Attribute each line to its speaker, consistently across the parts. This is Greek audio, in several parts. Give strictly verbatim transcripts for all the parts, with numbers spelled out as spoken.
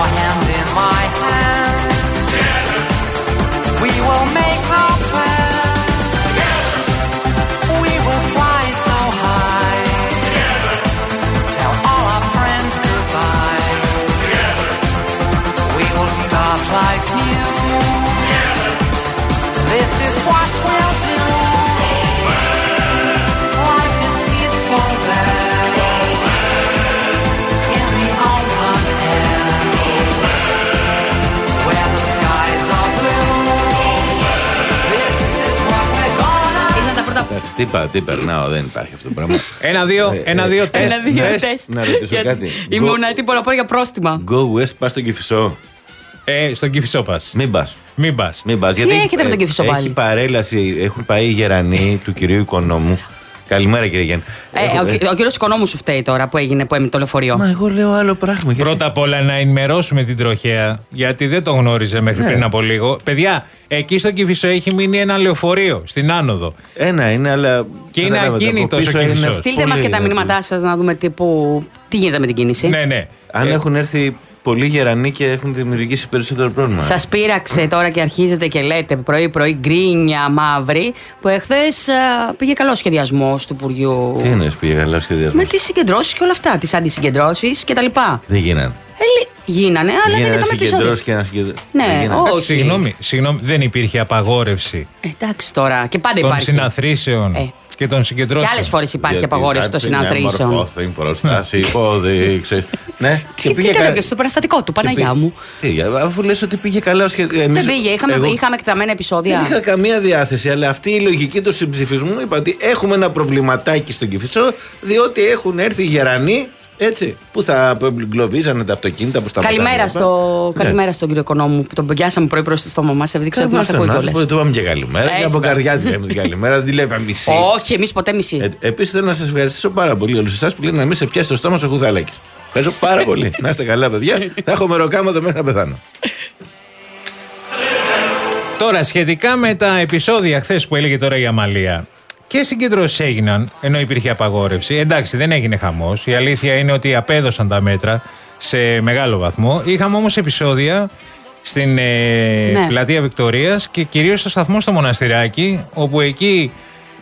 Speaker 1: hand in my hand. Together. We will make our plans. Together. We will fly so high. Together. Tell all our friends goodbye. Together. We will start life new. Together. This is what we'll do. Life is peaceful there. In the open air. Where the skies are blue. This is what we're gonna do.
Speaker 2: Τι είπα, τι περνάω, δεν υπάρχει αυτό το πράγμα.
Speaker 3: Ένα-δύο, ένα-δύο τεστ.
Speaker 4: Ένα-δύο τεστ.
Speaker 2: Να ρωτήσω κάτι.
Speaker 4: Ήμουν έτοιμο να πω για πρόστιμα.
Speaker 2: Go West, πας στον Κηφισό.
Speaker 3: Ε, στον Κηφισό πας.
Speaker 2: Μην πας.
Speaker 3: Μην πας.
Speaker 2: Μην πας.
Speaker 4: Τι έχετε με τον Κηφισό πάλι?
Speaker 2: Έχει παρέλαση, έχουν πάει οι γερανοί του κυρίου Οικονόμου. Καλημέρα κύριε Γιάννη.
Speaker 4: Ε,
Speaker 2: Έχω-
Speaker 4: ο,
Speaker 2: ε,
Speaker 4: ο κύριος Οικονόμου σου φταίει τώρα που έγινε, που έμεινε το λεωφορείο.
Speaker 2: Μα εγώ λέω άλλο πράγμα. γιατί-
Speaker 3: Πρώτα απ' όλα να ενημερώσουμε την τροχέα, γιατί δεν το γνώριζε μέχρι
Speaker 2: Ναι.
Speaker 3: πριν από λίγο. Παιδιά, εκεί στον Κηφισό έχει μείνει ένα λεωφορείο στην άνοδο.
Speaker 2: Ένα είναι, αλλά.
Speaker 3: Και είναι
Speaker 2: καταλάβατε, από
Speaker 3: ακίνητος
Speaker 2: πίσω
Speaker 3: ο
Speaker 2: είναι
Speaker 3: Κηφισός.
Speaker 4: Στείλτε
Speaker 2: πολύ
Speaker 4: μας και τα
Speaker 2: δυνατό.
Speaker 4: μηνύματά σας να δούμε τι, που, τι γίνεται με την κίνηση.
Speaker 3: Ναι, ναι.
Speaker 2: Αν
Speaker 3: Ε,
Speaker 2: έχουν έρθει πολλοί γερανοί και έχουν δημιουργήσει περισσότερο πρόβλημα.
Speaker 4: Σας πείραξε τώρα και αρχίζετε και λέτε πρωί-πρωί γκρίνια, μαύρη, που εχθές α, πήγε καλό σχεδιασμός του Υπουργείου.
Speaker 2: Τι είναι, πήγε καλά σχεδιασμό.
Speaker 4: Με τις συγκεντρώσεις και όλα αυτά, τις αντισυγκεντρώσεις και τα λοιπά.
Speaker 2: Δεν γίνανε.
Speaker 4: Ε, λι- γίνανε, αλλά δεν
Speaker 2: Γίνανε
Speaker 4: είχαμε επεισόδιο.
Speaker 2: συγκεντρώσει και ένα συγκεντρώσει.
Speaker 4: Ναι, όχι.
Speaker 3: Συγγνώμη, συγγνώμη, δεν υπήρχε απαγόρευση
Speaker 4: Εντάξει τώρα, και πάντα
Speaker 3: των
Speaker 4: υπάρχει.
Speaker 3: συναθρήσεων
Speaker 4: Ε.
Speaker 3: και των συγκεντρώσεων.
Speaker 4: Και άλλες φορές υπάρχει απαγόρευση των συνανθρήσεων.
Speaker 2: Μορφώθη μπροστά, υπόδειξε. Ναι,
Speaker 4: Τι, τι
Speaker 2: πήγε
Speaker 4: κάνω
Speaker 2: κα-
Speaker 4: και στο περαστατικό του,
Speaker 2: και
Speaker 4: Παναγιά
Speaker 2: πήγε-
Speaker 4: μου.
Speaker 2: Τι, αφού λες ότι πήγε καλά ο σχεδιασμός.
Speaker 4: Δεν πήγε, είχαμε, είχαμε εκταμένα επεισόδια.
Speaker 2: Δεν είχα καμία διάθεση, αλλά αυτή η λογική του συμψηφισμού είπα ότι έχουμε ένα προβληματάκι στον Κηφισό, διότι έχουν έρθει οι γερανοί, έτσι, που θα εγκλωβίζανε τα αυτοκίνητα που σταματάνε.
Speaker 4: Καλημέρα,
Speaker 2: εδώ.
Speaker 4: στο,
Speaker 2: Ναι.
Speaker 4: καλημέρα στον κύριο Οικονόμου που τον πιάσαμε πρωί-πρωί στο στόμα μας. Έδειξε
Speaker 2: Ε,
Speaker 4: ότι μας
Speaker 2: μας
Speaker 4: ακούει
Speaker 2: τον
Speaker 4: κιόλας.
Speaker 2: άνθρωπο, του είπαμε και καλημέρα.
Speaker 4: Έτσι,
Speaker 2: Και από
Speaker 4: μπράβο.
Speaker 2: καρδιά τη λέμε την καλημέρα, δεν τη λέμε μισή.
Speaker 4: Όχι, εμείς ποτέ μισή.
Speaker 2: Ε, Επίσης θέλω να σας ευχαριστήσω πάρα πολύ όλους εσάς που λένε να μην σε πιάσει το στόμα σου χουδάλακι. Ευχαριστώ πάρα πολύ. Να είστε καλά, παιδιά. Θα έχω μεροκάματο μέχρι να πεθάνω.
Speaker 3: Τώρα, σχετικά με τα επεισόδια χθες που έλεγε τώρα η Αμαλία, και συγκεντρώσεις έγιναν, ενώ υπήρχε απαγόρευση. Εντάξει, δεν έγινε χαμός. Η αλήθεια είναι ότι απέδωσαν τα μέτρα σε μεγάλο βαθμό. Είχαμε όμως επεισόδια στην ε,
Speaker 4: Ναι.
Speaker 3: πλατεία Βικτωρίας και κυρίως στο σταθμό στο Μοναστηράκι, όπου εκεί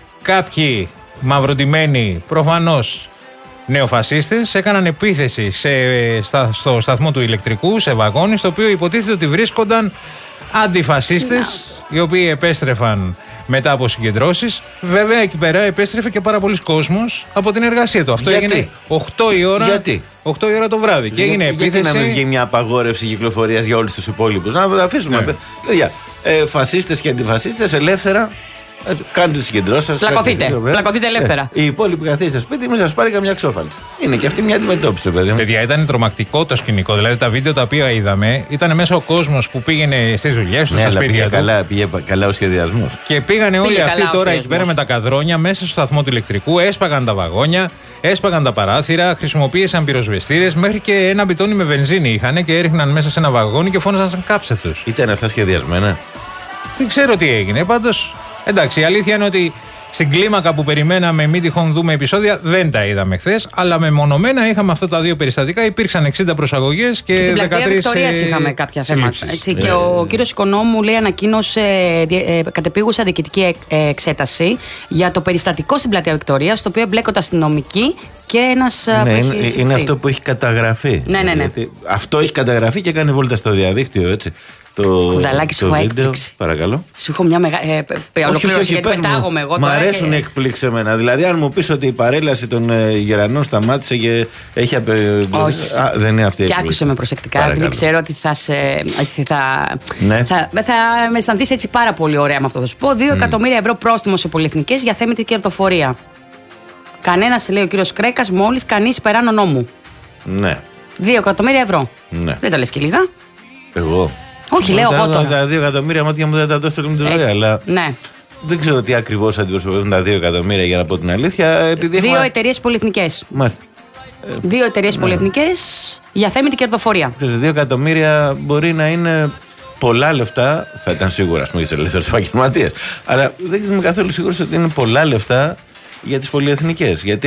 Speaker 3: κάποιοι μαυροντημένοι, προφανώς νεοφασίστες, έκαναν επίθεση σε, στα, στο σταθμό του ηλεκτρικού, σε βαγόνι, στο οποίο υποτίθεται ότι βρίσκονταν αντιφασίστες, οι οποίοι επέστρεφαν μετά από συγκεντρώσεις. Βέβαια, εκεί πέρα επέστρεφε και πάρα πολλοί κόσμος από την εργασία του. Αυτό
Speaker 2: Γιατί?
Speaker 3: έγινε οκτώ η ώρα,
Speaker 2: Γιατί?
Speaker 3: οκτώ η ώρα το βράδυ. Και έγινε
Speaker 2: Γιατί
Speaker 3: επίθεση.
Speaker 2: να μην βγει μια απαγόρευση κυκλοφορίας για όλους τους υπόλοιπους. Να τα αφήσουμε.
Speaker 3: Ναι.
Speaker 2: Παιδιά, ε, φασίστες και αντιφασίστες ελεύθερα. ε, Κάντε τις συγκεντρώσεις σας.
Speaker 4: Πλακωθείτε.
Speaker 2: Κάντε τις, βέβαια.
Speaker 4: Πλακωθείτε ελεύθερα.
Speaker 2: Ε, οι υπόλοιποι καθίστε σπίτι, μην σας πάρει καμιά ξόφαλη. Είναι και αυτή μια αντιμετώπιση, παιδί μου.
Speaker 3: Παιδιά, ήταν τρομακτικό το σκηνικό. Δηλαδή, τα βίντεο τα οποία είδαμε ήταν μέσα ο κόσμος που πήγαινε στις δουλειές του,
Speaker 2: Ναι,
Speaker 3: στα
Speaker 2: αλλά πήγε
Speaker 3: σπίτια του.
Speaker 2: καλά, πήγε καλά ο σχεδιασμός.
Speaker 3: Και πήγανε όλοι
Speaker 4: Πήγε
Speaker 3: αυτοί
Speaker 4: καλά ο
Speaker 3: τώρα εκεί
Speaker 4: σχεδιασμός.
Speaker 3: πέρα με τα καδρόνια μέσα στο σταθμό του ηλεκτρικού, έσπαγαν τα βαγόνια, έσπαγαν τα παράθυρα, χρησιμοποίησαν πυροσβεστήρες, μέχρι και ένα μπιτόνι με βενζίνη είχαν και έριχναν μέσα σε ένα βαγόνι και φώναζαν σαν κάψε τους.
Speaker 2: Ήταν αυτά σχεδιασμένα.
Speaker 3: Δεν ξέρω τι έγινε. Πάντως, εντάξει, η αλήθεια είναι ότι στην κλίμακα που περιμέναμε, μην τυχόν δούμε επεισόδια, δεν τα είδαμε χθες. Αλλά μεμονωμένα είχαμε αυτά τα δύο περιστατικά. Υπήρξαν εξήντα προσαγωγές και
Speaker 4: Στην πλατεία
Speaker 3: δεκατρείς
Speaker 4: Βικτωρίας
Speaker 3: ε,
Speaker 4: είχαμε κάποια
Speaker 3: συλλήψεις.
Speaker 4: θέματα. Έτσι, και ο κύριος Οικονόμου λέει ανακοίνωσε ε, κατεπίγουσα διοικητική εκ- ε, εξέταση για το περιστατικό στην πλατεία Βικτωρίας, στο οποίο εμπλέκονται αστυνομικοί και ένας. ε,
Speaker 2: Ναι,
Speaker 4: που
Speaker 2: είναι,
Speaker 4: έχει
Speaker 2: είναι
Speaker 4: συλληφθεί.
Speaker 2: αυτό που έχει καταγραφεί.
Speaker 4: Ναι, ναι, ναι.
Speaker 2: Γιατί αυτό έχει καταγραφεί και κάνει βόλτα στο διαδίκτυο, έτσι. Το,
Speaker 4: Κουδαλάκι, σου
Speaker 2: το
Speaker 4: έχω
Speaker 2: βίντεο.
Speaker 4: έκπληξη.
Speaker 2: Παρακαλώ.
Speaker 4: Σου έχω μια μεγάλη. Ε, ε, ολοκλήρωση, γιατί
Speaker 2: πες μου.
Speaker 4: πετάγομαι εγώ
Speaker 2: Μ'
Speaker 4: τώρα.
Speaker 2: αρέσουν
Speaker 4: και-
Speaker 2: οι εκπλήξεις εμένα. Δηλαδή, αν μου πεις ότι η παρέλαση των ε, γερανών σταμάτησε και έχει απε...
Speaker 4: Όχι.
Speaker 2: Α, δεν είναι αυτή η
Speaker 4: Και
Speaker 2: εκπλήξη.
Speaker 4: άκουσε με προσεκτικά,
Speaker 2: Παρακαλώ.
Speaker 4: επειδή ξέρω ότι θα σε. εσύ Θα,
Speaker 2: Ναι.
Speaker 4: θα, θα με αισθανθεί έτσι πάρα πολύ ωραία με αυτό. Θα σου πω: δύο εκατομμύρια ευρώ πρόστιμο σε πολυεθνικές για θέμητη κερδοφορία. Κανένας, λέει ο κύριος Κρέκας, μόλις κανείς υπεράνω νόμου.
Speaker 2: Ναι.
Speaker 4: δύο εκατομμύρια ευρώ.
Speaker 2: Ναι.
Speaker 4: Δεν τα λες και λίγα.
Speaker 2: Εγώ.
Speaker 4: Όχι, λέω
Speaker 2: Τα-
Speaker 4: εγώ τώρα.
Speaker 2: Τα δύο εκατομμύρια μάτια μου δεν τα δώσω την
Speaker 4: Έτσι.
Speaker 2: ωραία, αλλά
Speaker 4: Ναι.
Speaker 2: δεν ξέρω τι ακριβώς αντιπροσωπεύουν τα δύο εκατομμύρια για να πω την αλήθεια. Επειδή
Speaker 4: Δύο
Speaker 2: έχουμε-
Speaker 4: εταιρείες πολυεθνικές.
Speaker 2: Μάλιστα.
Speaker 4: Δύο εταιρείες
Speaker 2: Ναι.
Speaker 4: πολυεθνικές για θέμητη κερδοφορία.
Speaker 2: Ξέρεις, δύο εκατομμύρια μπορεί να είναι πολλά λεφτά. Θα ήταν σίγουρα, ας πούμε, για τους ελεύθερους επαγγελματίες. Αλλά δεν είμαι καθόλου σίγουρος ότι είναι πολλά λεφτά για τις πολυεθνικές. Γιατί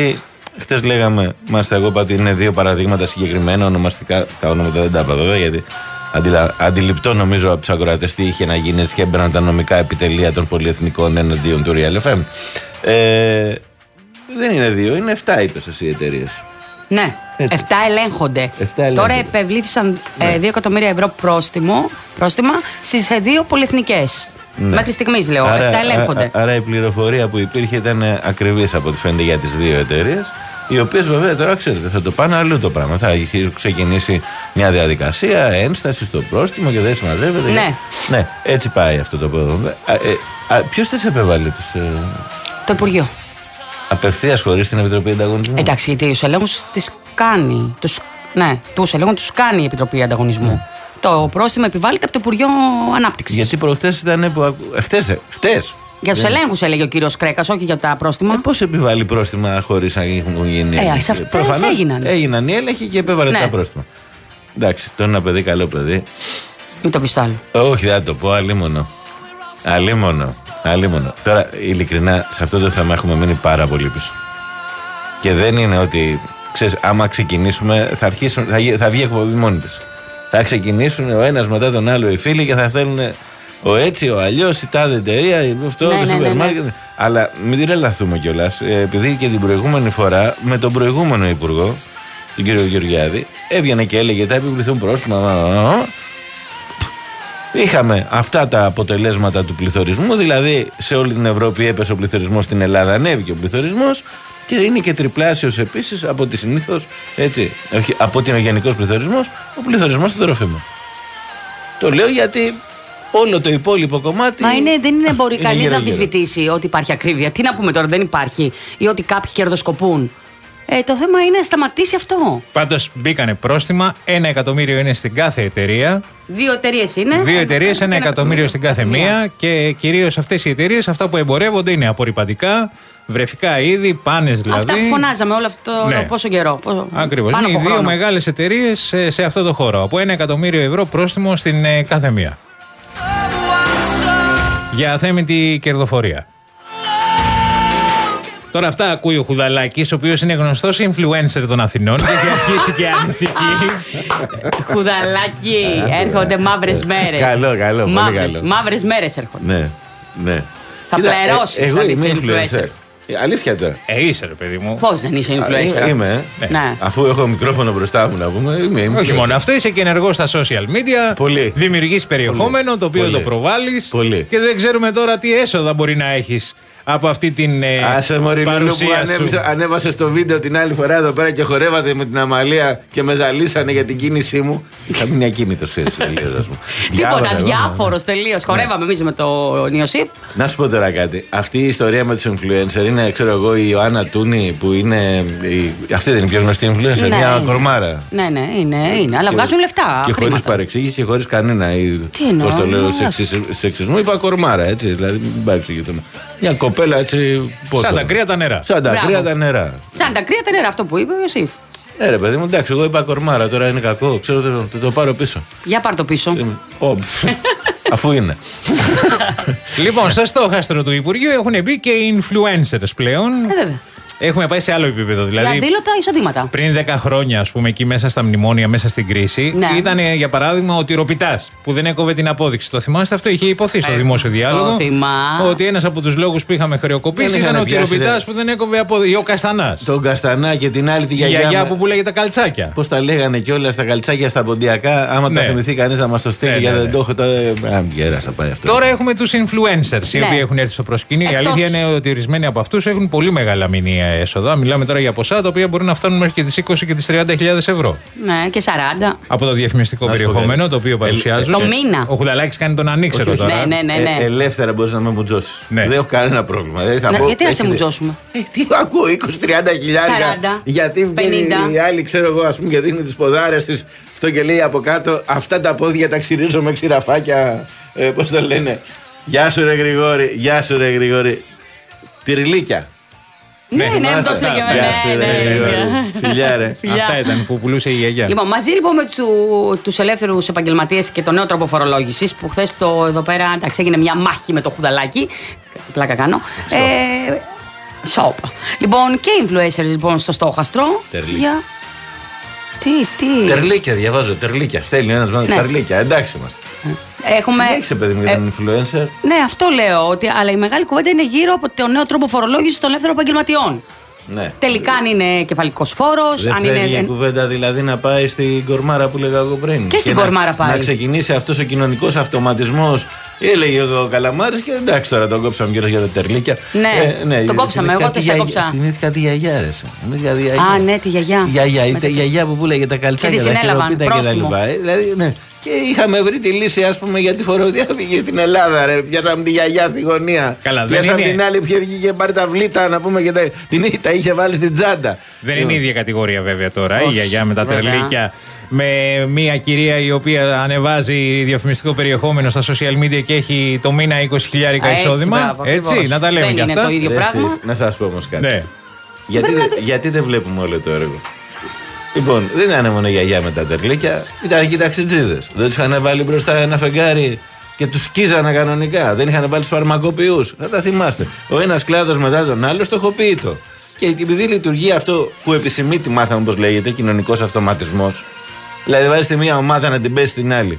Speaker 2: Χτες λέγαμε, μάλιστα εγώ είπα ότι είναι δύο παραδείγματα συγκεκριμένα, ονομαστικά, τα ονόματα δεν τα είπα βέβαια, γιατί αντιλα, αντιληπτό νομίζω από τους ακροατές τι είχε να γίνει, έτσι και έμπαιναν τα νομικά επιτελεία των πολυεθνικών εναντίον του Real εφ εμ. Ε, δεν είναι δύο, είναι εφτά είπες εσύ οι εταιρείες.
Speaker 4: Ναι,
Speaker 2: Έτσι.
Speaker 4: εφτά ελέγχονται.
Speaker 2: εφτά ελέγχονται.
Speaker 4: Τώρα επευλήθησαν
Speaker 2: Ναι.
Speaker 4: δύο εκατομμύρια ευρώ πρόστιμο, πρόστιμα στις ε, δύο πολυεθνικές.
Speaker 2: Ναι.
Speaker 4: Μέχρι στιγμής λέω, εφτά ελέγχονται.
Speaker 2: α- άρα η πληροφορία που υπήρχε ήταν ακριβής από ό,τι φαίνεται για τις δύο εταιρείες, οι οποίες βέβαια τώρα ξέρετε θα το πάνε αλλού το πράγμα. Θα έχει ξεκινήσει μια διαδικασία, ένσταση στο πρόστιμο και δεν συμμαζεύεται.
Speaker 4: Ναι.
Speaker 2: Ναι, έτσι πάει αυτό το πράγμα. Ε, ε, ποιος τις επεβάλλει τους ε,
Speaker 4: Το Υπουργείο.
Speaker 2: απευθείας χωρίς την Επιτροπή Ανταγωνισμού?
Speaker 4: Εντάξει, γιατί τους ελέγχους τις κάνει. Τους, ναι, τους ελέγχους τους κάνει η Επιτροπή Ανταγωνισμού. Το πρόστιμο επιβάλλεται από το Υπουργείο Ανάπτυξης.
Speaker 2: Γιατί προχτές ήταν που ακου... ε, χτες, ε, χτες.
Speaker 4: Για τους
Speaker 2: Δεν-
Speaker 4: ελέγχους έλεγε ο κύριος Κρέκας, όχι για τα πρόστιμα.
Speaker 2: Ε, πώς επιβάλλει πρόστιμα χωρίς να έχουν γίνει?
Speaker 4: Ε, σε αυτές
Speaker 2: Προφανώς
Speaker 4: έγιναν.
Speaker 2: έγιναν οι έλεγχοι και επέβαλε
Speaker 4: Ναι.
Speaker 2: τα πρόστιμα. Εντάξει, το είναι ένα παιδί, καλό παιδί.
Speaker 4: Μην το πεις το άλλο.
Speaker 2: Όχι, δεν θα το πω, αλίμονο. Αλίμονο. Αλίμονο. Τώρα, ειλικρινά, σε αυτό το θέμα έχουμε μείνει πάρα πολύ πίσω. Και δεν είναι ότι, ξέρεις, άμα ξεκινήσουμε, θα, αρχίσουν, θα, γι- θα βγει εκπομπή μόνη της. Θα ξεκινήσουν ο ένας μετά τον άλλο οι φίλοι και θα στέλνουν ο έτσι, ο αλλιώς, η τάδε εταιρεία, η- αυτό,
Speaker 4: Ναι,
Speaker 2: το
Speaker 4: ναι,
Speaker 2: σούπερ
Speaker 4: ναι,
Speaker 2: μάρκετ. Αλλά μην τρελαθούμε κιόλας, ε, επειδή και την προηγούμενη φορά με τον προηγούμενο υπουργό, τον κύριο Γεωργιάδη, έβγαινε και έλεγε θα επιβληθούν πρόστιμα. Είχαμε αυτά τα αποτελέσματα του πληθωρισμού, δηλαδή σε όλη την Ευρώπη έπεσε ο πληθωρισμός, στην Ελλάδα ανέβηκε ο πληθωρισμός και είναι και τριπλάσιος επίσης από τη συνήθως, έτσι, όχι, από ότι είναι ο γενικός πληθωρισμός, ο πληθωρισμός των τροφίμων. Το λέω γιατί όλο το υπόλοιπο κομμάτι.
Speaker 4: Μα είναι, δεν είναι μπορεί
Speaker 2: είναι
Speaker 4: κανείς να
Speaker 2: γύρω-γύρω.
Speaker 4: αμφισβητήσει ότι υπάρχει ακρίβεια. Τι να πούμε τώρα, δεν υπάρχει. Ή ότι κάποιοι κερδοσκοπούν. Ε, το θέμα είναι να σταματήσει αυτό.
Speaker 3: Πάντως μπήκανε πρόστιμα, ένα εκατομμύριο είναι στην κάθε εταιρεία.
Speaker 4: Δύο εταιρείε είναι.
Speaker 3: Δύο εταιρείε, ένα εκατομμύριο στην κάθε μία. Και κυρίως αυτές οι εταιρείε, αυτά που εμπορεύονται είναι απορρυπαντικά, βρεφικά είδη, πάνες δηλαδή.
Speaker 4: Αυτά που φωνάζαμε όλο αυτό
Speaker 3: Ναι.
Speaker 4: πόσο καιρό. πόσο-
Speaker 3: Ακριβώς.
Speaker 4: πάνω
Speaker 3: Είναι οι
Speaker 4: από
Speaker 3: δύο
Speaker 4: χρόνο.
Speaker 3: μεγάλες εταιρείε σε, σε αυτό το χώρο. Από ένα εκατομμύριο ευρώ πρόστιμο στην ε, κάθε μία. Για αθέμητη κερδοφορία. Τώρα αυτά ακούει ο Χουδαλάκης, ο οποίος είναι γνωστός influencer των Αθηνών και έχει αρχίσει και ανησυχεί.
Speaker 4: Χουδαλάκι, έρχονται μαύρες μέρες.
Speaker 2: Καλό, καλό, πολύ
Speaker 4: Μαύρες,
Speaker 2: καλό.
Speaker 4: μαύρες μέρες έρχονται.
Speaker 2: Ναι, ναι.
Speaker 4: Θα
Speaker 2: Κοίτα,
Speaker 4: πληρώσεις
Speaker 2: ε, εγώ
Speaker 4: αν
Speaker 2: είμαι
Speaker 4: είσαι
Speaker 2: influencer.
Speaker 4: influencer.
Speaker 2: Ε, Αλήθεια τώρα.
Speaker 3: Ε, είσαι ρε παιδί μου.
Speaker 4: Πώς δεν είσαι influencer.
Speaker 2: Ε, Είμαι. ε.
Speaker 4: Ναι.
Speaker 2: Αφού έχω μικρόφωνο μπροστά μου να πούμε, είμαι
Speaker 3: Όχι
Speaker 2: influencer.
Speaker 3: μόνο αυτό, είσαι και ενεργός στα social media.
Speaker 2: Πολύ.
Speaker 3: Δημιουργείς περιεχόμενο το οποίο
Speaker 2: Πολύ.
Speaker 3: το προβάλλεις.
Speaker 2: Πολύ.
Speaker 3: Και δεν ξέρουμε τώρα τι έσοδα μπορεί να έχεις από αυτή την ε,
Speaker 2: Άσε μωρή Λουλού που
Speaker 3: παρουσία σου.
Speaker 2: ανέβησε, ανέβασε στο βίντεο την άλλη φορά εδώ πέρα και χορεύατε με την Αμαλία και με ζαλίσανε για την κίνησή μου. Είχα μείνει ακίνητος έτσι τελείως, ας πούμε.
Speaker 4: Τίποτα,
Speaker 2: Διάβασα εγώ.
Speaker 4: διάφορος τελείως. Χορεύαμε εμείς με τον Ιωσήφ.
Speaker 2: Να σου πω τώρα κάτι. Αυτή η ιστορία με τους influencer είναι, ξέρω εγώ, η Ιωάννα Τούνη που είναι. Η... Αυτή δεν είναι η πιο γνωστή influencer,
Speaker 4: Ναι,
Speaker 2: μια
Speaker 4: είναι.
Speaker 2: κορμάρα.
Speaker 4: Ναι, ναι, είναι, είναι. Αλλά
Speaker 2: Και-
Speaker 4: βγάζουν λεφτά.
Speaker 2: Και χωρί
Speaker 4: χρήματα.
Speaker 2: παρεξήγηση και χωρί κανένα.
Speaker 4: Τι εννοώ,
Speaker 2: Πώ το λέω,
Speaker 4: ναι.
Speaker 2: σεξισ- σεξισμό. Είπα κορμάρα, έτσι. Δηλαδή, μην παρεξηγηθούμε. Μια κοπέλα έτσι. πώς
Speaker 3: Σαν
Speaker 2: το-
Speaker 3: τα κρύα τα νερά.
Speaker 2: Σαν τα
Speaker 4: Μπράβο.
Speaker 2: κρύα τα νερά.
Speaker 4: Σαν τα κρύα τα νερά, αυτό που είπε ο Ιωσήφ.
Speaker 2: Ε, ρε παιδί μου, εντάξει, εγώ είπα κορμάρα, τώρα είναι κακό. Ξέρω, το, το, το πάρω πίσω.
Speaker 4: Για πάρ' το πίσω.
Speaker 2: Είμαι- Ω, ψ, αφού είναι.
Speaker 3: Λοιπόν, στο στόχαστρο του Υπουργείου έχουν μπει και οι influencers πλέον.
Speaker 4: Ε, βέβαια.
Speaker 3: Έχουμε πάει σε άλλο επίπεδο.
Speaker 4: Για
Speaker 3: Δηλαδή,
Speaker 4: δήλωτα εισοδήματα.
Speaker 3: πριν δέκα χρόνια, α πούμε, εκεί μέσα στα μνημόνια, μέσα στην κρίση,
Speaker 4: Ναι.
Speaker 3: ήταν για παράδειγμα ο τυροπιτάς που δεν έκοβε την απόδειξη. Το θυμάστε αυτό, είχε υποθεί στο
Speaker 4: Ε,
Speaker 3: δημόσιο διάλογο.
Speaker 4: το θυμάμαι.
Speaker 3: Ότι ένας από τους λόγους που είχαμε χρεοκοπήσει
Speaker 2: Δεν
Speaker 3: ήταν
Speaker 2: είχαν
Speaker 3: ο
Speaker 2: πιάσει,
Speaker 3: τυροπιτάς
Speaker 2: ρε.
Speaker 3: που δεν έκοβε απόδειξη. Ή ο Καστανάς.
Speaker 2: Τον Καστανά και την άλλη τη
Speaker 3: Η
Speaker 2: γιαγιά.
Speaker 3: γιαγιά
Speaker 2: με-
Speaker 3: που πουλάγε τα καλτσάκια.
Speaker 2: Πώς τα λέγανε κιόλα στα καλτσάκια στα ποντιακά. Άμα
Speaker 3: Ναι.
Speaker 2: τα θυμηθεί κανεί να μα το στείλει,
Speaker 3: Ναι, ναι,
Speaker 2: γιατί
Speaker 3: ναι.
Speaker 2: δεν το έχω τότε. Α, γέρασα πάει αυτό.
Speaker 3: Τώρα έχουμε τους influencers οι
Speaker 4: Ναι.
Speaker 3: οποίοι έχουν έρθει στο προσκήνιο. Η
Speaker 4: Εκτός-
Speaker 3: αλήθεια είναι ότι ορισμένοι από αυτούς έχουν πολύ μεγάλα μηνύα έσοδα. Μιλάμε τώρα για ποσά τα οποία μπορούν να φτάνουν μέχρι και τις είκοσι και τις τριάντα χιλιάδες ευρώ.
Speaker 4: Ναι, και σαράντα.
Speaker 3: Από το διαφημιστικό
Speaker 2: Να σου πω
Speaker 3: περιεχόμενο
Speaker 2: κάτι.
Speaker 3: το οποίο
Speaker 2: Ε,
Speaker 3: παρουσιάζουν.
Speaker 4: το μήνα.
Speaker 3: Ο Χουδαλάκης κάνει τον ανήξερο
Speaker 2: Όχι, όχι.
Speaker 3: τώρα.
Speaker 4: Ναι, ναι, ναι. ναι.
Speaker 2: Ε, ελεύθερα μπορεί να με μουτζώσει.
Speaker 3: Ναι.
Speaker 2: Δεν έχω κανένα πρόβλημα. Δηλαδή, θα
Speaker 4: Να-
Speaker 2: πω,
Speaker 4: γιατί να σε
Speaker 2: έχετε-
Speaker 4: μουτζώσουμε?
Speaker 2: Ε, τι ακούω, είκοσι τριάντα χιλιάρικα.
Speaker 4: σαράντα,
Speaker 2: Γιατί βγαίνει
Speaker 4: πενήντα.
Speaker 2: η άλλη, ξέρω εγώ, α πούμε, και δείχνει τι ποδάρε τη. Αυτό και λέει από κάτω, αυτά τα πόδια τα ξυρίζω με ξηραφάκια. Ε, Πώ το λένε. Γεια σου, ρε Γρηγόρη. Γεια σου, ρε Γρηγόρη. Τυριλίκια.
Speaker 4: Ναι, ναι,
Speaker 2: Θυμάστε?
Speaker 4: αυτό λέγαμε.
Speaker 2: Γεια
Speaker 4: Ναι,
Speaker 2: σου,
Speaker 4: ναι,
Speaker 2: ρε
Speaker 4: ναι,
Speaker 2: Γρηγόρη.
Speaker 4: ναι.
Speaker 2: Φιλιά, ρε.
Speaker 4: Φιλιά.
Speaker 3: Αυτά ήταν που πουλούσε η γιαγιά.
Speaker 4: Λοιπόν, μαζί λοιπόν με του τους ελεύθερους επαγγελματίες και το νέο τρόπο φορολόγησης που χθες το εδώ πέρα εντάξει, έγινε μια μάχη με το Χουδαλάκι. Πλάκα κάνω. Ε, Σόπα. Λοιπόν, και influencer λοιπόν στο στόχαστρο.
Speaker 2: Τερλίκια.
Speaker 4: Για... Τι, τι.
Speaker 2: Τερλίκια, διαβάζω. Τερλίκια. Στέλνει ένα μάτι.
Speaker 4: Ναι.
Speaker 2: Τερλίκια. Εντάξει είμαστε.
Speaker 4: Έχουμε...
Speaker 2: Συνέχισε, παιδί μου, για τον influencer.
Speaker 4: Ναι, αυτό λέω. Ότι, αλλά η μεγάλη κουβέντα είναι γύρω από το νέο τρόπο φορολόγηση των ελεύθερων επαγγελματιών.
Speaker 2: Ναι.
Speaker 4: Τελικά αν είναι κεφαλικός φόρος,
Speaker 2: Δεν
Speaker 4: αν
Speaker 2: φεύγει
Speaker 4: είναι.
Speaker 2: η κουβέντα δηλαδή να πάει στην κορμάρα που λέγα εγώ πριν.
Speaker 4: Και στην
Speaker 2: να,
Speaker 4: κορμάρα πάει.
Speaker 2: Να ξεκινήσει αυτός ο κοινωνικός αυτοματισμός. Έλεγε ο Καλαμάρης και εντάξει τώρα τον κόψαμε γύρω για τα τερλίκια.
Speaker 4: Ναι,
Speaker 2: ε, ναι
Speaker 4: τον κόψαμε, εγώ το σε κόψα.
Speaker 2: Θυμήθηκα τη γιαγιά, ρε.
Speaker 4: Α, ναι, τη γιαγιά.
Speaker 2: Γιαγιά, η γιαγιά που πουλάγε τα καλτσάκια, τα χειροπίτα κτλ. Δηλαδή, ναι. Και είχαμε βρει τη λύση, ας πούμε, για τη φοροδιαφυγή στην Ελλάδα. Ρε. Πιάσαμε τη γιαγιά στη γωνία.
Speaker 3: Καλά,
Speaker 2: πιάσαμε
Speaker 3: είναι...
Speaker 2: την άλλη που βγήκε και πάρει τα βλήτα, να πούμε, και τα, την, τα είχε βάλει στην τσάντα.
Speaker 3: Δεν είναι η ίδια κατηγορία βέβαια τώρα. Όχι. Η γιαγιά με τα
Speaker 4: Βέβαια.
Speaker 3: τερλίκια. Με μια κυρία η οποία ανεβάζει διαφημιστικό περιεχόμενο στα social media και έχει το μήνα είκοσι χιλιάρικα εισόδημα.
Speaker 4: Μπράβο,
Speaker 3: Έτσι,
Speaker 4: ακριβώς.
Speaker 3: να τα λέμε
Speaker 4: Δεν
Speaker 3: κι
Speaker 4: είναι
Speaker 3: αυτά.
Speaker 4: το ίδιο
Speaker 2: Ρε,
Speaker 4: πράγμα.
Speaker 2: εσείς, να σας πω όμως κάτι.
Speaker 3: Ναι.
Speaker 2: Γιατί, δε- γιατί δεν βλέπουμε όλο το έργο. Λοιπόν, δεν ήταν μόνο η γιαγιά με τα τερλίκια, ήταν και οι ταξιτζίδες. Δεν τους είχαν βάλει μπροστά ένα φεγγάρι και τους σκίζανε κανονικά. Δεν είχαν βάλει τους φαρμακοποιούς. Θα τα θυμάστε. Ο ένας κλάδος μετά τον άλλο στοχοποιείτο. Και επειδή λειτουργεί αυτό που επισημεί τη μάθαμε, όπως λέγεται, κοινωνικός αυτοματισμός. Δηλαδή, βάζει τη μία ομάδα να την πέσει στην άλλη.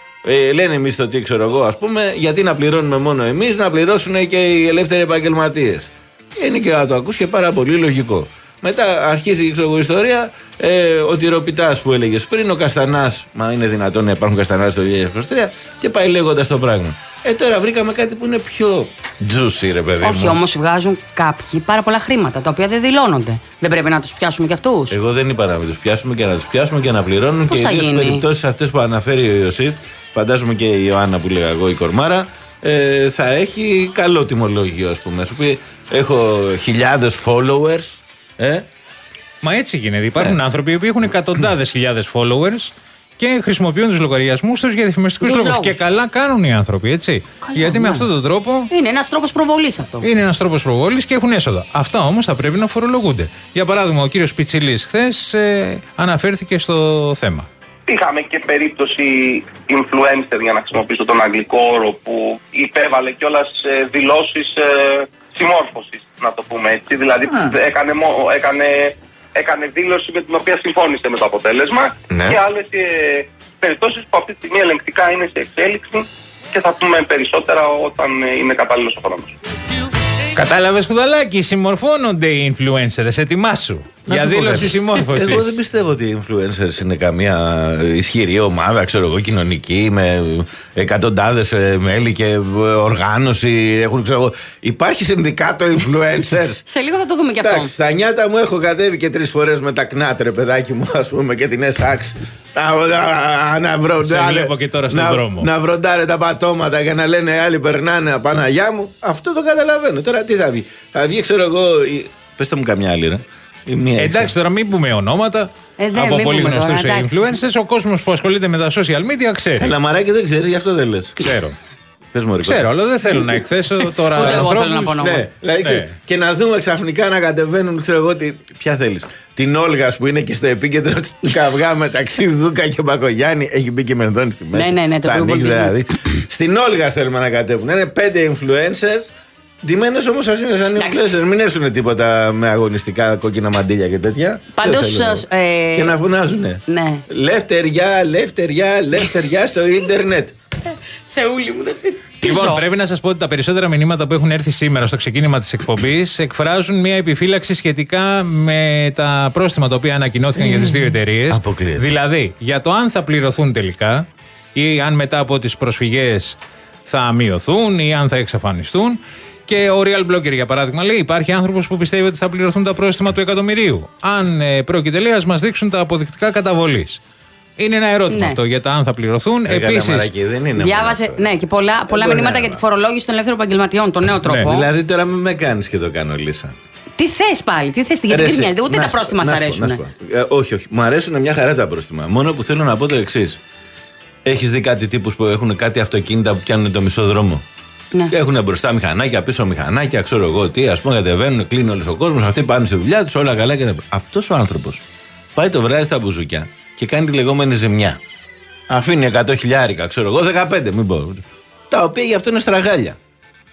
Speaker 2: Ε, λένε εμείς το τι ξέρω εγώ, ας πούμε, γιατί να πληρώνουμε μόνο εμείς, να πληρώσουν και οι ελεύθεροι επαγγελματίες. Και είναι και να το ακούς και πάρα πολύ λογικό. Μετά αρχίζει ξέρω, η ιστορία ε, ο τυροπιτάς που έλεγες πριν, ο Καστανάς, μα είναι δυνατόν να υπάρχουν Καστανάς το δύο χιλιάδες είκοσι τρία, και πάει λέγοντας το πράγμα. Ε, τώρα βρήκαμε κάτι που είναι πιο juicy, ρε παιδί μου.
Speaker 4: Όχι, όμως βγάζουν κάποιοι πάρα πολλά χρήματα τα οποία δεν δηλώνονται. Δεν πρέπει να τους πιάσουμε κι αυτούς.
Speaker 2: Εγώ δεν είπα να μην τους πιάσουμε και να τους πιάσουμε και να πληρώνουν.
Speaker 4: Πώς
Speaker 2: και
Speaker 4: θα
Speaker 2: ιδίως
Speaker 4: γίνει?
Speaker 2: περιπτώσεις αυτές που αναφέρει ο Ιωσήφ, φαντάζομαι και η Ιωάννα που λέγα εγώ, η Κορμάρα, ε, θα έχει καλό τιμολόγιο, ας πούμε. Σου πει, έχω χιλιάδες followers. Ε,
Speaker 3: Μα έτσι γίνεται. Υπάρχουν
Speaker 2: Ναι.
Speaker 3: άνθρωποι που έχουν εκατοντάδες χιλιάδες followers και χρησιμοποιούν τους λογαριασμούς τους για διαφημιστικούς
Speaker 4: Τους
Speaker 3: λόγους.
Speaker 4: λόγους.
Speaker 3: Και καλά κάνουν οι άνθρωποι, έτσι.
Speaker 4: Καλά,
Speaker 3: Γιατί με
Speaker 4: ναι.
Speaker 3: αυτόν τον τρόπο
Speaker 4: Είναι ένας τρόπος προβολής αυτό.
Speaker 3: είναι ένας τρόπος προβολής και έχουν έσοδα. Αυτά όμως θα πρέπει να φορολογούνται. Για παράδειγμα, ο κύριος Πιτσιλής χθες ε, αναφέρθηκε στο θέμα.
Speaker 5: Είχαμε και περίπτωση influencer, για να χρησιμοποιήσω τον αγγλικό όρο, που υπέβαλε κιόλας ε, δηλώσεις ε, συμμόρφωσης, να το πούμε έτσι. Δηλαδή έκανε, μο- έκανε, έκανε δήλωση με την οποία συμφώνησε με το αποτέλεσμα,
Speaker 2: Ναι.
Speaker 5: και άλλες ε, περιπτώσεις που αυτή τη στιγμή ελεγκτικά είναι σε εξέλιξη και θα πούμε περισσότερα όταν ε, είναι κατάλληλος ο χρόνος.
Speaker 3: Κατάλαβες, Κουδαλάκη, συμμορφώνονται οι influencers. Ετοιμάσου
Speaker 2: να
Speaker 3: για
Speaker 2: σου πω
Speaker 3: δήλωση
Speaker 2: κάτι.
Speaker 3: συμμόρφωσης.
Speaker 2: Εγώ δεν πιστεύω ότι οι influencers είναι καμία ισχυρή ομάδα, ξέρω εγώ, κοινωνική, με εκατοντάδες ε, μέλη και ε, οργάνωση. Έχουν, ξέρω εγώ. Υπάρχει συνδικάτο influencers.
Speaker 4: Σε λίγο θα το δούμε κι αυτό.
Speaker 2: Εντάξει, στα νιάτα μου έχω κατέβει και τρεις φορές με τα κνάτρε, παιδάκι μου, ας πούμε, και την ΕΣΑΞ. Να, να, να, βροντάρε,
Speaker 3: Σε βλέπω και τώρα στον
Speaker 2: να,
Speaker 3: δρόμο.
Speaker 2: να βροντάρε τα πατώματα και να λένε άλλοι περνάνε Παναγιά μου. Αυτό το καταλαβαίνω. Τώρα τι θα βγει. Θα βγει, ξέρω εγώ. Η... Πεςτε μου καμιά άλλη, ρε. Η μία
Speaker 3: Εντάξει, τώρα μην πούμε ονόματα
Speaker 4: Ε, ναι,
Speaker 3: από
Speaker 4: μην
Speaker 3: πολύ
Speaker 4: πούμε τώρα,
Speaker 3: γνωστούς
Speaker 4: εντάξει.
Speaker 3: influencers. Ο κόσμος που ασχολείται με τα social media ξέρει.
Speaker 2: Καλαμαράκι δεν ξέρεις, γι' αυτό δεν λες.
Speaker 3: Ξέρω.
Speaker 2: Πες μου, ρε,
Speaker 3: Ξέρω, αλλά δεν θέλω να εκθέσω τώρα
Speaker 4: Ούτε εγώ θέλω
Speaker 3: ανθρώπους.
Speaker 4: να πω ονόματα.
Speaker 2: Ναι, δηλαδή, ξέρεις,
Speaker 3: Ναι.
Speaker 2: και να δούμε ξαφνικά να κατεβαίνουν, ξέρω εγώ, τι, ποια θέλεις. Την Όλγα που είναι και στο επίκεντρο του καυγά μεταξύ Δούκα και Μπακογιάννη. Έχει μπει και Μενδώνη στη μέση.
Speaker 4: Ναι, ναι, ναι, το
Speaker 2: Θα ανοίξει,
Speaker 4: πολιτισμό.
Speaker 2: δηλαδή. Στην Όλγα θέλουμε να κατέβουν. Είναι πέντε influencers. Ντυμένες όμως ας είναι σαν
Speaker 4: Εντάξει.
Speaker 2: influencers. Μην έρθουν τίποτα με αγωνιστικά κόκκινα μαντίλια και τέτοια.
Speaker 4: Πάντως,
Speaker 2: Δεν θέλω.
Speaker 4: ε,
Speaker 2: Και να φωνάζουνε.
Speaker 4: Ναι.
Speaker 2: Λευτεριά, λευτεριά, λευτεριά στο ίντερνετ.
Speaker 4: Θεούλη μου, δεν
Speaker 3: Λοιπόν, πρέπει να σας πω ότι τα περισσότερα μηνύματα που έχουν έρθει σήμερα στο ξεκίνημα της εκπομπής εκφράζουν μια επιφύλαξη σχετικά με τα πρόστιμα τα οποία ανακοινώθηκαν για τις δύο εταιρείες.
Speaker 2: Αποκλείεται.
Speaker 3: Δηλαδή, για το αν θα πληρωθούν τελικά ή αν μετά από τις προσφυγές θα μειωθούν ή αν θα εξαφανιστούν. Και ο Real Blogger, για παράδειγμα, λέει: υπάρχει άνθρωπος που πιστεύει ότι θα πληρωθούν τα πρόστιμα του εκατομμυρίου. Αν ε, πρόκειται, λέει, ας μας δείξουν τα αποδεικτικά καταβολής. Είναι ένα ερώτημα
Speaker 4: Ναι.
Speaker 3: αυτό για τα αν θα πληρωθούν.
Speaker 2: Ε,
Speaker 3: Επίσης,
Speaker 2: Καλαμαράκι, δεν είναι μόνο
Speaker 4: Διάβασε,
Speaker 2: αυτό.
Speaker 4: ναι, και πολλά, πολλά
Speaker 2: μπορεί
Speaker 4: μηνύματα
Speaker 2: να
Speaker 4: για
Speaker 2: είναι.
Speaker 4: τη φορολόγηση των ελεύθερων επαγγελματιών, τον νέο τρόπο.
Speaker 2: Δηλαδή τώρα μην με κάνεις και το κάνω, Λίσα.
Speaker 4: Τι θες πάλι, τι θες, γιατί
Speaker 2: Ρε,
Speaker 4: δεν
Speaker 2: εσύ,
Speaker 4: νοιάζεται, ούτε
Speaker 2: να
Speaker 4: τα
Speaker 2: σου πω,
Speaker 4: πρόστιμα
Speaker 2: να
Speaker 4: σ'
Speaker 2: σου πω, να σου
Speaker 4: αρέσουν.
Speaker 2: πω. Ε, όχι, όχι. Μου αρέσουν μια χαρά τα πρόστιμα. Μόνο που θέλω να πω το εξής. Έχεις δει κάτι τύπους που έχουν κάτι αυτοκίνητα που πιάνουν το μισό δρόμο.
Speaker 4: Ναι.
Speaker 2: Έχουν μπροστά μηχανάκια, πίσω μηχανάκια, ξέρω εγώ τι. Ας πούμε, κατεβαίνουν, κλείνει όλος ο κόσμος. Αυτοί πάνε στη δουλειά τους, όλα καλά. Και... αυτός ο άνθρωπος πάει το βράδυ στα μπουζούκια και κάνει τη λεγόμενη ζημιά. Αφήνει εκατό χιλιάρικα, ξέρω εγώ, δεκαπέντε, μην πω. Τα οποία γι' αυτό είναι στραγάλια.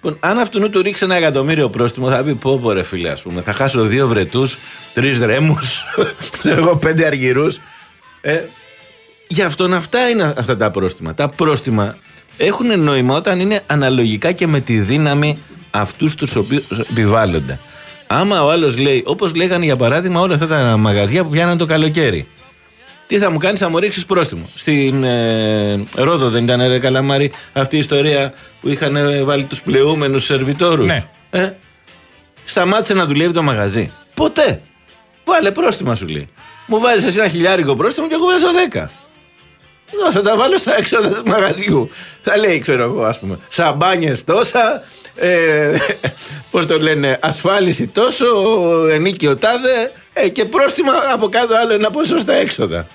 Speaker 2: Λοιπόν, αν αυτού του ρίξει ένα εκατομμύριο πρόστιμο, θα πει: Πω, πω, ρε φίλε, ας πούμε, θα χάσω δύο βρετούς, τρεις ρέμους, εγώ πέντε αργυρούς. Ε, γι' αυτόν αυτά είναι αυτά τα πρόστιμα. Τα πρόστιμα έχουν νόημα όταν είναι αναλογικά και με τη δύναμη αυτούς τους οποίους επιβάλλονται. Άμα ο άλλος λέει, όπως λέγανε για παράδειγμα όλα αυτά τα μαγαζιά που πιάναν το καλοκαίρι. Τι θα μου κάνεις, θα μου ρίξεις πρόστιμο. Στην ε, Ρόδο δεν ήταν, ρε Καλαμάρη, αυτή η ιστορία που είχαν βάλει τους πλεούμενους σερβιτόρους.
Speaker 3: Ναι.
Speaker 2: Ε, σταμάτησε να δουλεύει το μαγαζί. Ποτέ. Βάλε πρόστιμα, σου λέει. Μου βάζεις εσύ ένα χιλιάρικο πρόστιμο και εγώ βάζω δέκα. Εγώ θα τα βάλω στα έξοδα του μαγαζιού. Θα λέει, ξέρω εγώ, ας πούμε, σαμπάνιες τόσα, ε, πώς το λένε, ασφάλιση τόσο, ενίκιο τάδε, ε, και πρόστιμα από κάτω άλλο ένα ποσό στα έξοδα.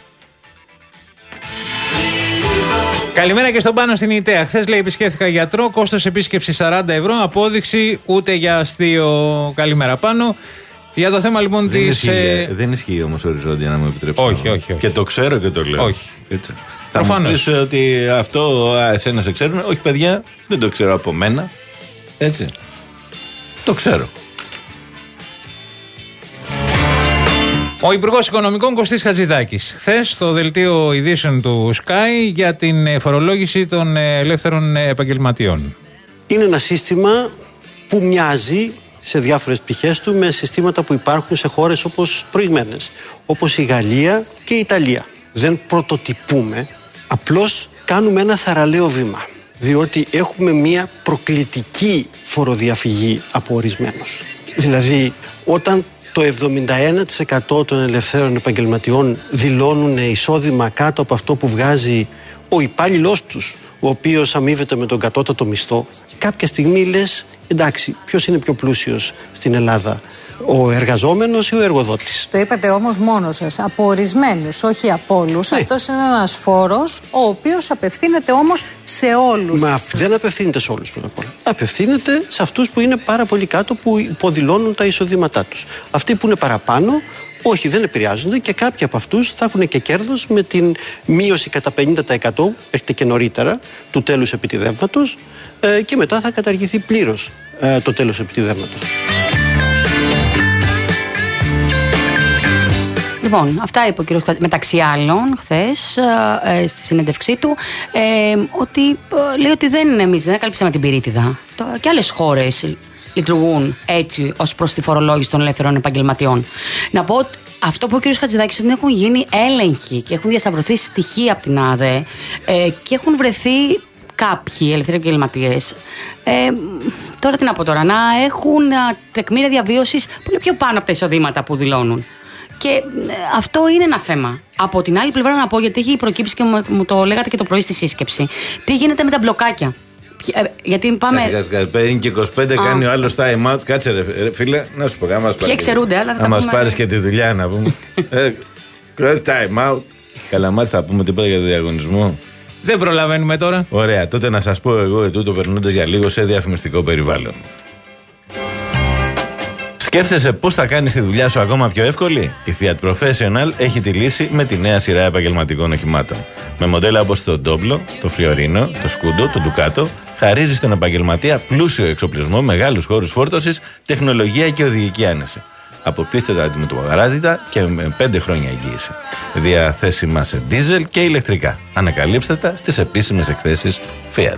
Speaker 3: Καλημέρα και στον Πάνο στην ΙΤΕΑ. Χθες, λέει, επισκέφθηκα γιατρό, κόστος επίσκεψη σαράντα ευρώ, απόδειξη ούτε για αστείο. Καλημέρα, Πάνο. Για το θέμα λοιπόν
Speaker 2: δεν
Speaker 3: της...
Speaker 2: Ισχύει,
Speaker 3: ε...
Speaker 2: Δεν ισχύει όμως οριζόντια, να μου επιτρέψει.
Speaker 3: Όχι, όχι, όχι.
Speaker 2: Και το ξέρω και το λέω.
Speaker 3: Όχι.
Speaker 2: Έτσι.
Speaker 3: Προφανώς.
Speaker 2: Θα μου πεις ότι αυτό α, εσένα σε ξέρουν. Όχι, παιδιά, δεν το ξέρω από μένα. Έτσι. Το ξέρω.
Speaker 3: Ο Υπουργός Οικονομικών Κωστής Χατζηδάκης χθες στο δελτίο ειδήσεων του Sky για την φορολόγηση των ελεύθερων επαγγελματιών.
Speaker 6: Είναι ένα σύστημα που μοιάζει σε διάφορες πτυχές του με συστήματα που υπάρχουν σε χώρες όπως προηγμένες, όπως η Γαλλία και η Ιταλία. Δεν πρωτοτυπούμε, απλώς κάνουμε ένα θαραλέο βήμα, διότι έχουμε μια προκλητική φοροδιαφυγή από ορισμένους. Δηλαδή, όταν το εβδομήντα ένα τοις εκατό των ελευθέρων επαγγελματιών δηλώνουν εισόδημα κάτω από αυτό που βγάζει ο υπάλληλός τους, ο οποίος αμείβεται με τον κατώτατο μισθό, κάποια στιγμή λες, εντάξει, ποιος είναι πιο πλούσιος στην Ελλάδα, ο εργαζόμενος ή ο εργοδότης?
Speaker 7: Το είπατε όμως μόνος σας, από ορισμένους, όχι από όλους.
Speaker 6: Ναι.
Speaker 7: Αυτός είναι ένας φόρος, ο οποίος απευθύνεται όμως σε όλους.
Speaker 6: Μα δεν απευθύνεται σε όλους πρώτα απ' όλα. Απευθύνεται σε αυτούς που είναι πάρα πολύ κάτω, που υποδηλώνουν τα εισοδήματά τους. Αυτοί που είναι παραπάνω, όχι, δεν επηρεάζονται, και κάποιοι από αυτούς θα έχουν και κέρδος με την μείωση κατά πενήντα τοις εκατό, έρχεται και νωρίτερα, του τέλους επιτιδεύματος, ε, και μετά θα καταργηθεί πλήρως ε, το τέλος επιτιδεύματος.
Speaker 4: Λοιπόν, αυτά είπε ο κύριος Κα- μεταξύ άλλων χθες ε, στη συνέντευξή του, ε, ότι ε, λέει ότι δεν εμείς δεν έκαλυψαμε την πυρίτιδα. Το, και άλλες χώρες λειτουργούν έτσι ως προς τη φορολόγηση των ελεύθερων επαγγελματιών. Να πω ότι αυτό που ο κ. Χατζηδάκης, ότι έχουν γίνει έλεγχοι και έχουν διασταυρωθεί στοιχεία από την ΑΔΕ ε, και έχουν βρεθεί κάποιοι ελεύθεροι επαγγελματίες. Ε, τώρα τι να πω τώρα, να έχουν α, τεκμήρια διαβίωσης πολύ πιο πάνω από τα εισοδήματα που δηλώνουν. Και ε, αυτό είναι ένα θέμα. Από την άλλη πλευρά να πω, γιατί έχει προκύψει και μου, μου το λέγατε και το πρωί στη σύσκεψη, τι γίνεται με τα μπλοκάκια. Ε, γιατί πάμε.
Speaker 2: Είναι και είκοσι πέντε, ah. κάνει ο άλλος time out. Κάτσε ρε φίλε, να σου πω.
Speaker 4: Ποιοι εξαιρούνται, αλλά θα
Speaker 2: να
Speaker 4: τα
Speaker 2: μας
Speaker 4: πούμε.
Speaker 2: πάρεις και τη δουλειά να πούμε. ε, time out. Καλαμάρι, θα πούμε τίποτα για το διαγωνισμό?
Speaker 3: Δεν προλαβαίνουμε τώρα.
Speaker 2: Ωραία, τότε να σας πω εγώ ετούτο περνώντας για λίγο σε διαφημιστικό περιβάλλον. Σκέφτεσαι πώς θα κάνεις τη δουλειά σου ακόμα πιο εύκολη? Η Fiat Professional έχει τη λύση με τη νέα σειρά επαγγελματικών οχημάτων. Με μοντέλα όπως το Doblo, το Fiorino, το Scudo, το Ducato, χαρίζει στον επαγγελματία πλούσιο εξοπλισμό, μεγάλους χώρους φόρτωσης, τεχνολογία και οδηγική άνεση. Αποκτήστε τα αντιμετωπογαράτητα και με πέντε χρόνια εγγύηση. Διαθέσιμα σε δίζελ και ηλεκτρικά. Ανακαλύψτε τα στις επίσημες εκθέσεις Fiat.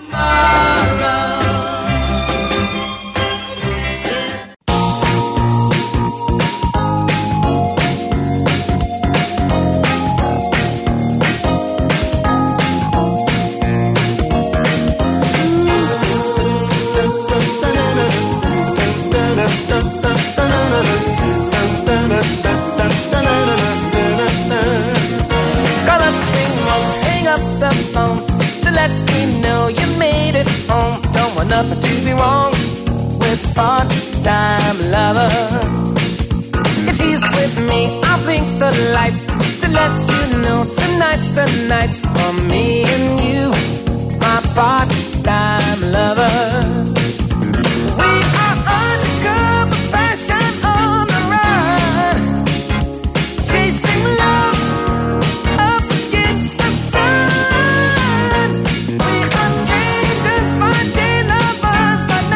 Speaker 8: Nothing to be wrong with part-time lover. If she's with me, I'll blink the lights to let you know tonight's the night for me and you, my part-time lover. We are undercover fashion on the run, chasing love up against the sun. We are strangers, finding lovers, but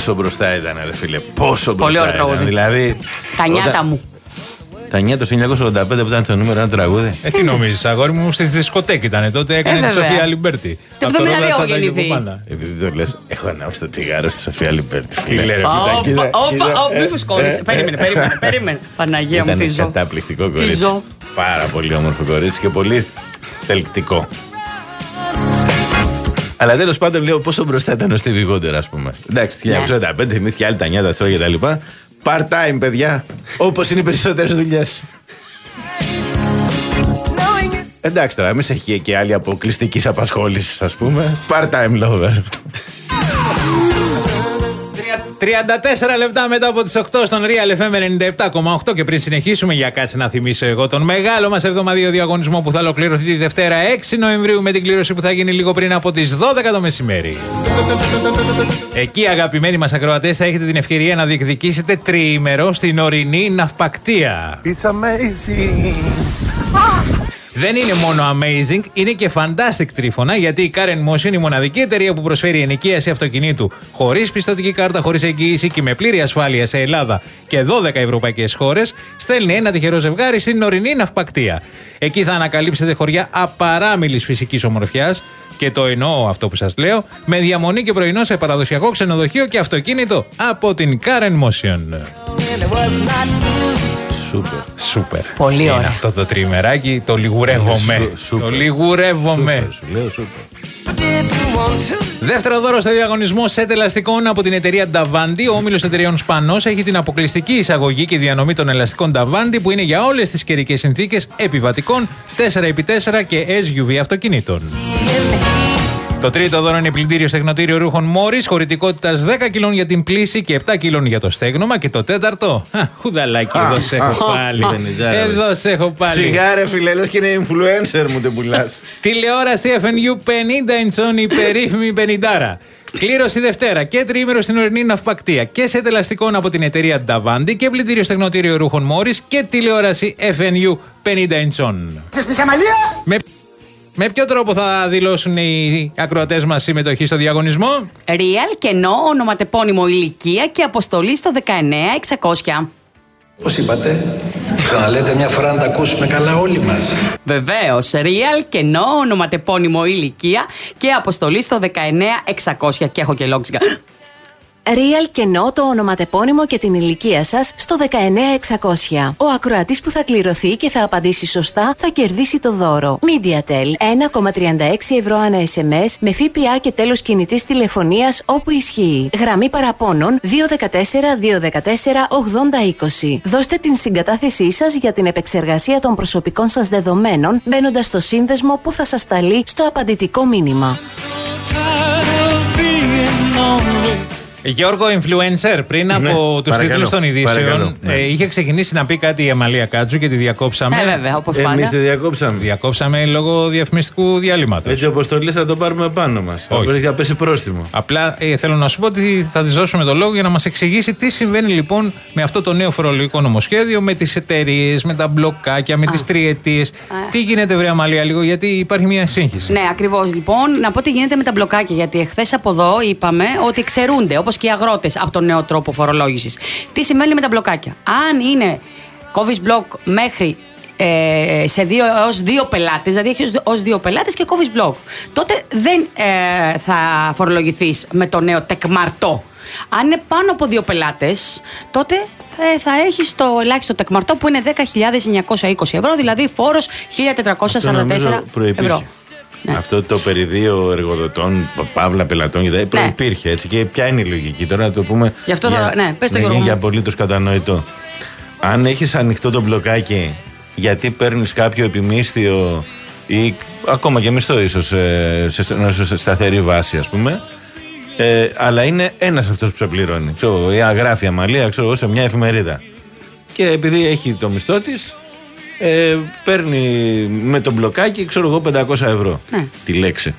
Speaker 2: πόσο μπροστά ήταν, ρε φίλε. Πόσο
Speaker 4: Πολύ
Speaker 2: μπροστά
Speaker 4: ωραίο
Speaker 2: ήταν.
Speaker 4: τραγούδι.
Speaker 2: Δηλαδή.
Speaker 4: Τα νιάτα
Speaker 2: όταν...
Speaker 4: μου.
Speaker 2: Τα νιάτα το χίλια εννιακόσια ογδόντα πέντε που ήταν στο νούμερο ένα τραγούδι.
Speaker 3: Ε, τι νομίζεις, αγόρι μου, στη δισκοτέκη ήταν. Τότε έκανε
Speaker 4: Ε,
Speaker 3: τη
Speaker 4: βέβαια.
Speaker 3: Σοφία Λιμπέρτη.
Speaker 4: Το
Speaker 3: Από
Speaker 4: εβδομήντα δύο
Speaker 3: Ρόδα Τσάτα και
Speaker 4: γεννηθεί.
Speaker 3: Κουπάντα.
Speaker 2: Επειδή το λες, έχω ανάψει το τσιγάρο στη Σοφία Λιμπέρτη.
Speaker 3: Τι λέει, ρε,
Speaker 4: Όπα,
Speaker 3: κοίτα,
Speaker 4: όπα, όπα, μη φουσκώνεις. Περίμενε, περίμενε, περίμενε. Παναγία μου, τι
Speaker 2: Ήταν
Speaker 4: ζω.
Speaker 2: καταπληκτικό
Speaker 4: Τι
Speaker 2: κορίτσι.
Speaker 4: ζω.
Speaker 2: Πάρα πολύ όμορφο κορίτσι και πολύ θελκτικό. Αλλά τέλος πάντων λέω πόσο μπροστά ήταν ο Stevie Wonder, ας πούμε. Εντάξει, το χίλια εννιακόσια ογδόντα πέντε θυμήθηκε άλλη τα νιάτα, αυτό και τα λοιπά. Part time, παιδιά. Όπως είναι οι περισσότερες δουλειές. Εντάξει τώρα, εμείς έχει και άλλη αποκλειστικής απασχόλησης, ας πούμε. Part time lover.
Speaker 3: τριάντα τέσσερα λεπτά μετά από τις οκτώ στον Real εφ εμ ενενήντα επτά κόμμα οκτώ και πριν συνεχίσουμε, για κάτσε να θυμίσω εγώ τον μεγάλο μας εβδομαδιαίο διαγωνισμό που θα ολοκληρωθεί τη Δευτέρα έξι Νοεμβρίου με την κλήρωση που θα γίνει λίγο πριν από τις δώδεκα το μεσημέρι. Εκεί, αγαπημένοι μας ακροατές, θα έχετε την ευκαιρία να διεκδικήσετε τριήμερο στην ορεινή ναυπακτία.
Speaker 9: It's amazing.
Speaker 3: Δεν είναι μόνο amazing, είναι και fantastic τρίφωνα, γιατί η Karen Motion, η μοναδική εταιρεία που προσφέρει ενοικίαση αυτοκινήτου χωρίς πιστωτική κάρτα, χωρίς εγγύηση και με πλήρη ασφάλεια σε Ελλάδα και δώδεκα ευρωπαϊκές χώρες, στέλνει ένα τυχερό ζευγάρι στην ορεινή ναυπακτία. Εκεί θα ανακαλύψετε χωριά απαράμιλης φυσικής ομορφιάς, και το εννοώ αυτό που σας λέω, με διαμονή και πρωινό σε παραδοσιακό ξενοδοχείο και αυτοκίνητο από την Karen Motion.
Speaker 2: Σούπερ.
Speaker 3: Σούπερ.
Speaker 4: Πολύ
Speaker 3: Είναι
Speaker 4: ωραία.
Speaker 3: αυτό το τριημεράκι, το λιγουρεύομαι.
Speaker 2: Σου- σούπερ.
Speaker 3: Το λιγουρεύομαι.
Speaker 2: Σούπερ, σου λέω σούπερ.
Speaker 3: Δεύτερο δώρο στο διαγωνισμό σετ ελαστικών από την εταιρεία Davanti. Ο όμιλος εταιρεών Spanos έχει την αποκλειστική εισαγωγή και διανομή των ελαστικών Davanti που είναι για όλες τις καιρικές συνθήκες επιβατικών τέσσερα επί τέσσερα και ες γιου βι αυτοκινήτων. Το τρίτο δώρο είναι πλυντήριο στεγνοτήριο ρούχων Μόρις, χωρητικότητας δέκα κιλών για την πλύση και επτά κιλών για το στέγνομα. Και το τέταρτο, α, χουδαλάκι, εδώ σε έχω πάλι.
Speaker 2: πενηντάρα,
Speaker 3: Εδώ σε έχω πάλι.
Speaker 2: Σιγά ρε φίλε, λες και είναι influencer μου δεν πουλάς.
Speaker 3: Τηλεόραση εφ εν γιου πενήντα ιντσών, η περίφημη πενηντάρα. Κλήρωση Δευτέρα και τριήμερο στην ορεινή ναυπακτία και σε τελαστικών από την εταιρεία Davanti και πλυντήριο στεγνοτήριο ρούχων Μόρις και τηλεόραση εφ εν γιου πενήντα ιντσών. Με, με ποιο τρόπο θα δηλώσουν οι ακροατές μας συμμετοχή στο διαγωνισμό?
Speaker 4: Real, κενό, ονοματεπώνυμο, ηλικία και αποστολή στο δεκαεννέα εξακόσια.
Speaker 10: Πώς είπατε, ξαναλέτε μια φορά να τα ακούσουμε καλά όλοι μας.
Speaker 4: Βεβαίως, real, κενό, ονοματεπώνυμο, ηλικία και αποστολή στο δεκαεννέα εξακόσια. Και έχω και λόγια.
Speaker 11: Real κενό το ονοματεπώνυμο και την ηλικία σας στο δεκαεννέα εξακόσια. Ο ακροατής που θα κληρωθεί και θα απαντήσει σωστά θα κερδίσει το δώρο. MediaTel ένα κόμμα τριάντα έξι ευρώ ανά ες εμ ες με ΦΠΑ και τέλος κινητής τηλεφωνίας όπου ισχύει. Γραμμή παραπώνων δύο ένα τέσσερα δύο ένα τέσσερα ογδόντα είκοσι. Δώστε την συγκατάθεσή σας για την επεξεργασία των προσωπικών σας δεδομένων μπαίνοντας στο σύνδεσμο που θα σας σταλεί στο απαντητικό μήνυμα.
Speaker 3: Γιώργο, influencer, πριν
Speaker 2: Ναι,
Speaker 3: από τους
Speaker 2: παρακαλώ,
Speaker 3: τίτλους των ειδήσεων,
Speaker 2: παρακαλώ, ναι.
Speaker 3: ε, είχε ξεκινήσει να πει κάτι η Αμαλία Κάτσου και τη διακόψαμε.
Speaker 4: Ε, βέβαια, όπως
Speaker 2: Εμείς
Speaker 4: πάντα.
Speaker 2: τη διακόψαμε.
Speaker 3: Διακόψαμε λόγω διαφημιστικού διαλύματος.
Speaker 2: Έτσι όπως το λες θα το πάρουμε πάνω μας.
Speaker 3: Όχι.
Speaker 2: Πρέπει να πέσει πρόστιμο.
Speaker 3: Απλά ε, θέλω να σου πω ότι θα τη δώσουμε το λόγο για να μας εξηγήσει τι συμβαίνει λοιπόν με αυτό το νέο φορολογικό νομοσχέδιο, με τις εταιρείες, με τα μπλοκάκια, με τις τριετίες. Τι γίνεται, βρε Αμαλία, λίγο, γιατί υπάρχει μια σύγχυση.
Speaker 4: Ναι, ακριβώς. Λοιπόν, να πω τι γίνεται με τα μπλοκάκια. Γιατί εχθές από εδώ είπαμε ότι ξερούνται, όπως και οι αγρότες, από τον νέο τρόπο φορολόγησης. Τι σημαίνει με τα μπλοκάκια? Αν είναι κόβεις μπλοκ μέχρι ε, σε δύο έως δύο πελάτες, δηλαδή έχεις ως δύο πελάτες και κόβεις μπλοκ, τότε δεν ε, θα φορολογηθείς με το νέο τεκμαρτό. Αν είναι πάνω από δύο πελάτες, τότε ε, θα έχεις το ελάχιστο τεκμαρτό που είναι δέκα χιλιάδες εννιακόσια είκοσι ευρώ, δηλαδή φόρος χίλια τετρακόσια σαράντα τέσσερα
Speaker 2: Αυτό νομίζω
Speaker 4: ευρώ.
Speaker 2: προϋπήρχε. Αυτό το περί δύο εργοδοτών, παύλα πελατών, γιατί προϋπήρχε έτσι. Και ποια είναι η λογική τώρα να το πούμε.
Speaker 4: Γι' αυτό
Speaker 2: για,
Speaker 4: θα- ναι, πες το,
Speaker 2: να
Speaker 4: Γιώργο
Speaker 2: γίνει
Speaker 4: μου.
Speaker 2: για απολύτως κατανοητό. Αν έχεις ανοιχτό το μπλοκάκι, γιατί παίρνεις κάποιο επιμίσθιο ή ακόμα και μισθό ίσως σε, σε, σε, σε σταθερή βάση, ας πούμε. Ε, αλλά είναι ένας αυτός που σε πληρώνει. Ξέρω, η αγράφη Αμαλία, ξέρω εγώ, σε μια εφημερίδα. Και επειδή έχει το μισθό της, ε, παίρνει με το μπλοκάκι, ξέρω εγώ, πεντακόσια ευρώ.
Speaker 4: Ναι.
Speaker 2: Τη λέξη.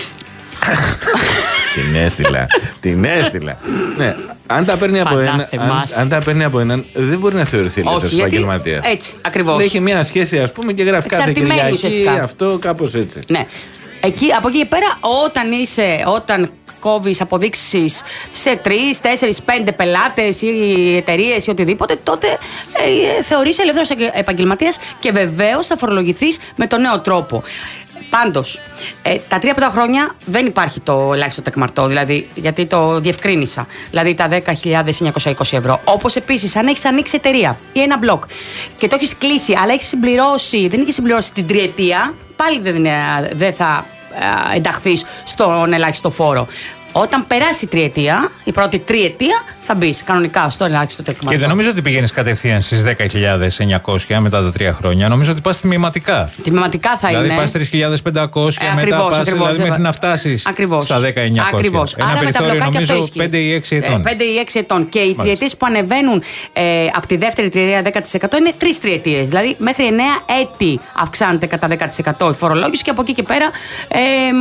Speaker 2: Την έστειλα. Την έστειλα. Ναι. Αν τα παίρνει από έναν,
Speaker 4: Φαντάστε
Speaker 2: αν,
Speaker 4: μας.
Speaker 2: αν τα παίρνει από έναν, δεν μπορεί να θεωρηθεί ελεύθερος
Speaker 4: Όχι, γιατί
Speaker 2: επαγγελματίας.
Speaker 4: έτσι, ακριβώς.
Speaker 2: Έχει μια σχέση, ας πούμε, και γράφει κάθε
Speaker 4: Εξαρτημένη
Speaker 2: Κυριακή
Speaker 4: ουσιαστικά.
Speaker 2: αυτό, κάπως έτσι.
Speaker 4: Ναι. Εκεί, από εκεί και πέρα, όταν είσαι, όταν κόβεις αποδείξεις σε τρεις, τέσσερις, πέντε πελάτες ή εταιρείες ή οτιδήποτε, τότε ε, θεωρείς ελεύθερος επαγγελματίας και βεβαίως θα φορολογηθείς με τον νέο τρόπο. Πάντως, ε, τα τρία πέντε χρόνια δεν υπάρχει το ελάχιστο τεκμαρτό, δηλαδή, γιατί το διευκρίνησα. Δηλαδή τα δέκα χιλιάδες εννιακόσια είκοσι ευρώ. Όπως επίσης, αν έχεις ανοίξει εταιρεία ή ένα μπλοκ και το έχεις κλείσει, αλλά έχεις συμπληρώσει, δεν έχεις συμπληρώσει την τριετία, πάλι δεν, είναι, δεν θα ε, ενταχθείς στον ελάχιστο φόρο. Όταν περάσει η τριετία, η πρώτη τριετία, θα μπει κανονικά στο ελάχιστο τεκμαρτό.
Speaker 3: Και δεν νομίζω ότι πηγαίνεις κατευθείαν στις δέκα χιλιάδες εννιακόσια μετά τα τρία χρόνια. Νομίζω ότι πας τμηματικά.
Speaker 4: Τμηματικά θα
Speaker 3: δηλαδή
Speaker 4: είναι.
Speaker 3: Δηλαδή πας τρεις χιλιάδες πεντακόσια,
Speaker 4: ε,
Speaker 3: μετά
Speaker 4: ακριβώς,
Speaker 3: πας
Speaker 4: ακριβώς,
Speaker 3: δηλαδή, μέχρι να φτάσεις
Speaker 4: ακριβώς,
Speaker 3: στα δέκα χιλιάδες εννιακόσια.
Speaker 4: Ακριβώς.
Speaker 3: Ένα
Speaker 4: Άρα
Speaker 3: περιθώριο
Speaker 4: με τα
Speaker 3: νομίζω πέντε ή έξι ετών.
Speaker 4: πέντε ή έξι ετών. Και οι τριετίες που ανεβαίνουν ε, από τη δεύτερη τριετία δέκα τοις εκατό είναι τρεις τριετίες. Δηλαδή μέχρι εννέα έτη αυξάνεται κατά δέκα τοις εκατό η φορολόγηση και από εκεί και πέρα, ε,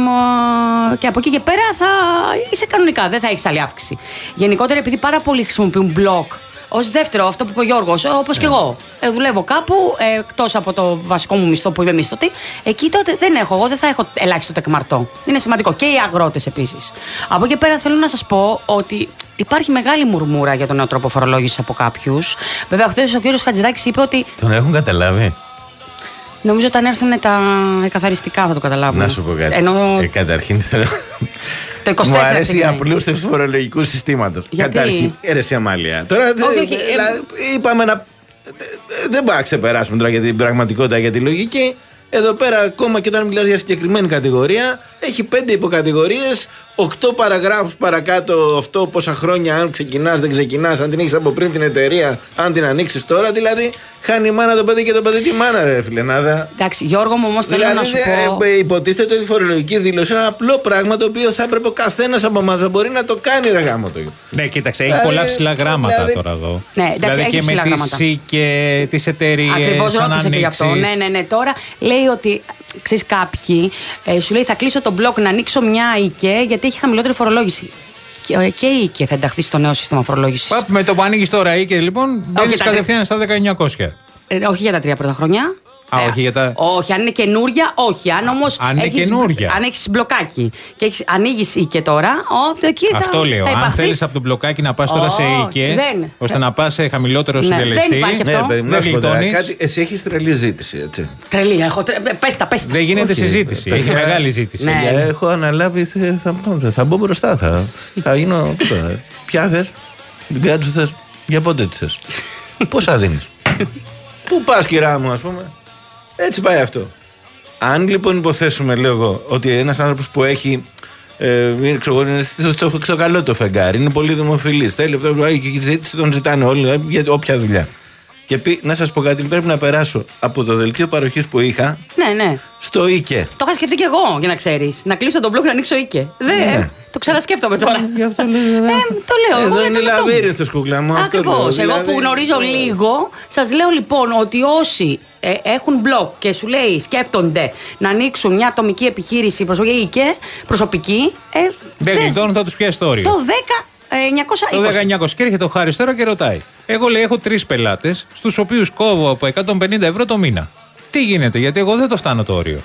Speaker 4: και από εκεί και πέρα θα είσαι κανονικά. Δεν θα έχει άλλη αύξηση. Γενικότερα, επειδή πάρα πολλοί χρησιμοποιούν μπλοκ ως δεύτερο, αυτό που είπε ο Γιώργος, όπως yeah. και εγώ. Ε, δουλεύω κάπου, ε, εκτός από το βασικό μου μισθό που είμαι μισθωτή, εκεί τότε δεν έχω. Εγώ δεν θα έχω ελάχιστο τεκμαρτό. Είναι σημαντικό. Και οι αγρότες επίσης. Από εκεί πέρα θέλω να σας πω ότι υπάρχει μεγάλη μουρμούρα για τον νέο τρόπο φορολόγησης από κάποιους. Βέβαια, χθες ο κύριος Χατζηδάκης είπε ότι.
Speaker 2: Τον έχουν καταλάβει.
Speaker 4: Νομίζω όταν έρθουν τα εκαθαριστικά θα το καταλάβουν.
Speaker 2: Να σου πω κάτι.
Speaker 4: Ενώ...
Speaker 2: Ε, καταρχήν θέλω.
Speaker 4: Το είκοσι τέσσερα
Speaker 2: μου αρέσει η απλούστευση φορολογικού συστήματος. Καταρχήν, έρεση Αμάλια. Τώρα
Speaker 4: όχι, όχι,
Speaker 2: δηλαδή, είπαμε να. Δεν πάμε να ξεπεράσουμε τώρα για την πραγματικότητα, για τη λογική. Εδώ πέρα, ακόμα και όταν μιλάς για συγκεκριμένη κατηγορία, έχει πέντε υποκατηγορίες, οκτώ παραγράφους παρακάτω αυτό, πόσα χρόνια, αν ξεκινάς, δεν ξεκινάς, αν την έχεις από πριν την εταιρεία, αν την ανοίξεις τώρα. Δηλαδή, χάνει η μάνα το παιδί και το παιδί τη μάνα, ρε φιλενάδα.
Speaker 4: Εντάξει, Γιώργο μου, όμως θέλω
Speaker 2: δηλαδή,
Speaker 4: να σου πω.
Speaker 2: Ε, υποτίθεται ότι η φορολογική δήλωση είναι ένα απλό πράγμα το οποίο θα έπρεπε ο καθένας από εμάς να μπορεί να το κάνει, ρε γάμο το.
Speaker 3: Ναι, κοίταξε, έχει
Speaker 2: δηλαδή,
Speaker 3: πολλά ψηλά γράμματα
Speaker 2: δηλαδή,
Speaker 3: τώρα εδώ.
Speaker 4: Ναι, εντάξει,
Speaker 3: δηλαδή και με τις ΣΥ και τις εταιρείες.
Speaker 4: Ακριβώς, ρώτησε και γι' αυτό. Ναι, ναι, ναι. Τώρα λέει ότι. Ξέρεις, κάποιοι ε, σου λέει θα κλείσω τον μπλοκ να ανοίξω μια ΙΚΕ γιατί έχει χαμηλότερη φορολόγηση. Και, ε, και η ΙΚΕ θα ενταχθεί στο νέο σύστημα φορολόγησης.
Speaker 3: Παπ, με το που ανοίγεις τώρα ΙΚΕ, λοιπόν, μπαίνεις κατευθείαν στα δέκα χιλιάδες εννιακόσια.
Speaker 4: Ε, όχι για τα τρία πρώτα χρόνια.
Speaker 3: Α, όχι, για τα...
Speaker 4: όχι, αν είναι καινούρια, όχι. Αν όμως
Speaker 3: αν είναι
Speaker 4: έχεις,
Speaker 3: καινούρια.
Speaker 4: Αν έχεις μπλοκάκι και έχεις, ανοίγεις ΙΚΕ τώρα, ό, εκεί θα.
Speaker 3: Αυτό λέω.
Speaker 4: Θα
Speaker 3: αν
Speaker 4: υπαχθείς...
Speaker 3: θέλεις από το μπλοκάκι να πας τώρα
Speaker 4: oh,
Speaker 3: σε ΙΚΕ,
Speaker 4: δεν.
Speaker 3: ώστε να πας σε χαμηλότερο
Speaker 4: ναι,
Speaker 3: συντελεστή.
Speaker 4: Δεν υπάρχει αυτό.
Speaker 2: Ναι, παιδί,
Speaker 3: δεν γλιτώνεις.
Speaker 2: Κάτι, εσύ έχεις τρελή ζήτηση, έτσι.
Speaker 4: Τρελή, έχω. Τρε... Πες τα, πες τα.
Speaker 3: Δεν γίνεται
Speaker 2: όχι,
Speaker 3: συζήτηση. Έχει
Speaker 2: παιδιά,
Speaker 3: μεγάλη ζήτηση.
Speaker 4: Ναι.
Speaker 2: Έχω αναλάβει. Θα, θα, θα μπω μπροστά. Θα, θα γίνω. Ποια θες, την πιάτου θες, για πότε τη θες. Πόσα δίνεις. Πού πας, κυρά μου, ας πούμε. Έτσι πάει αυτό. Αν λοιπόν υποθέσουμε, λέω εγώ, ότι ένας άνθρωπος που έχει. Ε, είναι, ξέρω, είναι στο, στο καλό το φεγγάρι, είναι πολύ δημοφιλής. Θέλει αυτό που έχει ζήτηση, τον ζητάνε όλοι για όποια δουλειά. Και πει, να σας πω κάτι, πρέπει να περάσω από το δελτίο παροχής που είχα
Speaker 4: ναι, ναι.
Speaker 2: στο ΙΚΕ.
Speaker 4: Το είχα σκεφτεί κι εγώ, για να ξέρεις. Να κλείσω τον μπλοκ να ανοίξω ΙΚΕ. Δεν. Ναι. Το ξανασκέφτομαι τώρα.
Speaker 2: Γι' αυτό λέω.
Speaker 4: Ε, το λέω.
Speaker 2: Εδώ
Speaker 4: εγώ,
Speaker 2: είναι λαβύρινθος, κούκλα μου.
Speaker 4: Ακριβώς. Εγώ που γνωρίζω λίγο, σας λέω λοιπόν ότι όσοι ε, έχουν μπλοκ και σου λέει σκέφτονται να ανοίξουν μια ατομική επιχείρηση προσωπική, προσωπική ε,
Speaker 3: δεν γλιτώνουν, θα τους πιάσει το όριο.
Speaker 4: Το δέκα εννιακόσια είκοσι.
Speaker 3: Το δέκα εννιακόσια. Και έρχεται ο Χάρης τώρα και ρωτάει. Εγώ λέει έχω τρεις πελάτες, στους οποίους κόβω από εκατόν πενήντα ευρώ το μήνα. Τι γίνεται, γιατί εγώ δεν το φτάνω το όριο.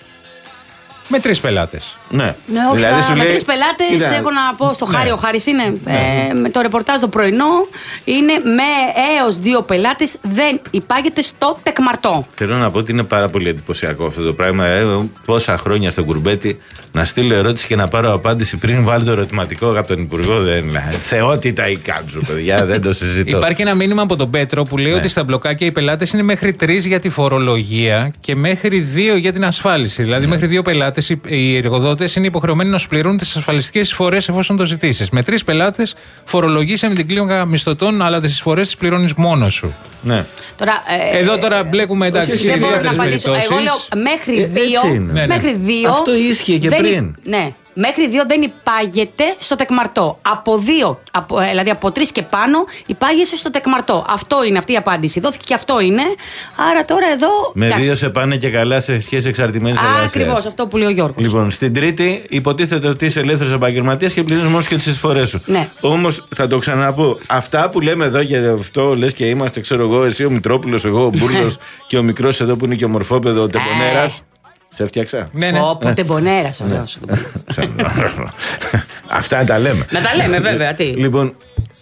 Speaker 3: Με τρεις πελάτες.
Speaker 2: Ναι,
Speaker 4: ναι όχι, δηλαδή, σου με λέει... τρεις πελάτες Είδα... έχω να πω στο ναι. Χάρη. Ο Χάρης είναι ναι. ε, με το ρεπορτάζ το πρωινό. Είναι με έως δύο πελάτες. Δεν υπάγεται στο τεκμαρτό.
Speaker 2: Θέλω να πω ότι είναι πάρα πολύ εντυπωσιακό αυτό το πράγμα. Ε, πόσα χρόνια στον κουρμπέτι να στείλω ερώτηση και να πάρω απάντηση πριν βάλω το ερωτηματικό από τον Υπουργό. Δεν είναι. Θεότητα η κάτσου, παιδιά, δεν το συζητώ.
Speaker 3: Υπάρχει ένα μήνυμα από τον Πέτρο που λέει ναι. ότι στα μπλοκάκια οι πελάτες είναι μέχρι τρεις για τη φορολογία και μέχρι δύο για την ασφάλιση. Δηλαδή ναι. μέχρι δύο πελάτες. Οι εργοδότες είναι υποχρεωμένοι να σου πληρώνουν τις ασφαλιστικές εισφορές εφόσον το ζητήσεις. Με τρεις πελάτες φορολογείσαι με την κλίμακα μισθωτών, αλλά τις εισφορές τις πληρώνεις μόνος σου.
Speaker 2: Ναι.
Speaker 4: Τώρα, ε,
Speaker 3: Εδώ τώρα μπλέκουμε εντάξει.
Speaker 4: Δεν μπορώ να απαντήσω. Εγώ λέω μέχρι δύο.
Speaker 2: Ε,
Speaker 4: μέχρι δύο
Speaker 2: αυτό ίσχυε και
Speaker 4: δεν,
Speaker 2: πριν.
Speaker 4: Ναι. Μέχρι δύο δεν υπάγεται στο τεκμαρτό. Από δύο, από, δηλαδή από τρεις και πάνω, υπάγεσαι στο τεκμαρτό. Αυτό είναι αυτή η απάντηση. Δόθηκε και αυτό είναι. Άρα τώρα εδώ.
Speaker 2: Με εντάξει. δύο σε πάνε και καλά σε σχέση εξαρτημένης εργασίας.
Speaker 4: Ακριβώς αυτό που λέει ο Γιώργος.
Speaker 2: Λοιπόν, στην Τρίτη υποτίθεται ότι είσαι ελεύθερος επαγγελματίας και πληρώνεις μόνο και τις εισφορές σου.
Speaker 4: Ναι.
Speaker 2: Όμως θα το ξαναπώ. Αυτά που λέμε εδώ και αυτό λες και είμαστε, ξέρω εγώ, εσύ ο Μητρόπουλος, εγώ ο Μπούρλος και ο μικρός εδώ που είναι και ο μορφόπεδο, ο Τεμπονέρας. Σε φτιάξα.
Speaker 3: Ναι, ναι.
Speaker 4: Ω, τεμπονέρας, ωραίος.
Speaker 2: Αυτά τα λέμε.
Speaker 4: Να τα λέμε, βέβαια. Τι.
Speaker 2: Λοιπόν,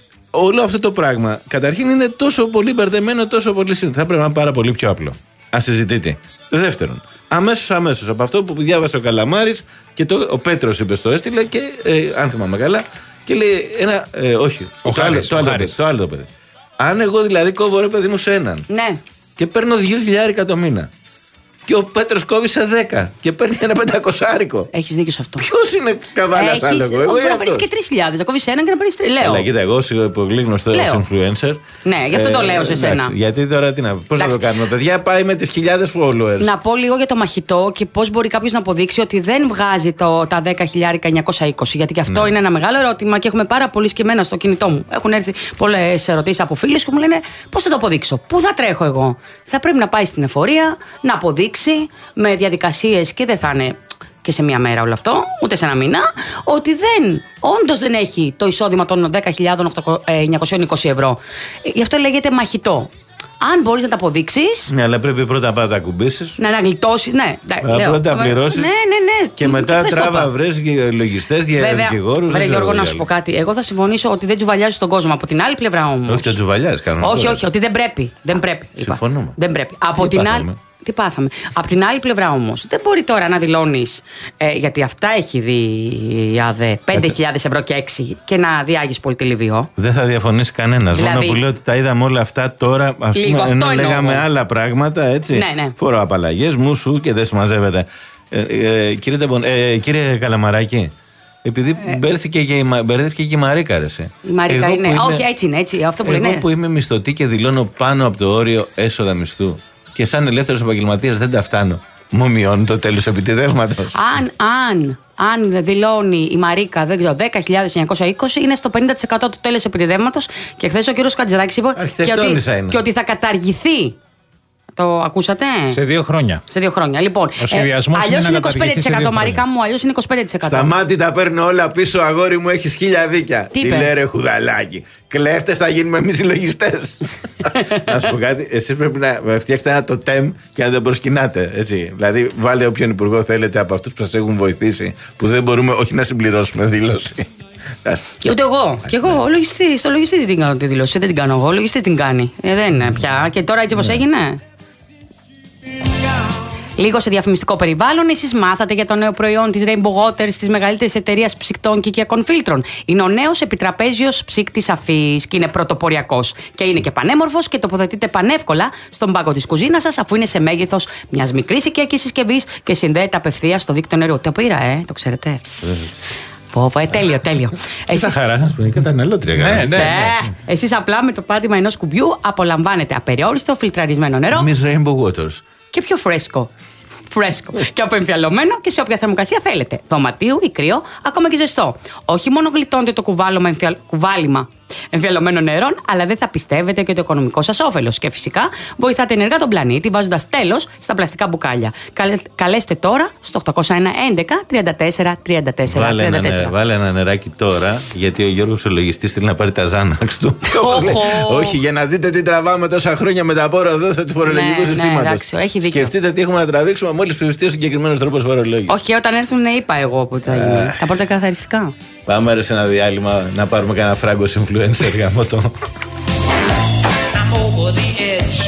Speaker 2: όλο αυτό το πράγμα καταρχήν είναι τόσο πολύ μπερδεμένο, τόσο πολύ σύνθετο. Θα πρέπει να είναι πάρα πολύ πιο απλό. Ασυζητητή. Δεύτερον, αμέσως αμέσως από αυτό που διάβασε ο Καλαμάρης και το, ο Πέτρος είπε στο έστειλε και ε, αν θυμάμαι καλά και λέει ένα. Ε, όχι,
Speaker 3: ο
Speaker 2: το,
Speaker 3: Χάρης,
Speaker 2: άλλο, το,
Speaker 3: ο
Speaker 2: άλλο,
Speaker 3: Χάρης.
Speaker 2: το άλλο το παιδί. Αν εγώ δηλαδή κόβω ρε παιδί μου σε έναν
Speaker 4: Ναι.
Speaker 2: και παίρνω δύο χιλιάρικα το μήνα. Και ο Πέτρος κόβει σε δέκα και παίρνει ένα πεντακοσάρικο.
Speaker 4: Έχεις δίκιο σε αυτό.
Speaker 2: Ποιος είναι καβάλας, θα λέγω. Εγώ
Speaker 4: μπορεί
Speaker 2: ή
Speaker 4: να παίρνει
Speaker 2: αυτός.
Speaker 4: και τρεις χιλιάδες. Να κόβεις έναν και να παίρνει τρεις. Λέω.
Speaker 2: Αλλά κοίτα, εγώ είμαι πολύ γνωστό
Speaker 4: Λέω.
Speaker 2: influencer.
Speaker 4: Ναι, γι' αυτό το λέω σε σένα.
Speaker 2: εντάξει, γιατί τώρα τι να. Πώς να το
Speaker 4: Εντάξει.
Speaker 2: κάνουμε, παιδιά, πάει με τις χιλιάδες followers.
Speaker 4: Να πω λίγο για το μαχητό και πώς μπορεί κάποιος να αποδείξει ότι δεν βγάζει το, τα δέκα χιλιάρικα εννιακόσια είκοσι. Γιατί και αυτό
Speaker 2: Ναι.
Speaker 4: είναι ένα μεγάλο ερώτημα και έχουμε πάρα πολύ σκεμμένα στο κινητό μου. Έχουν έρθει πολλές ερωτήσεις από φίλους και μου λένε πώς θα το αποδείξω, πού θα τρέχω εγώ. Θα πρέπει να πάει στην εφορία, να αποδείξει με διαδικασίες και δεν θα είναι και σε μία μέρα όλο αυτό, ούτε σε ένα μήνα, ότι δεν, όντως δεν έχει το εισόδημα των δέκα χιλιάδες εννιακόσια είκοσι ευρώ. Γι' αυτό λέγεται μαχητό. Αν μπορείς να τα αποδείξεις,
Speaker 2: Ναι, αλλά πρέπει πρώτα να πάει να τα κουμπίσεις.
Speaker 4: να αναγλιτώσεις, ναι.
Speaker 2: Να
Speaker 4: λέω.
Speaker 2: πρώτα πληρώσεις.
Speaker 4: Ναι, ναι, ναι.
Speaker 2: Και μετά
Speaker 4: δεν στο
Speaker 2: τράβα
Speaker 4: είπα.
Speaker 2: βρες λογιστές,
Speaker 4: Βέβαια,
Speaker 2: δικηγόρους.
Speaker 4: βρε Γιώργο, να σου πω κάτι. Εγώ θα συμφωνήσω ότι δεν τζουβαλιάζει τον κόσμο. Από την άλλη πλευρά όμως.
Speaker 2: Όχι, το τζουβαλιάς κάνουν.
Speaker 4: Όχι, όχι, ότι δεν πρέπει. Δεν πρέπει. είπα.
Speaker 2: Συμφωνούμε.
Speaker 4: Δεν πρέπει. Από
Speaker 2: Τι
Speaker 4: την
Speaker 2: πάθαμε?
Speaker 4: άλλη. Τι πάθαμε. Από την άλλη πλευρά όμως, δεν μπορεί τώρα να δηλώνεις, ε, γιατί αυτά έχει δει η ΑΔΕ, πέντε χιλιάδες ευρώ και έξι και να διάγεις πολυτελειβιό.
Speaker 2: Δεν θα διαφωνήσει κανένας.
Speaker 4: Δηλαδή-
Speaker 2: Μόνο που λέω ότι τα είδαμε όλα αυτά τώρα, ας
Speaker 4: Λίγο
Speaker 2: πούμε,
Speaker 4: αυτό
Speaker 2: ενώ
Speaker 4: εννοώ
Speaker 2: λέγαμε
Speaker 4: εγώ.
Speaker 2: άλλα πράγματα, έτσι.
Speaker 4: Ναι, ναι.
Speaker 2: Φοροαπαλλαγές, μου σου και δεν συμμαζεύεται. Ε, ε, κύριε, Τεμπον, ε, κύριε Καλαμαράκη, επειδή μπέρδευτηκε και η, Μα- μπερδεύτηκε και η Μαρίκα, ρε, σε.
Speaker 4: Η Μαρίκα
Speaker 2: Εγώ
Speaker 4: είναι.
Speaker 2: που είμαι-
Speaker 4: Όχι, έτσι είναι, έτσι. Αυτό που
Speaker 2: Εγώ
Speaker 4: λένε.
Speaker 2: που είμαι μισθωτή και δηλώνω πάνω από το όριο έσοδα μισθού και σαν ελεύθερος επαγγελματίας δεν τα φτάνω, μου μειώνει το τέλος επιτιδεύματος.
Speaker 4: Αν, αν, αν δηλώνει η Μαρίκα, δεν ξέρω, δέκα χιλιάδες εννιακόσια είκοσι, είναι στο πενήντα τοις εκατό του τέλους επιτιδεύματος και χθες ο κύριος Χατζηδάκης είπε και ότι,
Speaker 2: Αρχιτεκτόνισσα είναι.
Speaker 4: και ότι θα καταργηθεί. Το ακούσατε?
Speaker 3: Σε δύο χρόνια.
Speaker 4: Σε δύο χρόνια. Λοιπόν,
Speaker 3: Ο σχεδιασμός είναι
Speaker 4: αλλιώς
Speaker 3: να
Speaker 4: είναι
Speaker 3: καταργηθεί
Speaker 4: είκοσι πέντε τοις εκατό,
Speaker 3: σε δύο
Speaker 4: Μαρίκα μου, αλλιώς είναι είκοσι πέντε τοις εκατό.
Speaker 2: Σταμάτη, τα παίρνω όλα πίσω, αγόρι μου, έχεις χίλια δίκια.
Speaker 4: Τι
Speaker 2: Τι
Speaker 4: είπε?
Speaker 2: λέει ρε χουδαλάκι. Κλέφτες θα γίνουμε εμείς οι λογιστές. Να σου πω κάτι, εσείς πρέπει να φτιάξετε ένα τοτέμ και να τον προσκυνάτε. Έτσι. Δηλαδή, βάλτε όποιον υπουργό θέλετε από αυτούς που σας έχουν βοηθήσει, που δεν μπορούμε όχι να συμπληρώσουμε δήλωση.
Speaker 4: Και ούτε εγώ. Και εγώ, ο λογιστή, στο λογιστή δεν την κάνω τη δήλωση. Δεν την κάνω εγώ. Ο λογιστή την κάνει. Ε, δεν είναι πια. Και τώρα έτσι όπως έγινε. Λίγο σε διαφημιστικό περιβάλλον, εσείς μάθατε για το νέο προϊόν της Rainbow Waters, της μεγαλύτερης εταιρείας ψυκτών και οικιακών φίλτρων. Είναι ο νέος επιτραπέζιος ψύκτης αφής και είναι πρωτοποριακός. Και είναι και πανέμορφος και τοποθετείται πανεύκολα στον πάγκο της κουζίνας σας, αφού είναι σε μέγεθος μιας μικρής οικιακής συσκευής και συνδέεται απευθείας στο δίκτυο νερού. Το πήρα, ε, το ξέρετε. Πω, πω, ε, τέλειο, τέλειο.
Speaker 2: Εσείς χαρά, είναι καταναλώτρια.
Speaker 3: Ναι, ναι.
Speaker 4: Ναι. Εσείς απλά με το πάτημα ενός κουμπιού απολαμβάνετε απεριόριστο φιλτραρισμένο νερό
Speaker 2: Εμείς Rainbow Waters.
Speaker 4: και πιο φρέσκο. Φρέσκο. Και αποεμφιαλωμένο και σε όποια θερμοκρασία θέλετε. Δωματίου ή κρύο, ακόμα και ζεστό. Όχι μόνο γλιτώνετε το κουβάλωμα εμφιαλ... κουβάλιμα εμφιαλωμένων νερών, αλλά δεν θα πιστεύετε και το οικονομικό σας όφελος. Και φυσικά βοηθάτε ενεργά τον πλανήτη βάζοντας τέλος στα πλαστικά μπουκάλια. Καλε... Καλέστε τώρα στο οκτώ ένα ένα τριάντα τέσσερα τριάντα τέσσερα
Speaker 2: Βάλε
Speaker 4: τριάντα
Speaker 2: ένα,
Speaker 4: τέσσερα.
Speaker 2: νε- βάλε ένα νεράκι τώρα, γιατί ο Γιώργος ο λογιστής θέλει να πάρει τα Ζάναξ του.
Speaker 4: Οχο.
Speaker 2: Όχι, για να δείτε τι τραβάμε τόσα χρόνια με τα πόρα εδώ του φορολογικού
Speaker 4: Ναι, ναι,
Speaker 2: συστήματος.
Speaker 4: εντάξει, έχει δίκιο.
Speaker 2: Σκεφτείτε τι έχουμε να τραβήξουμε μόλις ψηφιστεί ο συγκεκριμένος τρόπος φορολόγησης.
Speaker 4: Όχι, και όταν έρθουν, είπα εγώ που θα γίνει. Θα πάρετε καθαριστικά.
Speaker 2: Πάμε ρε σε ένα διάλειμμα να πάρουμε κανένα φράγκος influencer γάμο το.
Speaker 8: I'm over the edge.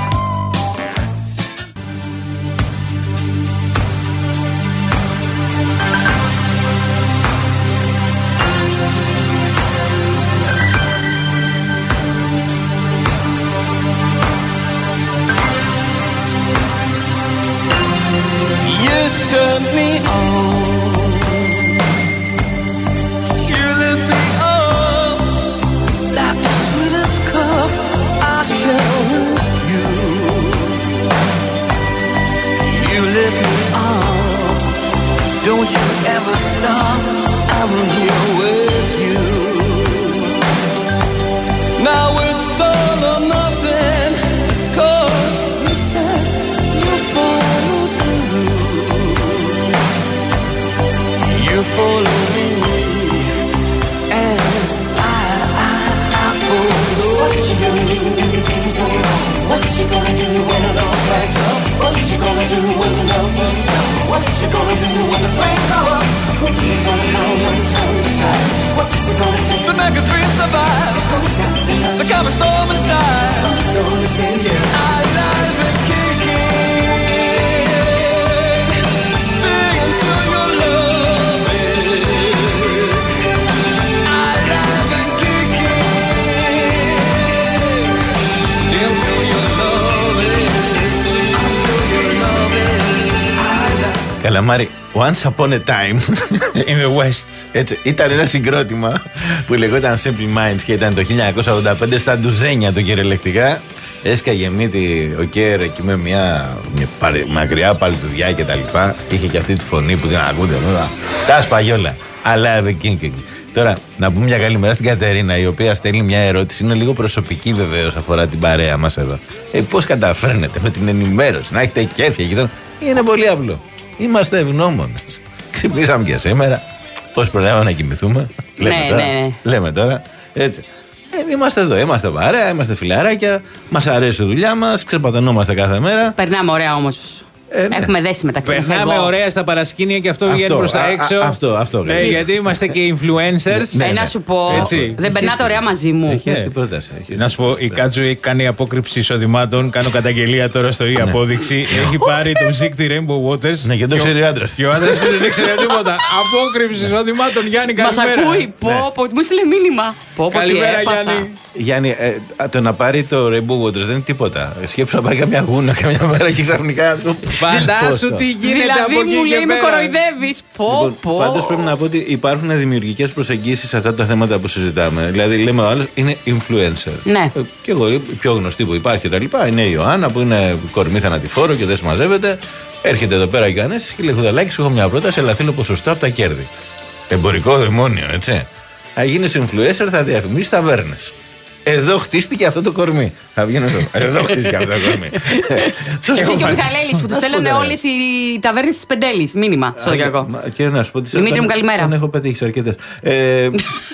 Speaker 8: You took me on. You lit me up like the sweetest like a dream survive. So come and storm inside. I like the kicking. Stay until your love is. I like the kicking. Stay until your love is. Until your love is. I like.
Speaker 2: Καλαμάρι, Once Upon a Time
Speaker 3: In the West.
Speaker 2: Έτσι, ήταν ένα συγκρότημα που λεγόταν Simple Minds και ήταν το χίλια εννιακόσια ογδόντα πέντε στα ντουζένια του κυριολεκτικά. Έσκαγε μύτη ο Κέρ εκεί με μια, μια παρε, μακριά παλτουδιά και τα λοιπά. Είχε και αυτή τη φωνή που την ακούτε. Τα σπαγιόλα. Αλλά the King. Τώρα, να πούμε μια καλημέρα στην Κατερίνα, η οποία στέλνει μια ερώτηση. Είναι λίγο προσωπική βεβαίως, αφορά την παρέα μας εδώ. Ε, πώς καταφέρνετε με την ενημέρωση να έχετε κέφια και τώρα. Είναι πολύ απλό. Είμαστε ευγνώμονες. Ξυπνήσαμε και σήμερα. Πώς προλάβαμε να κοιμηθούμε.
Speaker 4: Ναι,
Speaker 2: λέμε, τώρα,
Speaker 4: ναι.
Speaker 2: λέμε τώρα. Έτσι. Ε, είμαστε εδώ, είμαστε παρέα, είμαστε φιλαράκια. Μας αρέσει η δουλειά μας. Ξεπατωνόμαστε κάθε μέρα.
Speaker 4: Περνάμε ωραία όμως.
Speaker 2: Ε, ναι.
Speaker 4: Έχουμε δέσει μεταξύ μας.
Speaker 3: Περνάμε
Speaker 4: εγώ.
Speaker 3: ωραία στα παρασκήνια και αυτό,
Speaker 2: Αυτό,
Speaker 3: βγαίνει προς τα
Speaker 2: α,
Speaker 3: έξω.
Speaker 2: α, αυτό, αυτό,
Speaker 3: Ε,
Speaker 2: ναι.
Speaker 3: γιατί είμαστε και influencers.
Speaker 2: Ναι,
Speaker 4: Ε,
Speaker 2: ναι.
Speaker 4: να σου πω,
Speaker 3: Έτσι.
Speaker 4: δεν περνάτε ωραία μαζί μου.
Speaker 2: Έχει
Speaker 3: Ναι.
Speaker 2: έρθει πρόταση. έχει
Speaker 3: Να σου πω, η Κάτζου έχει κάνει απόκρυψη εισοδημάτων. Κάνω καταγγελία τώρα στο η απόδειξη. Έχει πάρει το Zig τη Rainbow Waters.
Speaker 2: Ναι, και το
Speaker 3: ο-
Speaker 2: ξέρει ο άντρας.
Speaker 3: Και ο άντρας της δεν ήξερε τίποτα. Απόκρυψη εισοδημάτων, Γιάννη,
Speaker 4: Μας
Speaker 3: καλημέρα.
Speaker 4: ακούει. Πω, πω, μου στείλε μήνυμα. Πω, πω, τι
Speaker 3: Καλημέρα,
Speaker 4: έπαθα.
Speaker 3: Γιάννη.
Speaker 2: Γιάννη, ε, α, το να πάρει το Rainbow Waters δεν είναι τίποτα. Σκέψου να πάρει καμιά γούνα, καμιά μέρα και ξαφνικά.
Speaker 3: Φαντάσου τι γίνεται από
Speaker 4: Δηλαδή
Speaker 3: εκεί
Speaker 4: μου
Speaker 3: και
Speaker 4: λέει με
Speaker 3: πέρα.
Speaker 4: κοροϊδεύεις. Πω,
Speaker 2: Λοιπόν,
Speaker 4: πω.
Speaker 2: πάντως πρέπει να πω ότι υπάρχουν δημιουργικές προσεγγίσεις σε αυτά τα θέματα που συζητάμε. Δηλαδή, λέμε ο άλλος είναι influencer.
Speaker 4: Ναι.
Speaker 2: Ε, Και εγώ, η πιο γνωστή που υπάρχει και τα λοιπά, είναι η Ιωάννα που είναι κορμί θανατηφόρο και δεν συμμαζεύεται. Έρχεται εδώ πέρα και κανένα, και λέει: Χουδαλάκη, έχω μια πρόταση, αλλά θέλω ποσοστό από τα κέρδη. Εμπορικό δαιμόνιο, έτσι. Θα γίνει influencer, θα διαφημίσει ταβέρνες. Εδώ χτίστηκε αυτό το κορμί. Θα βγαίνω εδώ. Εδώ χτίστηκε αυτό το κορμί.
Speaker 4: Εσύ και ο Μιχαλέλης που του
Speaker 2: Να σου πω
Speaker 4: στέλνουν
Speaker 2: τώρα.
Speaker 4: όλες οι ταβέρνες της Πεντέλης. Μήνυμα στο Κυριακό.
Speaker 2: Μα, Και να σου πω τι
Speaker 4: Δημήτρη μου, καλημέρα.
Speaker 2: Τον έχω πετύχει αρκετές. Ε,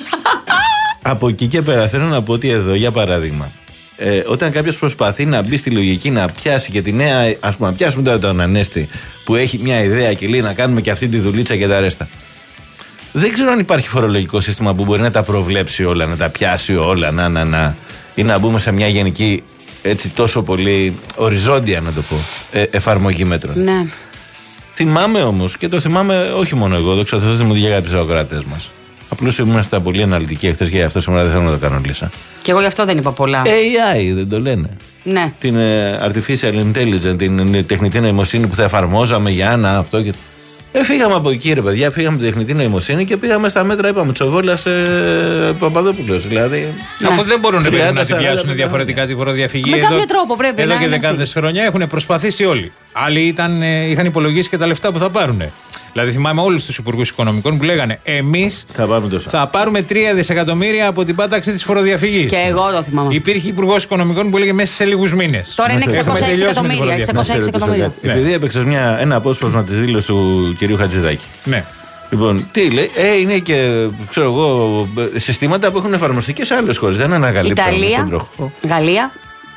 Speaker 2: από εκεί και πέρα θέλω να πω ότι εδώ, για παράδειγμα, ε, όταν κάποιος προσπαθεί να μπει στη λογική να πιάσει και τη νέα, ας πούμε, να πιάσουμε τώρα τον Ανέστη που έχει μια ιδέα και λέει να κάνουμε και αυτή τη δουλίτσα και τα ρέστα. Δεν ξέρω αν υπάρχει φορολογικό σύστημα που μπορεί να τα προβλέψει όλα, να τα πιάσει όλα, να, να, να, ή να μπούμε σε μια γενική, έτσι τόσο πολύ οριζόντια, να το πω, ε, εφαρμογή μέτρων.
Speaker 4: Ναι.
Speaker 2: Θυμάμαι όμως, και το θυμάμαι όχι μόνο εγώ, δόξα τω Θεώ, δεν μου διηγάει κάποιοι ακροατές μας. Απλώς ήμασταν πολύ αναλυτικοί εχθές και γι' αυτό σήμερα δεν θέλω να το κάνω λύσα.
Speaker 4: Και εγώ γι' αυτό δεν είπα πολλά.
Speaker 2: έι άι δεν το λένε.
Speaker 4: Ναι.
Speaker 2: Την ε, Artificial Intelligence, την ε, τεχνητή νοημοσύνη που θα εφαρμόζαμε για να αυτό και. Ε, φύγαμε από εκεί, ρε παιδιά, φύγαμε την τεχνητή νοημοσύνη και πήγαμε στα μέτρα, είπαμε, Τσοβόλας ε, Παπαδόπουλος. Δηλαδή.
Speaker 3: Αφού δεν μπορούν
Speaker 2: τριάντα,
Speaker 3: να την
Speaker 2: σαράντα,
Speaker 3: πιάσουν διαφορετικά τη φοροδιαφυγή.
Speaker 4: Με
Speaker 3: εδώ-
Speaker 4: κάποιο τρόπο πρέπει
Speaker 3: Εδώ
Speaker 4: να
Speaker 3: και
Speaker 4: είναι
Speaker 3: δεκάδες χρόνια έχουν προσπαθήσει όλοι. Άλλοι ήταν, ε, είχαν υπολογίσει και τα λεφτά που θα πάρουν. Δηλαδή θυμάμαι όλους τους υπουργούς οικονομικών που λέγανε εμείς
Speaker 2: Θα πάμε τόσο.
Speaker 3: θα πάρουμε τρία δισεκατομμύρια από την πάταξη της φοροδιαφυγής.
Speaker 4: Και εγώ το θυμάμαι.
Speaker 3: Υπήρχε υπουργός οικονομικών που έλεγε μέσα σε λίγους μήνες.
Speaker 4: Τώρα είναι
Speaker 2: Έχουμε
Speaker 4: εξακόσια έξι
Speaker 3: τελειώσει με τη
Speaker 4: εκατομμύρια.
Speaker 3: φοροδιαφυγή.
Speaker 4: εξακόσια έξι
Speaker 2: Να σε ρωτήσω
Speaker 4: εκατομμύρια.
Speaker 2: κάτι.
Speaker 3: Ναι.
Speaker 2: Επειδή έπαιξε μια, ένα απόσπασμα τη δήλωση του κυρίου Χατζηδάκη.
Speaker 3: Ναι.
Speaker 2: Λοιπόν, τι λέει, ε, είναι και ξέρω εγώ, συστήματα που έχουν εφαρμοστεί και σε άλλες χώρες. Δεν ανακαλύψαμε στον
Speaker 4: Ιταλία,
Speaker 2: τροχό.
Speaker 4: Γαλλία,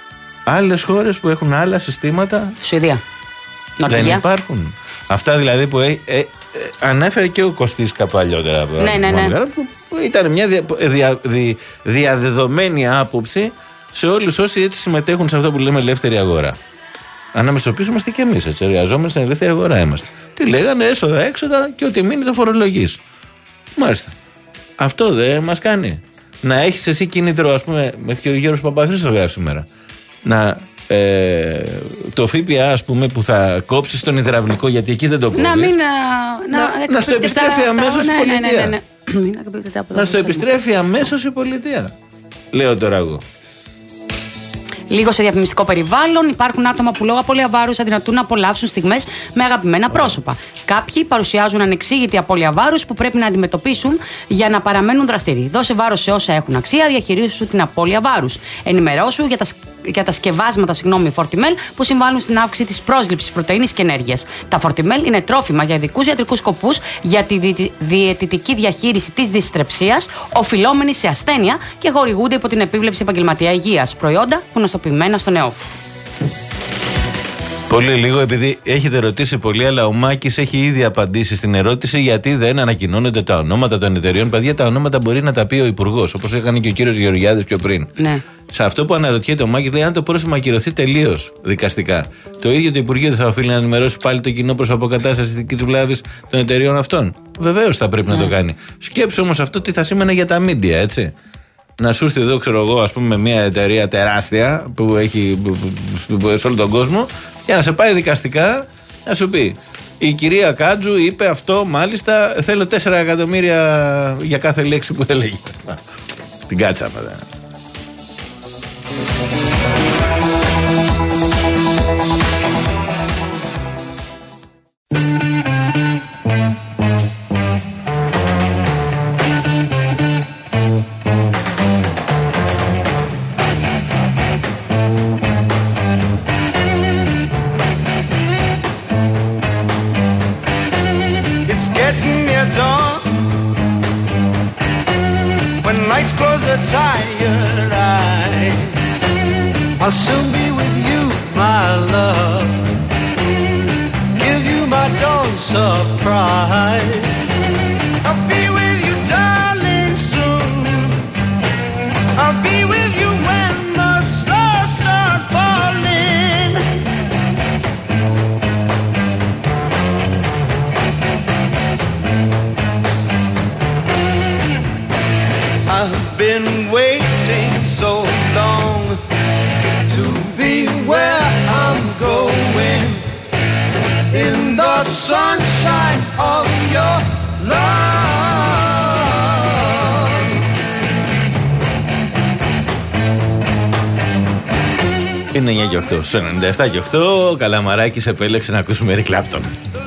Speaker 2: Άλλες χώρες που έχουν άλλα συστήματα
Speaker 4: Σουηδία.
Speaker 2: δεν
Speaker 4: Νορβηγία.
Speaker 2: υπάρχουν. Αυτά δηλαδή που ε, ε, ε, ανέφερε και ο Κωστής κάπου παλιότερα.
Speaker 4: Ναι, ναι, ναι.
Speaker 2: Που ήταν μια δια, δια, δι, διαδεδομένη άποψη σε όλους όσοι έτσι συμμετέχουν σε αυτό που λέμε ελεύθερη αγορά. Ανάμεσα στους οποίους είμαστε και εμείς, έτσι. Εργαζόμενοι στην ελεύθερη αγορά είμαστε. Τι λέγανε, έσοδα, έξοδα και ό,τι μείνει το φορολογείς. Μάλιστα. Αυτό δεν μας κάνει. Να έχεις εσύ κίνητρο, ας πούμε, μέχρι και ο Γιώργος Παπαχρήστος γράφει σήμερα. Να. Ε, το ΦΠΑ, ας πούμε, που θα κόψει στον υδραυλικό, γιατί εκεί δεν το κόβει.
Speaker 4: Να μην.
Speaker 2: Να- να στο επιστρέφει αμέσως η
Speaker 4: ναι, ναι,
Speaker 2: πολιτεία.
Speaker 4: ναι, ναι. Μην εκπίπτεται από το
Speaker 2: Να στο
Speaker 4: αποτέλεσμα.
Speaker 2: επιστρέφει αμέσως η πολιτεία. Λέω τώρα εγώ.
Speaker 4: Λίγο σε διαφημιστικό περιβάλλον, υπάρχουν άτομα που λόγω απώλεια βάρους αδυνατούν να απολαύσουν στιγμές με αγαπημένα πρόσωπα. Κάποιοι παρουσιάζουν ανεξήγητη απώλεια βάρους που πρέπει να αντιμετωπίσουν για να παραμένουν δραστήριοι. Δώσε βάρος σε όσα έχουν αξία, διαχειρίσου την απώλεια βάρους. Ενημερώσου για τα, για τα σκευάσματα συγγνώμη, Fortimel που συμβάλλουν στην αύξηση της πρόσληψης πρωτεΐνης και ενέργειας. Τα Fortimel είναι τρόφιμα για ειδικούς ιατρικούς σκοπούς για τη δι, διαιτητική διαχείριση της δυστρεψίας, οφειλόμενη σε ασθένεια και χορηγούνται υπό την επίβλεψη επαγγελματία υγείας. Προϊόντα γνωστοποιημένα στο νεό.
Speaker 2: Πολύ λίγο, επειδή έχετε ρωτήσει πολύ, αλλά ο Μάκης έχει ήδη απαντήσει στην ερώτηση γιατί δεν ανακοινώνονται τα ονόματα των εταιρείων. Παιδιά, τα ονόματα μπορεί να τα πει ο Υπουργός, όπως έκανε και ο κύριος Γεωργιάδης πιο πριν.
Speaker 4: Ναι.
Speaker 2: Σε αυτό που αναρωτιέται ο Μάκης, λέει αν το πρόστιμο ακυρωθεί τελείως δικαστικά. Το ίδιο το Υπουργείο δεν θα οφείλει να ενημερώσει πάλι το κοινό προς αποκατάσταση της βλάβης των εταιρείων αυτών. Βεβαίως θα πρέπει ναι. να το κάνει. Σκέψου όμως αυτό τι θα σήμαινε για τα μίντια, έτσι. Να σου έρθει εδώ, ξέρω εγώ, ας πούμε, μια εταιρεία τεράστια που έχει σε όλο τον κόσμο και να σε πάει δικαστικά να σου πει η κυρία Κάτζου είπε αυτό, μάλιστα θέλω τέσσερα εκατομμύρια για κάθε λέξη που έλεγε. Την κάτσαμε.
Speaker 1: Tired eyes, I'll soon be with you, my love. Give you my dawn surprise. I'll be with you, darling, soon. I'll be with you when the stars start falling. I've been waiting so long to be where I'm going in the sunshine of your love.
Speaker 2: Είναι εννιά και οκτώ, στο ενενήντα επτά και οκτώ, ο Καλαμαράκης επέλεξε να ακούσουμε Eric Clapton.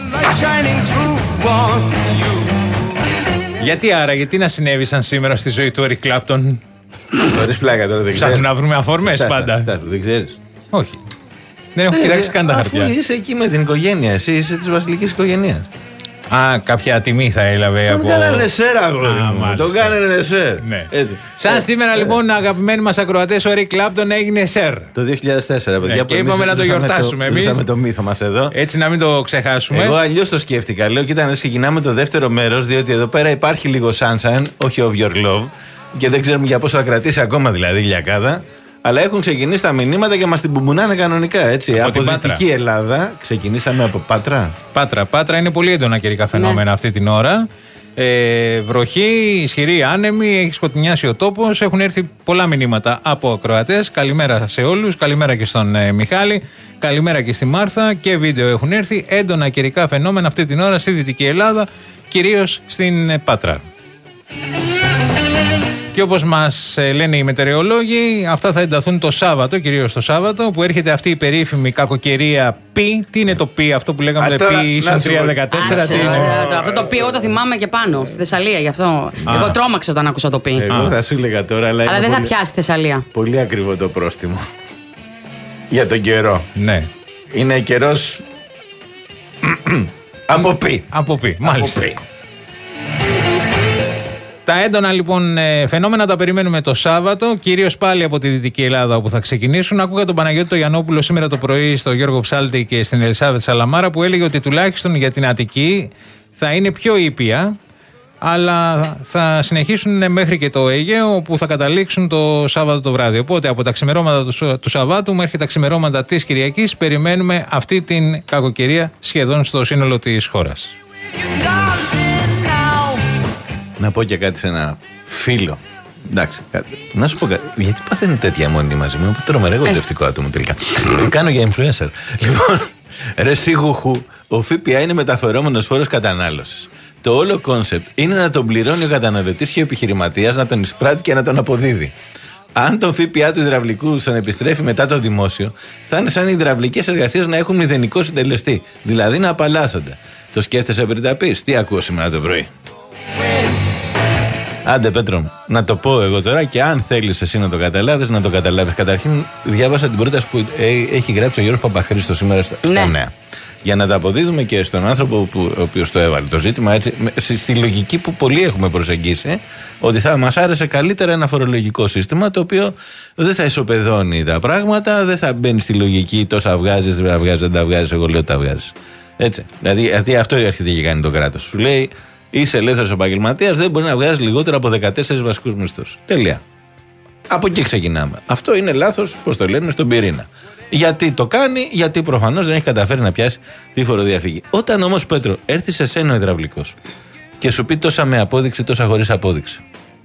Speaker 3: Γιατί άρα, γιατί να συνέβησαν σήμερα στη ζωή του Eric Clapton?
Speaker 2: Χωρίς πλάκα τώρα, δεν ξέρεις.
Speaker 3: Ψάχνουν να βρούμε αφορμές πάντα.
Speaker 2: Δεν ξέρεις.
Speaker 3: Όχι. Δεν έχω κοιτάξει καν τα χαρτιά.
Speaker 2: Αφού είσαι εκεί με την οικογένεια, εσύ είσαι της βασιλικής οικογένειας.
Speaker 3: Α, κάποια τιμή θα έλαβε
Speaker 2: τον
Speaker 3: από...
Speaker 2: Τον κάνανε σερ, αγόρι μου. Τον κάνανε σερ.
Speaker 3: Ναι. Σαν ε, σήμερα ε, λοιπόν, αγαπημένοι μας ακροατές, ο Eric Clapton έγινε σερ.
Speaker 2: Το δύο χιλιάδες τέσσερα, παιδιά.
Speaker 3: Ναι, και είπαμε να το γιορτάσουμε εμείς.
Speaker 2: Δούσαμε το μύθο μας εδώ.
Speaker 3: Έτσι να μην το ξεχάσουμε.
Speaker 2: Εγώ αλλιώς το σκέφτηκα. Λέω, κοίτα, να ξεκινάμε το δεύτερο μέρος, διότι εδώ πέρα υπάρχει λίγο sunshine, όχι of your love. Και δεν ξέρουμε για πόσο θα κρατήσει ακόμα δηλαδή η λιακάδα. Αλλά έχουν ξεκινήσει τα μηνύματα και μας την μπουμπουνάνε κανονικά, έτσι. Από, από Δυτική Ελλάδα. Ξεκινήσαμε από Πάτρα.
Speaker 3: Πάτρα. Πάτρα είναι πολύ έντονα καιρικά φαινόμενα ναι. αυτή την ώρα. Ε, βροχή, ισχυρή άνεμη, έχει σκοτεινιάσει ο τόπος. Έχουν έρθει πολλά μηνύματα από ακροατές. Καλημέρα σε όλους. Καλημέρα και στον ε, Μιχάλη. Καλημέρα και στη Μάρθα. Και βίντεο έχουν έρθει. Έντονα καιρικά φαινόμενα αυτή την ώρα στη Δυτική Ελλάδα, κυρίως στην ε, Πάτρα. Και όπως μας λένε οι μετεωρολόγοι, αυτά θα ενταθούν το Σάββατο, κυρίως το Σάββατο, που έρχεται αυτή η περίφημη κακοκαιρία πι. Τι είναι το πι, αυτό που λέγαμε πι ίσον τριακόσια δεκατέσσερα, τι είναι?
Speaker 4: Αυτό το πι, εγώ το θυμάμαι και πάνω στη Θεσσαλία, γι' αυτό. Εγώ τρόμαξα όταν άκουσα το πι.
Speaker 2: Εγώ θα σου έλεγα τώρα, αλλά.
Speaker 4: Αλλά δεν θα πιάσει τη Θεσσαλία.
Speaker 2: Πολύ ακριβό το πρόστιμο. Για τον καιρό.
Speaker 3: Ναι.
Speaker 2: Είναι καιρός. Από πι.
Speaker 3: Από πι, μάλιστα. Τα έντονα λοιπόν φαινόμενα τα περιμένουμε το Σάββατο, κυρίως πάλι από τη Δυτική Ελλάδα όπου θα ξεκινήσουν. Ακούγα τον Παναγιώτη τον Γιαννόπουλο σήμερα το πρωί στο Γιώργο Ψάλτη και στην Ελισάβετ Σαλαμάρα που έλεγε ότι τουλάχιστον για την Αττική θα είναι πιο ήπια, αλλά θα συνεχίσουν μέχρι και το Αίγαιο όπου θα καταλήξουν το Σάββατο το βράδυ. Οπότε από τα ξημερώματα του, του Σαββάτου μέχρι τα ξημερώματα της Κυριακής περιμένουμε αυτή την κακοκαιρία σχεδόν στο σύνολο της χώρας.
Speaker 2: Να πω και κάτι σε ένα φίλο. Εντάξει, κάτι. Να σου πω κάτι. Γιατί παθαίνει τέτοια μόνη μαζί μου? Που τρομερό εγωιτευτικό άτομο τελικά. Κάνω για influencer. Λοιπόν, ρε σίγουχου, ο ΦΠΑ είναι μεταφερόμενος φόρος κατανάλωσης. Το όλο κόνσεπτ είναι να τον πληρώνει ο καταναλωτής και ο επιχειρηματίας, να τον εισπράττει και να τον αποδίδει. Αν το ΦΠΑ του υδραυλικού στον επιστρέφει μετά το δημόσιο, θα είναι σαν οι υδραυλικές εργασίες να έχουν μηδενικό συντελεστή. Δηλαδή να απαλλάσσονται. Το σκέφτεσαι πριν τα πεις? Τι ακούω σήμερα το πρωί? Άντε Πέτρο, να το πω εγώ τώρα και αν θέλεις εσύ να το καταλάβεις, να το καταλάβεις. Καταρχήν διάβασα την πρόταση που έχει γράψει ο Γιώργος Παπαχρήστος σήμερα στα, ναι. στα νέα. Για να τα αποδίδουμε και στον άνθρωπο που, ο οποίος το έβαλε το ζήτημα, έτσι, στη λογική που πολλοί έχουμε προσεγγίσει, ότι θα μας άρεσε καλύτερα ένα φορολογικό σύστημα το οποίο δεν θα ισοπεδώνει τα πράγματα, δεν θα μπαίνει στη λογική τόσα βγάζεις, δεν τα βγάζεις, δεν τα βγάζεις, εγώ λέω τα βγάζεις. Έτσι. Δηλαδή, δηλαδή αυτό έρχεται και κάνει το κράτος. Σου λέει, είσαι ελεύθερος επαγγελματίας, δεν μπορεί να βγάζεις λιγότερο από δεκατέσσερις βασικούς μισθούς. Τέλεια. Από εκεί ξεκινάμε. Αυτό είναι λάθος, πώς το λένε, στον πυρήνα. Γιατί το κάνει, γιατί προφανώς δεν έχει καταφέρει να πιάσει τη φοροδιαφυγή. Όταν όμως, Πέτρο, έρθει σε σένα ο υδραυλικός και σου πει τόσα με απόδειξη, τόσα χωρίς απόδειξη.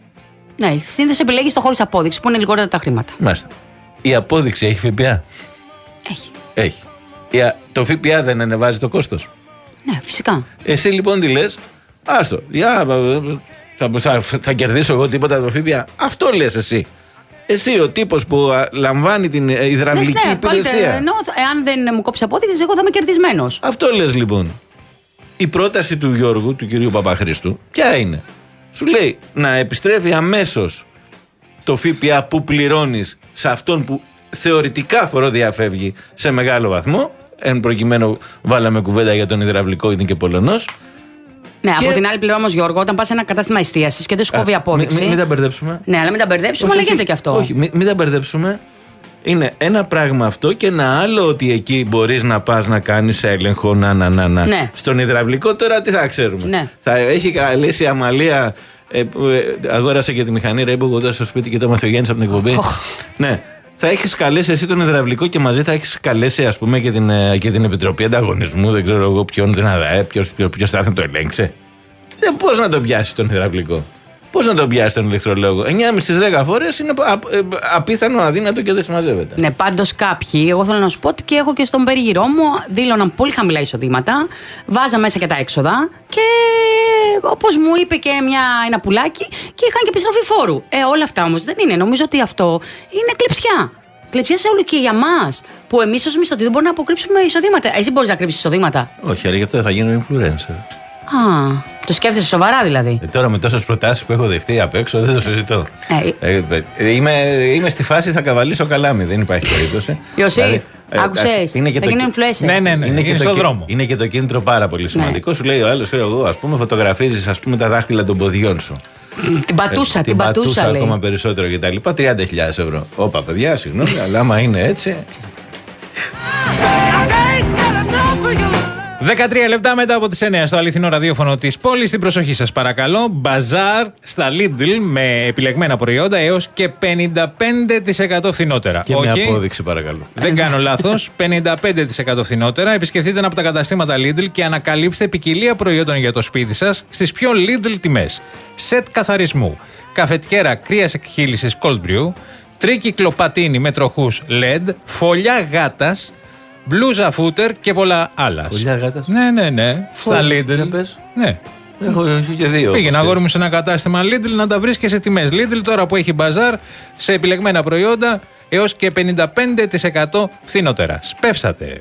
Speaker 4: Ναι, συνήθως επιλέγεις το χωρίς απόδειξη που είναι λιγότερα τα χρήματα.
Speaker 2: Μάλιστα. Η απόδειξη έχει ΦΠΑ.
Speaker 4: Έχει.
Speaker 2: Έχει. Το ΦΠΑ δεν ανεβάζει το κόστος.
Speaker 4: Ναι, φυσικά.
Speaker 2: Εσύ λοιπόν τι λες, άστο, για, θα, θα, θα κερδίσω εγώ τίποτα το ΦΠΑ. Αυτό λες εσύ. Εσύ ο τύπος που α, λαμβάνει την ε, υδραυλική ναι, υπηρεσία. Πάλι,
Speaker 4: ενώ, εάν δεν μου κόψει απόδειξη, εγώ θα είμαι κερδισμένος.
Speaker 2: Αυτό λες λοιπόν. Η πρόταση του Γιώργου, του κυρίου Παπαχρήστου, ποια είναι? Σου λέει να επιστρέφει αμέσως το ΦΠΑ που πληρώνεις σε αυτόν που θεωρητικά φοροδιαφεύγει σε μεγάλο βαθμό. Εν προκειμένου βάλαμε κουβέντα για τον υδραυλικό, είναι και Πολωνός.
Speaker 4: Ναι,
Speaker 2: και...
Speaker 4: από την άλλη πλευρά όμως, Γιώργο, όταν πας σε ένα κατάστημα εστίασης και δεν σου κόβει απόδειξη.
Speaker 2: Μην, μην τα μπερδέψουμε.
Speaker 4: Ναι, αλλά μην τα μπερδέψουμε,
Speaker 2: όχι,
Speaker 4: αλλά γίνεται και αυτό.
Speaker 2: Όχι, μην, μην τα μπερδέψουμε. Είναι ένα πράγμα αυτό και ένα άλλο ότι εκεί μπορείς να πας να κάνεις έλεγχο. Να, να, να, να.
Speaker 4: Ναι.
Speaker 2: Στον υδραυλικό τώρα τι θα ξέρουμε.
Speaker 4: Ναι.
Speaker 2: Θα έχει καλέσει η Αμαλία. Ε, ε, αγόρασα και τη μηχανή Ρέμπο εγώ στο σπίτι και το Μαθιογέννης από την εκπομπή. Oh. Ναι. Θα έχεις καλέσει εσύ τον υδραυλικό και μαζί θα έχεις καλέσει, ας πούμε, και την, και την Επιτροπή Ανταγωνισμού. Δεν ξέρω εγώ ποιον την ΑΔΑΕ, ποιος, ποιος θα έρθει να το ελέγξει. Δεν πώς να τον πιάσει τον υδραυλικό. Πώς να τον πιάσει τον ηλεκτρολόγο. εννιά στις δέκα φορές είναι α, α, απίθανο, αδύνατο και δεν συμμαζεύεται. Ναι,
Speaker 4: πάντως κάποιοι, εγώ θέλω να σου πω ότι και έχω και στον περίγυρό μου, δήλωναν πολύ χαμηλά εισοδήματα, βάζα μέσα και τα έξοδα και όπως μου είπε και μια, ένα πουλάκι και είχαν και επιστροφή φόρου. Ε, όλα αυτά όμως δεν είναι. Νομίζω ότι αυτό είναι κλεψιά. Κλεψιά σε όλο και για μας. Που εμείς ως μισθωτοί δεν μπορούμε να αποκρύψουμε εισοδήματα. Εσύ μπορείς να κρύψεις εισοδήματα?
Speaker 2: Όχι, αλλά γι' αυτό θα γίνω influencer.
Speaker 4: Α, το σκέφτεσαι σοβαρά δηλαδή.
Speaker 2: Ε, τώρα με τόσες προτάσεις που έχω δεχτεί απ' έξω δεν το συζητώ. Ε, ε, ε, είμαι, είμαι στη φάση θα καβαλήσω καλάμι, δεν υπάρχει περίπτωση.
Speaker 4: Ιωσήφ, δηλαδή, ε, άκουσες,
Speaker 2: είναι και
Speaker 4: θα γίνει influencer.
Speaker 3: Ναι, ναι, ναι, είναι, είναι στον δρόμο.
Speaker 2: Είναι και το κίνητρο πάρα πολύ σημαντικό. Ναι. Σου λέει ο άλλος, εγώ, ας πούμε, φωτογραφίζεις ας πούμε, τα δάχτυλα των ποδιών σου.
Speaker 4: Την πατούσα,
Speaker 2: ε,
Speaker 4: την πατούσα,
Speaker 2: πατούσα
Speaker 4: λέει.
Speaker 2: Ακόμα περισσότερο και τα λοιπά, τριάντα χιλιάδες ευρώ. Όπα, παιδιά, συγγνώμη, αλλά άμα είναι έτσι.
Speaker 3: δεκατρία λεπτά μετά από τις εννιά στο αληθινό ραδιόφωνο της πόλης. Την προσοχή σας παρακαλώ. Μπαζάρ στα Lidl με επιλεγμένα προϊόντα έως και πενήντα πέντε τοις εκατό φθηνότερα.
Speaker 2: Και
Speaker 3: όχι,
Speaker 2: με απόδειξη παρακαλώ.
Speaker 3: Δεν κάνω λάθος. πενήντα πέντε τοις εκατό φθηνότερα. Επισκεφτείτε ένα από τα καταστήματα Lidl και ανακαλύψτε ποικιλία προϊόντων για το σπίτι σας στις πιο Lidl τιμές. Σετ καθαρισμού, καφετιέρα κρύας εκχύλησης cold brew, τρίκυκλο πατίνι με τροχούς ελ ι ντι, φωλιά γάτας, μπλούζα φούτερ και πολλά άλλα.
Speaker 2: Φωλιά γάτας.
Speaker 3: Ναι, ναι, ναι. Στα Lidl. Ναι.
Speaker 2: Έχω και δύο.
Speaker 3: Πήγαινε αγόρι μου σε ένα κατάστημα Lidl να τα βρεις και σε τιμές Lidl. Τώρα που έχει μπαζάρ σε επιλεγμένα προϊόντα έως και πενήντα πέντε τοις εκατό φθηνότερα. Σπεύσατε.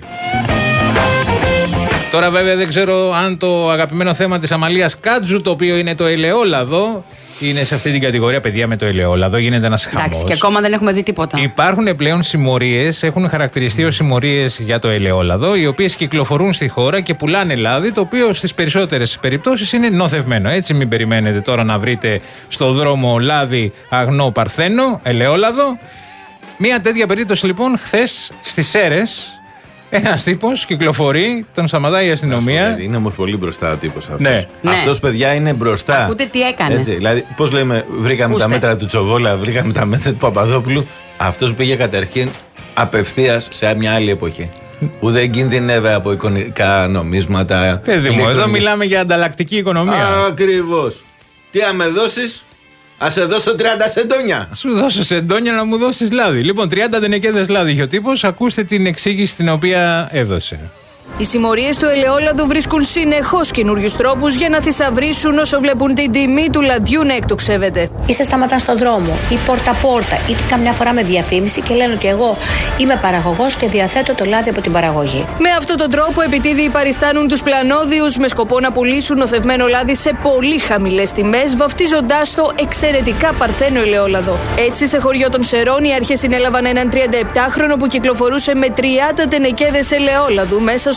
Speaker 3: Τώρα βέβαια δεν ξέρω αν το αγαπημένο θέμα της Αμαλίας Κάτζου, το οποίο είναι το ελαιόλαδο, είναι σε αυτή την κατηγορία, παιδιά, με το ελαιόλαδο. Γίνεται ένας χαμός.
Speaker 4: Εντάξει, και ακόμα δεν έχουμε δει τίποτα.
Speaker 3: Υπάρχουν πλέον συμμορίες, έχουν χαρακτηριστεί ως συμμορίες για το ελαιόλαδο, οι οποίες κυκλοφορούν στη χώρα και πουλάνε λάδι, το οποίο στις περισσότερες περιπτώσεις είναι νοθευμένο. Έτσι, μην περιμένετε τώρα να βρείτε στο δρόμο λάδι αγνό παρθένο, ελαιόλαδο. Μία τέτοια περίπτωση λοιπόν χθες στις Σέρρες. Ένας τύπος κυκλοφορεί, τον σταματάει η αστυνομία.
Speaker 2: Είναι όμως πολύ μπροστά ο τύπος αυτός.
Speaker 3: Ναι.
Speaker 2: Αυτός, παιδιά, είναι μπροστά.
Speaker 4: Ακούτε τι έκανε.
Speaker 2: Έτσι, δηλαδή, πώς λέμε, βρήκαμε
Speaker 4: Ακούστε.
Speaker 2: τα μέτρα του Τσοβόλα, βρήκαμε τα μέτρα του Παπαδόπουλου. Αυτός πήγε καταρχήν απευθείας σε μια άλλη εποχή. Που δεν κινδυνεύε από εικονικά νομίσματα.
Speaker 3: Παιδί μου, εδώ μιλάμε για ανταλλακτική οικονομία.
Speaker 2: Ακριβώς. Τι να με δώσεις? Α σε δώσω τριάντα σεντόνια.
Speaker 3: Σου δώσω σεντόνια να μου δώσεις λάδι. Λοιπόν, τριάντα τενεκέδες λάδι είχε ο τύπος. Ακούστε την εξήγηση την οποία έδωσε.
Speaker 9: Οι συμμορίες του ελαιόλαδου βρίσκουν συνεχώς καινούριους τρόπους για να θησαυρίσουν όσο βλέπουν την τιμή του λαδιού να εκτοξεύεται.
Speaker 12: Ή σε σταματάνε στον δρόμο, ή πόρτα-πόρτα, ή καμιά φορά με διαφήμιση και λένε ότι εγώ είμαι παραγωγός και διαθέτω το λάδι από την παραγωγή.
Speaker 9: Με αυτόν τον τρόπο, επιτίδιοι παριστάνουν τους πλανόδιους με σκοπό να πουλήσουν νοθευμένο λάδι σε πολύ χαμηλές τιμές, βαφτίζοντάς το εξαιρετικά παρθένο ελαιόλαδο. Έτσι, σε χωριό των Σερών, οι αρχές συνέλαβαν έναν τριανταεπτάχρονο που κυκλοφορούσε με τριάντα τενεκέδες ελαιόλαδου μέσα στο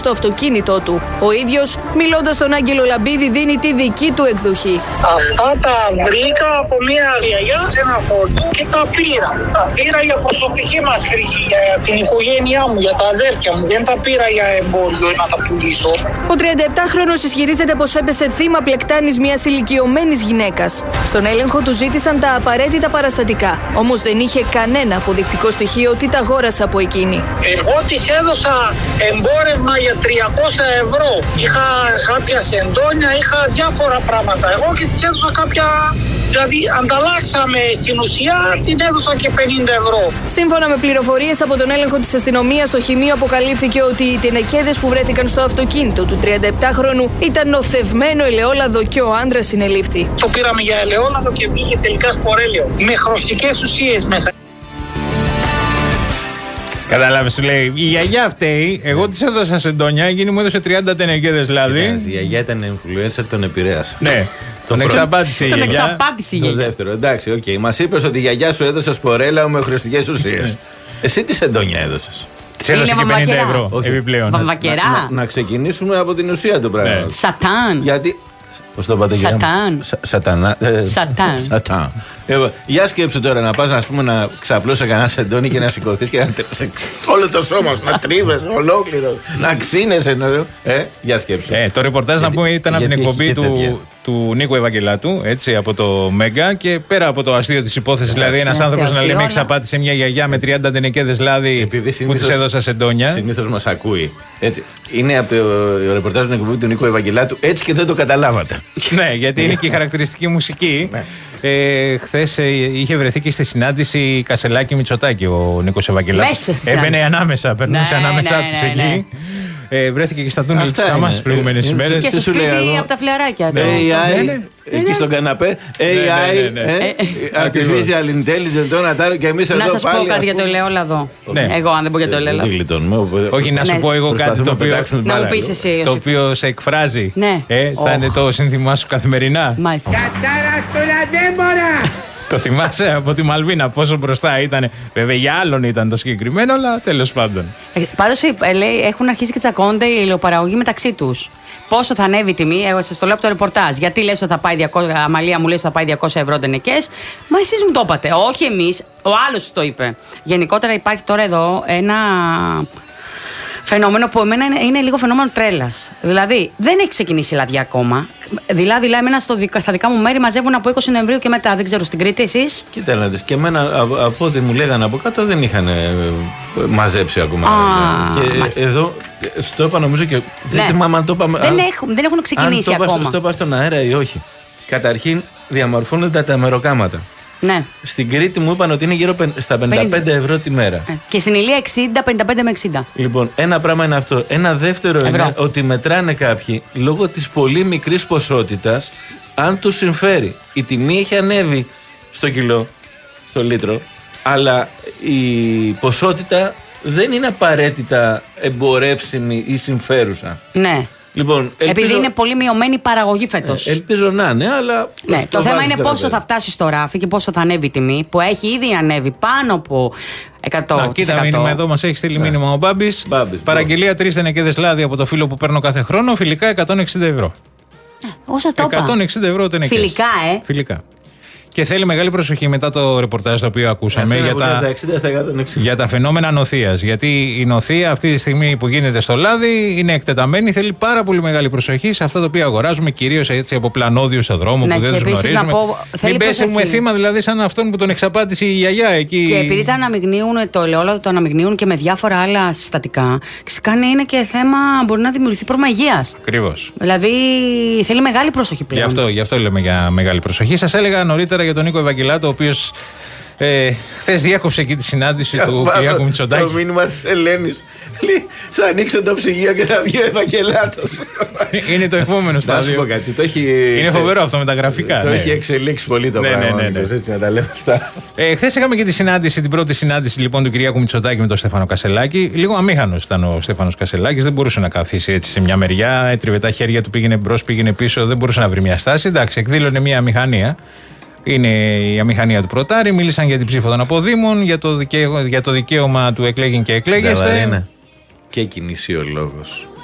Speaker 9: στο αυτοκίνητό του. Ο ίδιος, μιλώντας στον Άγγελο Λαμπίδη, δίνει τη δική του εκδοχή.
Speaker 13: Αυτά τα βρήκα από μια γιαγιά σε ένα φόρτο και τα πήρα. Τα πήρα για προσωπική μας χρήση, για την οικογένειά μου, για τα αδέρφια μου. Δεν τα πήρα για εμπόριο να τα πουλήσω.
Speaker 9: Ο τριανταεπτάχρονος ισχυρίζεται πως έπεσε θύμα πλεκτάνης μιας ηλικιωμένης γυναίκας. Στον έλεγχο του ζήτησαν τα απαραίτητα παραστατικά. Όμως δεν είχε κανένα αποδεικτικό στοιχείο ότι τα αγόρασε από εκείνη.
Speaker 13: Εγώ της έδωσα εμπόρευμα για τριακόσια ευρώ. Είχα κάποια σεντόνια, είχα διάφορα πράγματα. Εγώ και της έδωσα κάποια. Δηλαδή, ανταλλάξαμε στην ουσία, την έδωσα και πενήντα ευρώ.
Speaker 9: Σύμφωνα με πληροφορίες από τον έλεγχο της αστυνομίας, στο χημείο αποκαλύφθηκε ότι οι τενεκέδες που βρέθηκαν στο αυτοκίνητο του τριανταεπτάχρονου ήταν νοθευμένο ελαιόλαδο και ο άντρας συνελήφθη.
Speaker 13: Το πήραμε για ελαιόλαδο και βγήκε τελικά σπορέλαιο. Με χρωστικές ουσίες μέσα.
Speaker 3: Κατάλαβε, σου λέει η γιαγιά φταίει. Εγώ τη έδωσα σεντόνια, εκείνη μου έδωσε τριάντα τενεκέδες λάδι.
Speaker 2: Η γιαγιά ήταν influencer, τον επηρέασε.
Speaker 3: Ναι, τον εξαπάτησε η
Speaker 4: Τον
Speaker 3: γιαγιά.
Speaker 4: εξαπάτησε η
Speaker 2: Το
Speaker 4: γιαγιά.
Speaker 2: δεύτερο, εντάξει, οκ. Okay. Μα είπε ότι η γιαγιά σου έδωσε σπορέλαιο με χρωστικές ουσίες. Εσύ τι σεντόνια έδωσε.
Speaker 3: Τη έδωσε και πενήντα ευρώ
Speaker 2: Όχι.
Speaker 3: επιπλέον.
Speaker 4: Βαμβακερά.
Speaker 2: Να, να, να ξεκινήσουμε από την ουσία του πράγματος.
Speaker 4: Σατάν.
Speaker 2: Γιατί. Πώς το είπατε, κύριε μου?
Speaker 4: Σατάν.
Speaker 2: Σα- Σατανά. ε,
Speaker 4: Σατάν.
Speaker 2: Σατάν. Ε, για σκέψου τώρα να πας, ας πούμε, να ξαπλώσει κανένα σεντόνι και να σηκωθείς και να τε- σε- όλο το σώμα σου να τρίβες ολόκληρο, να ξύνεσαι. Να... Ε, για σκέψου.
Speaker 3: Ε, το ρεπορτάζ να πούμε ήταν από την
Speaker 2: γιατί
Speaker 3: εκπομπή
Speaker 2: έχει και τέτοια.
Speaker 3: του, του Νίκου Ευαγγελάτου, έτσι, από το Μέγκα, και πέρα από το αστείο της υπόθεσης, δηλαδή ένας
Speaker 4: Είναι
Speaker 3: άνθρωπος να
Speaker 4: αστείο,
Speaker 3: λέει με
Speaker 4: αλλά-
Speaker 3: εξαπάτησε μια γιαγιά με τριάντα τενεκέδες λάδι
Speaker 2: Επειδή
Speaker 3: που της έδωσα σεντόνια.
Speaker 2: Συνήθως μας ακούει. Έτσι. Είναι από το ρεπορτάζ στην εκπομπή του Νίκου Ευαγγελάτου, έτσι και δεν το καταλάβατε.
Speaker 3: Ναι, γιατί είναι και η χαρακτηριστική μουσική. Ε, Χθε είχε βρεθεί και στη συνάντηση Κασελάκη Μητσοτάκη ο Νίκος Ευαγγελάτος.
Speaker 4: Μέσα στη
Speaker 3: Έμπαινε
Speaker 4: συνάντηση.
Speaker 3: ανάμεσα, περνούσε
Speaker 4: Ναι,
Speaker 3: ανάμεσά
Speaker 4: ναι,
Speaker 3: τους
Speaker 4: ναι, ναι.
Speaker 3: εκεί. Ε, βρέθηκε και στα τούνελ της
Speaker 2: Αυτά
Speaker 3: Χαμάς
Speaker 2: είναι.
Speaker 3: τις προηγούμενες
Speaker 2: Ε,
Speaker 3: ημέρες.
Speaker 4: Και
Speaker 2: Τι
Speaker 4: στο
Speaker 2: σου λέει
Speaker 4: σπίτι
Speaker 2: εδώ?
Speaker 4: από τα φλιαράκια του.
Speaker 2: έι άι,
Speaker 3: ναι, ναι.
Speaker 2: εκεί στον καναπέ. έι άι,
Speaker 3: ναι, ναι.
Speaker 2: ε,
Speaker 4: Ε,
Speaker 2: Artificial Intelligence, το Νατάρο και εμείς εδώ
Speaker 4: Να
Speaker 2: πάλι.
Speaker 4: σας πω
Speaker 2: ας
Speaker 4: κάτι για το
Speaker 2: πούμε.
Speaker 4: ελαιόλαδο.
Speaker 3: Ναι.
Speaker 4: Εγώ, αν δεν πω για το
Speaker 2: Δεν
Speaker 4: ελαιόλαδο.
Speaker 2: γλιτώνουμε. οπότε-
Speaker 3: Όχι, να σου
Speaker 4: Ναι.
Speaker 3: πω εγώ κάτι
Speaker 2: Προσπαθούμε
Speaker 3: το
Speaker 2: να
Speaker 3: οποίο,
Speaker 2: πετάξουμε την
Speaker 4: Να μου
Speaker 2: μπάλα
Speaker 4: πεις
Speaker 2: εδώ.
Speaker 4: εσύ,
Speaker 3: το
Speaker 4: Ιωσήφ.
Speaker 3: οποίο σε εκφράζει.
Speaker 4: Ναι.
Speaker 3: Ε, θα
Speaker 4: Οχ.
Speaker 3: είναι το σύνθημά σου καθημερινά.
Speaker 4: Μάλιστα.
Speaker 3: Το θυμάσαι από τη Μαλβίνα πόσο μπροστά ήταν. Βέβαια για άλλον ήταν το συγκεκριμένο, αλλά τέλος πάντων.
Speaker 4: Ε, Πάντως ε, λέει, έχουν αρχίσει και τσακώνονται οι ηλιοπαραγωγοί μεταξύ τους. Πόσο θα ανέβει η τιμή, εγώ σας το λέω από το ρεπορτάζ. Γιατί λες ότι θα πάει διακόσια, Αμαλία μου λέει ότι θα πάει διακόσια ευρώ τενεκές. Μα εσείς μου το είπατε. Όχι εμείς, ο άλλος το είπε. Γενικότερα υπάρχει τώρα εδώ ένα φαινόμενο που εμένα είναι, είναι λίγο φαινόμενο τρέλας. Δηλαδή δεν έχει ξεκινήσει η λαδιά ακόμα. Δηλαδή, δηλαδή εμένα στο, δικα- στα δικά μου μέρη μαζεύουν από είκοσι Νοεμβρίου και μετά. Δεν ξέρω στην Κρήτη, εσείς.
Speaker 2: Κοίτα να δεις, και εμένα από, από ό,τι μου λέγανε από κάτω δεν είχαν ε, μαζέψει ακόμα.
Speaker 4: Α,
Speaker 2: και
Speaker 4: μάλιστα.
Speaker 2: εδώ ε, στο είπα νομίζω και. Δεν
Speaker 4: Ναι.
Speaker 2: θυμάμαι αν το είπαμε.
Speaker 4: Δεν
Speaker 2: αν-
Speaker 4: έχουν, δεν έχουν
Speaker 2: αν
Speaker 4: ξεκινήσει
Speaker 2: το είπα,
Speaker 4: ακόμα.
Speaker 2: στο είπα στον αέρα ή όχι. Καταρχήν διαμορφώνονται τα μεροκάματα.
Speaker 4: Ναι.
Speaker 2: Στην Κρήτη μου είπαν ότι είναι γύρω πεν- στα πενήντα πέντε ευρώ τη μέρα.
Speaker 4: Ε, Και στην Ηλία εξήντα, πενήντα πέντε με εξήντα.
Speaker 2: Λοιπόν, ένα πράγμα είναι αυτό. Ένα δεύτερο
Speaker 4: Ευρώ.
Speaker 2: είναι ότι μετράνε κάποιοι λόγω της πολύ μικρής ποσότητας αν τους συμφέρει. Η τιμή έχει ανέβει στο κιλό, στο λίτρο, αλλά η ποσότητα δεν είναι απαραίτητα εμπορεύσιμη ή συμφέρουσα.
Speaker 4: Ναι.
Speaker 2: Λοιπόν, ελπίζω,
Speaker 4: Επειδή είναι πολύ μειωμένη η παραγωγή φέτος.
Speaker 2: ε, ελπίζω να είναι, αλλά.
Speaker 4: Ναι, το, θέμα
Speaker 2: βάζω
Speaker 4: είναι
Speaker 2: τώρα
Speaker 4: πόσο
Speaker 2: πέρα.
Speaker 4: θα φτάσει στο ράφι και πόσο θα ανέβει η τιμή, που έχει ήδη ανέβει πάνω από εκατό τοις εκατό.
Speaker 3: Να, κοίτα, μήνυμα εδώ, μας έχει στείλει μήνυμα ο Μπάμπης.
Speaker 2: Μπάμπης,
Speaker 3: Παραγγελία τρεις τενεκέδες λάδι από το φίλο που παίρνω κάθε χρόνο, φιλικά εκατόν εξήντα ευρώ.
Speaker 4: Όσα το είπα.
Speaker 3: εκατόν εξήντα ευρώ τενεκές.
Speaker 4: Φιλικά, ε.
Speaker 3: Φιλικά. Και θέλει μεγάλη προσοχή μετά το ρεπορτάζ το οποίο ακούσαμε
Speaker 2: Αυτό
Speaker 3: για
Speaker 2: είναι που είναι
Speaker 3: τα,
Speaker 2: εξήντα τοις εκατό εξήντα.
Speaker 3: για τα φαινόμενα νοθείας. Γιατί η νοθεία αυτή τη στιγμή που γίνεται στο λάδι είναι εκτεταμένη, θέλει πάρα πολύ μεγάλη προσοχή σε αυτά τα οποία αγοράζουμε, κυρίως έτσι από πλανόδιους στο δρόμο
Speaker 4: Ναι,
Speaker 3: που δεν
Speaker 4: και
Speaker 3: τους
Speaker 4: επίσης να
Speaker 3: γνωρίζουμε.
Speaker 4: πω, θέλει
Speaker 3: Μην πέσει
Speaker 4: προσοχή.
Speaker 3: με θύμα δηλαδή σαν αυτόν που τον εξαπάτησε η γιαγιά εκεί.
Speaker 4: Και επειδή τα αναμειγνύουν, το ελαιόλαδο το αναμειγνύουν και με διάφορα άλλα συστατικά, κάνει είναι και θέμα, μπορεί να δημιουργηθεί πρόβλημα υγείας.
Speaker 3: Ακριβώς.
Speaker 4: Δηλαδή θέλει μεγάλη προσοχή
Speaker 3: Γι'
Speaker 4: πλέον.
Speaker 3: αυτό, γι' αυτό λέμε για μεγάλη προσοχή. Σας έλεγα νωρίτερα για τον Νίκο Ευαγγελάτο, ο οποίος ε, χθες διέκοψε εκεί τη συνάντηση του
Speaker 2: Βάζω
Speaker 3: Κυριάκου Μητσοτάκη.
Speaker 2: Το μήνυμα της Ελένης. Λέει, θα ανοίξω το ψυγείο και θα βγει ο Ευαγγελάτος.
Speaker 3: Είναι το επόμενο
Speaker 2: Να σου
Speaker 3: στάδιο.
Speaker 2: πω κάτι. Το έχει
Speaker 3: Είναι
Speaker 2: εξε-
Speaker 3: φοβερό αυτό με τα γραφικά.
Speaker 2: Το
Speaker 3: ναι.
Speaker 2: έχει εξελίξει πολύ το
Speaker 3: Ναι,
Speaker 2: πράγμα.
Speaker 3: ναι, ναι, ναι.
Speaker 2: Νίκος, έτσι να τα λέμε αυτά.
Speaker 3: Ε, Χθε είχαμε και τη συνάντηση, την πρώτη συνάντηση λοιπόν του Κυριάκου Μητσοτάκη με τον Στέφανο Κασελάκη. Λίγο αμήχανος ήταν ο Στέφανος Κασελάκης, δεν μπορούσε να καθίσει έτσι σε μια μεριά. Έτριβε τα χέρια του, πήγαινε μπρος, πήγαινε πίσω, δεν μπορούσε να βρει μια στάση. Εντάξει, εκδήλωνε μια αμηχανία. Είναι η αμηχανία του Πρωτάρη. Μίλησαν για την ψήφο των αποδήμων, για το, δικαίω, για το δικαίωμα του εκλέγην και εκλέγεστε.
Speaker 2: Νταβαρίνα. Και κινήσει ο λόγος.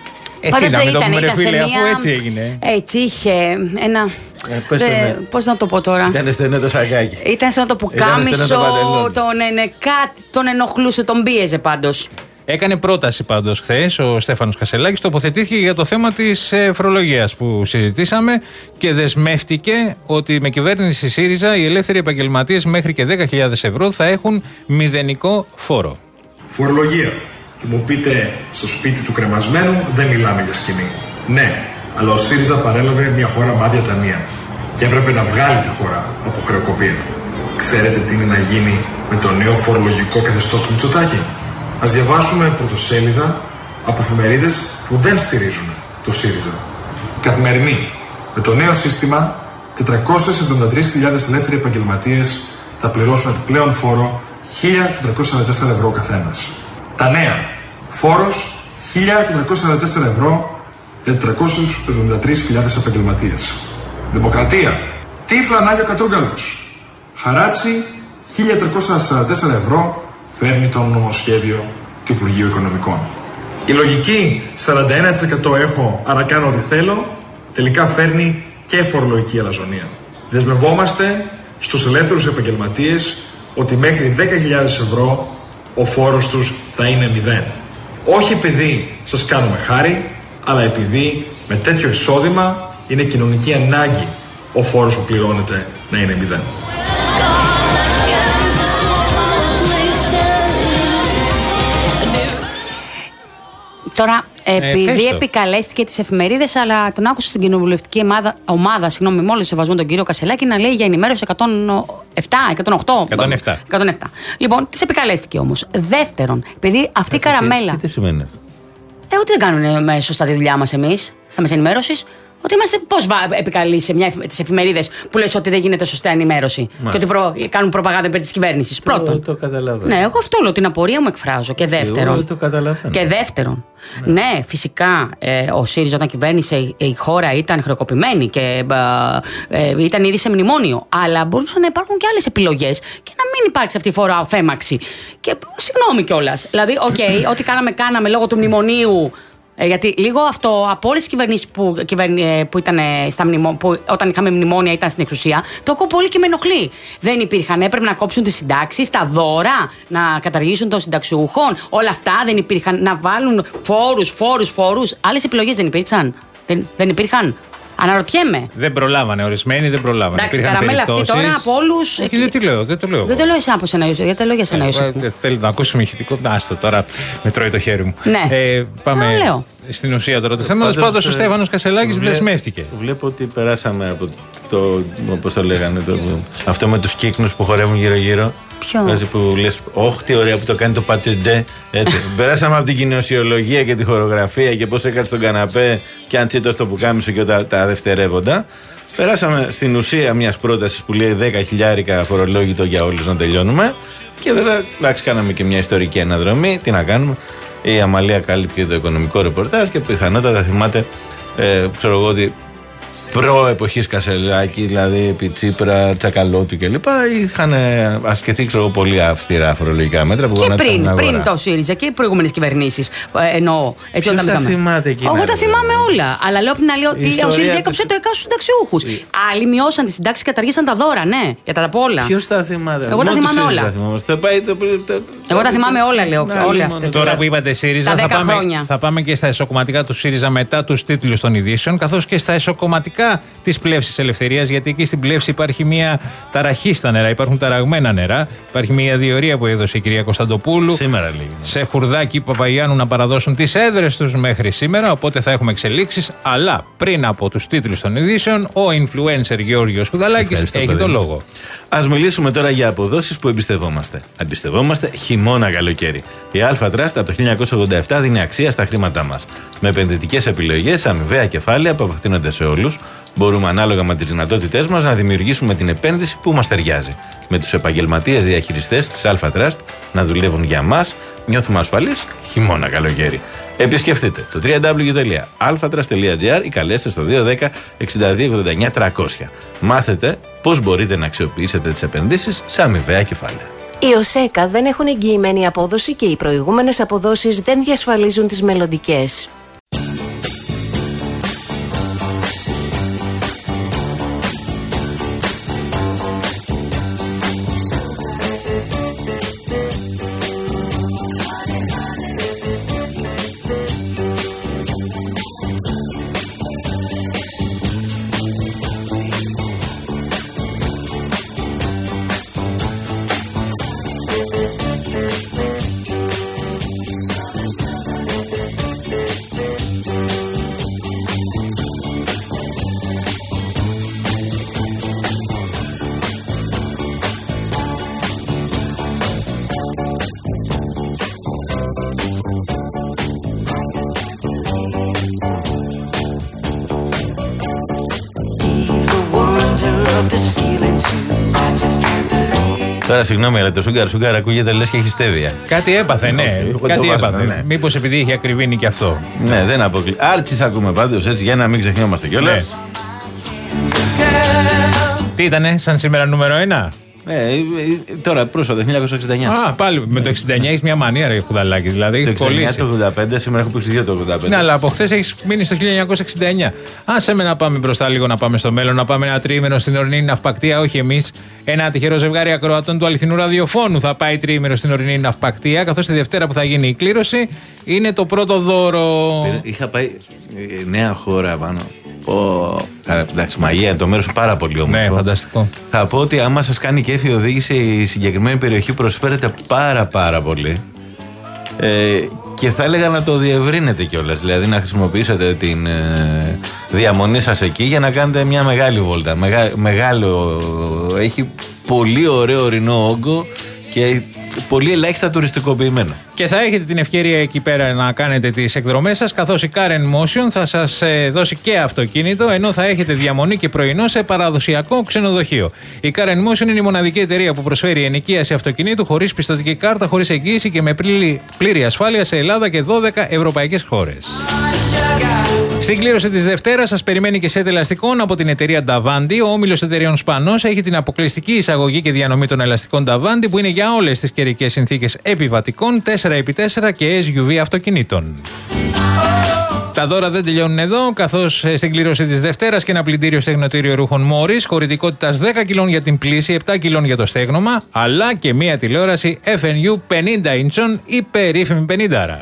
Speaker 3: Ε, τι να μην το πούμε, ρε φίλε, αφού έτσι έγινε.
Speaker 4: Έτσι είχε ένα.
Speaker 2: Ε,
Speaker 4: ε, πώς να το πω τώρα.
Speaker 2: Ήταν στενό το σακάκι.
Speaker 4: Ήταν σαν το πουκάμισο, τον, ε, κάτι, τον ενοχλούσε, τον πίεζε πάντως.
Speaker 3: Έκανε πρόταση πάντως χθες ο Στέφανος Κασελάκης, τοποθετήθηκε για το θέμα της ε, φορολογίας που συζητήσαμε και δεσμεύτηκε ότι με κυβέρνηση ΣΥΡΙΖΑ οι ελεύθεροι επαγγελματίες μέχρι και δέκα χιλιάδες ευρώ θα έχουν μηδενικό φόρο.
Speaker 14: Φορολογία. Θα μου πείτε, στο σπίτι του κρεμασμένου δεν μιλάμε για σκηνή. Ναι, αλλά ο ΣΥΡΙΖΑ παρέλαβε μια χώρα με άδεια ταμεία και έπρεπε να βγάλει τη χώρα από χρεοκοπία. Ξέρετε τι είναι να γίνει με το νέο φορολογικό καθεστώς του Μητσοτάκη? Ας διαβάσουμε πρωτοσέλιδα από εφημερίδες που δεν στηρίζουν το ΣΥΡΙΖΑ. Καθημερινή. Με το νέο σύστημα, τετρακόσιες εβδομήντα τρεις χιλιάδες ελεύθεροι επαγγελματίες θα πληρώσουν επιπλέον φόρο χίλια τετρακόσια σαράντα τέσσερα ευρώ ο καθένας. Τα νέα. Φόρος χίλια τετρακόσια σαράντα τέσσερα ευρώ για τετρακόσιες εβδομήντα τρεις χιλιάδες επαγγελματίες. Δημοκρατία. Τύφλα Νάγιο Κατρούγκαλος. Χαράτσι χίλια τριακόσια σαράντα τέσσερα ευρώ φέρνει το νομοσχέδιο του Υπουργείου Οικονομικών. Η λογική σαράντα ένα τοις εκατό έχω, άρα κάνω ό,τι θέλω, τελικά φέρνει και φορολογική αλαζονία. Δεσμευόμαστε στους ελεύθερους επαγγελματίες ότι μέχρι δέκα χιλιάδες ευρώ ο φόρος τους θα είναι μηδέν. Όχι επειδή σας κάνουμε χάρη, αλλά επειδή με τέτοιο εισόδημα είναι κοινωνική ανάγκη ο φόρος που πληρώνεται να είναι μηδέν.
Speaker 4: Τώρα, επειδή
Speaker 3: ε,
Speaker 4: επικαλέστηκε τις εφημερίδες, αλλά τον άκουσα στην κοινοβουλευτική ομάδα, ομάδα συγγνώμη, με όλο το σεβασμό τον κύριο Κασελάκη, να λέει για ενημέρωση εκατόν επτά, εκατόν οκτώ.
Speaker 3: εκατόν επτά.
Speaker 4: εκατόν επτά. Λοιπόν, τις επικαλέστηκε όμως. Δεύτερον, επειδή αυτή η καραμέλα.
Speaker 2: Τι, τι σημαίνει αυτό?
Speaker 4: Ε, ότι δεν κάνουν σωστά τη δουλειά μας εμείς, στα μέσα ενημέρωσης. Ότι είμαστε πώς επικαλείς σε μια τις εφημερίδες που λες ότι δεν γίνεται σωστά ενημέρωση. Μάλιστα. Και ότι προ, κάνουν προπαγάνδα υπέρ της κυβέρνησης. Πρώτον.
Speaker 2: Το, το καταλαβαίνω.
Speaker 4: Ναι, εγώ αυτό λέω, την απορία μου εκφράζω. Και δεύτερον.
Speaker 2: Εγώ το καταλαβαίνω.
Speaker 4: Και δεύτερον. Ναι, ναι φυσικά ε, ο ΣΥΡΙΖΑ όταν κυβέρνησε η, η χώρα ήταν χρεοκοπημένη και ε, ε, ήταν ήδη σε μνημόνιο. Αλλά μπορούσαν να υπάρχουν και άλλες επιλογές και να μην υπάρξει αυτή η φορά αφέμαξη. Και συγγνώμη κιόλας. Δηλαδή, οκ, okay, ό,τι κάναμε, κάναμε λόγω του μνημονίου. Ε, γιατί λίγο αυτό από όλες τις κυβερνήσεις που, κυβερνη, που ήταν στα μνημο, που όταν είχαμε μνημόνια ήταν στην εξουσία, το ακούω πολύ και με ενοχλεί. Δεν υπήρχαν, έπρεπε να κόψουν τις συντάξεις, τα δώρα, να καταργήσουν των συνταξιούχων, όλα αυτά δεν υπήρχαν, να βάλουν φόρους, φόρους, φόρους. Άλλες επιλογές δεν υπήρξαν. Δεν, δεν υπήρχαν. Αναρωτιέμαι.
Speaker 3: Δεν προλάβανε, ορισμένοι δεν προλάβανε.
Speaker 4: Εντάξει, καραμέλα αυτή τώρα από όλους.
Speaker 3: Όχι, δεν τη λέω, δεν το λέω.
Speaker 4: Δεν το λέω εσένα από σένα, γιατί το λέω για σένα, Ιωσήφ.
Speaker 3: Θέλω να ακούσουμε ηχητικό. Άστο τώρα, με τρώει το χέρι μου.
Speaker 4: Ναι.
Speaker 3: Ε, πάμε στην ουσία τώρα του θέματος. Πάντως ο Στέφανος Κασελάκης δεσμεύτηκε.
Speaker 2: Βλέπω ότι περάσαμε από το. Πώς το λέγανε, το, αυτό με τους κύκνους που χορεύουν γύρω-γύρω.
Speaker 4: Ποιο?
Speaker 2: Που λες, όχι τι ωραία που το κάνει το πατεντέ. Έτσι. Περάσαμε από την κοινωνιολογία και τη χορογραφία και πώς έκανε στον καναπέ και αν τσίτω στο πουκάμισο και τα, τα δευτερεύοντα. Περάσαμε στην ουσία μιας πρότασης που λέει δέκα χιλιάρικα φορολόγητο για όλους να τελειώνουμε. Και βέβαια, εντάξει, κάναμε και μια ιστορική αναδρομή. Τι να κάνουμε. Η Αμαλία κάλυπε το οικονομικό ρεπορτάζ και πιθανότατα θυμάται, ε, ξέρω εγώ, ότι προ-εποχής Κασελάκη, δηλαδή επί Τσίπρα, Τσακαλώτου κλπ. Είχαν ασκηθεί ξέρω, πολύ αυστηρά φορολογικά μέτρα που
Speaker 4: και πριν, πριν το ΣΥΡΙΖΑ και οι προηγούμενες κυβερνήσεις. Εννοώ. Έτσι,
Speaker 2: ποιος τα θυμάται εκείνα?
Speaker 4: Εγώ τα θυμάμαι όλα. Αλλά λέω από την άλλη ότι ο ΣΥΡΙΖΑ έκοψε το εκάστοτε συνταξιούχους. Η... Άλλοι μειώσαν τις συντάξεις και καταργήσαν τα δώρα, ναι. Για τα όλα.
Speaker 2: Ποιος τα θυμάται?
Speaker 4: Εγώ τα θυμάμαι όλα. Εγώ τα θυμάμαι όλα, λέω.
Speaker 3: Τώρα που είπατε ΣΥΡΙΖΑ, θα πάμε και στα εσωκομματικά του ΣΥΡΙΖΑ μετά τους τίτλους των ειδήσεων, καθώς και στα εσωκομματικά της πλεύσης ελευθερίας, γιατί εκεί στην πλεύση υπάρχει μια ταραχή στα νερά, υπάρχουν ταραγμένα νερά. Υπάρχει μια διορία που έδωσε η κυρία Κωνσταντοπούλου
Speaker 2: σήμερα λίγη, ναι.
Speaker 3: σε Χουρδάκη Παπαγιάννου να παραδώσουν τις έδρες τους μέχρι σήμερα. Οπότε θα έχουμε εξελίξεις. Αλλά πριν από τους τίτλους των ειδήσεων, ο influencer Γεώργιος Χουδαλάκης έχει παιδί. το λόγο.
Speaker 2: Ας μιλήσουμε τώρα για αποδόσεις που εμπιστευόμαστε. Εμπιστευόμαστε χειμώνα καλοκαίρι. Η Αλφα Trust από το χίλια εννιακόσια ογδόντα επτά δίνει αξία στα χρήματά μας. Με επενδυτικές επιλογές, αμοιβαία κεφάλαια που απευθύνονται σε όλους, μπορούμε ανάλογα με τις δυνατότητές μας να δημιουργήσουμε την επένδυση που μας ταιριάζει. Με τους επαγγελματίες διαχειριστές της Αλφα Trust να δουλεύουν για μας, νιώθουμε ασφαλείς χειμώνα καλοκαίρι. Επισκεφτείτε το double-u double-u double-u τελεία alphatrust τελεία gr ή καλέστε στο δύο ένα μηδέν εξήντα δύο ογδόντα εννιά τριακόσια. Μάθετε πώς μπορείτε να αξιοποιήσετε τις επενδύσεις σε αμοιβαία κεφάλαια.
Speaker 11: Οι ΟΣΕΚΑ δεν έχουν εγγυημένη απόδοση και οι προηγούμενες αποδόσεις δεν διασφαλίζουν τις μελλοντικές.
Speaker 2: Τώρα συγγνώμη, αλλά το σούγκαρ σούγκαρ ακούγεται λες και έχει στέβια.
Speaker 3: Κάτι έπαθε, ναι.
Speaker 2: Okay,
Speaker 3: κάτι έπαθε.
Speaker 2: βάζω, ναι.
Speaker 3: Μήπως επειδή είχε ακριβήνει και αυτό.
Speaker 2: Ναι, δεν αποκλεί. Άρτσις ακούμε πάντως έτσι για να μην ξεχνιόμαστε κιόλας.
Speaker 3: Ναι. Τι ήτανε, σαν σήμερα νούμερο ένα.
Speaker 2: Ε, ε, τώρα πρόσφατα, χίλια εννιακόσια εξήντα εννιά.
Speaker 3: Α, πάλι με το εξήντα εννιά έχει μια μανία, ρε Κουδαλάκη. Δηλαδή,
Speaker 2: το εξήντα εννιά, το ογδόντα πέντε, σήμερα έχω παίξει δύο το ογδόντα πέντε.
Speaker 3: Ναι, αλλά από χθες έχει μείνει στο χίλια εννιακόσια εξήντα εννιά. Άσε με να πάμε μπροστά λίγο, να πάμε στο μέλλον, να πάμε ένα τρίμηνο στην ορεινή ναυπακτία. Όχι εμείς. Ένα τυχερό ζευγάρι ακροατών του αληθινού ραδιοφώνου θα πάει τρίμηνο στην ορεινή ναυπακτία. Καθώς τη Δευτέρα που θα γίνει η κλήρωση είναι το πρώτο δώρο.
Speaker 2: Είχα πάει νέα χώρα πάνω. Oh, εντάξει, μαγεία, το μέρος πάρα πολύ όμορφο.
Speaker 3: Ναι, φανταστικό.
Speaker 2: Θα πω ότι άμα σας κάνει κέφι η οδήγηση, η συγκεκριμένη περιοχή προσφέρεται πάρα πάρα πολύ. Ε, και θα έλεγα να το διευρύνετε κιόλας. Δηλαδή να χρησιμοποιήσετε την ε, διαμονή σας εκεί για να κάνετε μια μεγάλη βόλτα. Μεγά, μεγάλο, έχει πολύ ωραίο ορεινό όγκο και πολύ ελάχιστα τουριστικοποιημένο.
Speaker 3: Και θα έχετε την ευκαιρία εκεί πέρα να κάνετε τις εκδρομές σας, καθώς η Karen Motion θα σας ε, δώσει και αυτοκίνητο, ενώ θα έχετε διαμονή και πρωινό σε παραδοσιακό ξενοδοχείο. Η Karen Motion είναι η μοναδική εταιρεία που προσφέρει ενοικίαση αυτοκινήτου χωρίς πιστωτική κάρτα, χωρίς εγγύηση και με πλήρη, πλήρη ασφάλεια σε Ελλάδα και δώδεκα ευρωπαϊκές χώρες. Στην κλήρωση της Δευτέρας σας περιμένει και σετ ελαστικών από την εταιρεία Davanti. Ο όμιλος εταιρεών Spanos έχει την αποκλειστική εισαγωγή και διανομή των ελαστικών Davanti που είναι για όλες τις καιρικές συνθήκες επιβατικών, τέσσερα επί τέσσερα και ες γιου βι αυτοκινήτων. Τα δώρα δεν τελειώνουν εδώ, καθώς στην κλήρωση της Δευτέρας και ένα πλυντήριο στεγνοτήριο ρούχων Morris, χωρητικότητας δέκα κιλών για την πλύση, επτά κιλών για το στέγνομα, αλλά και μία τηλεόραση εφ εν γιου πενήντα ίντσων, η περίφημη πενήντα.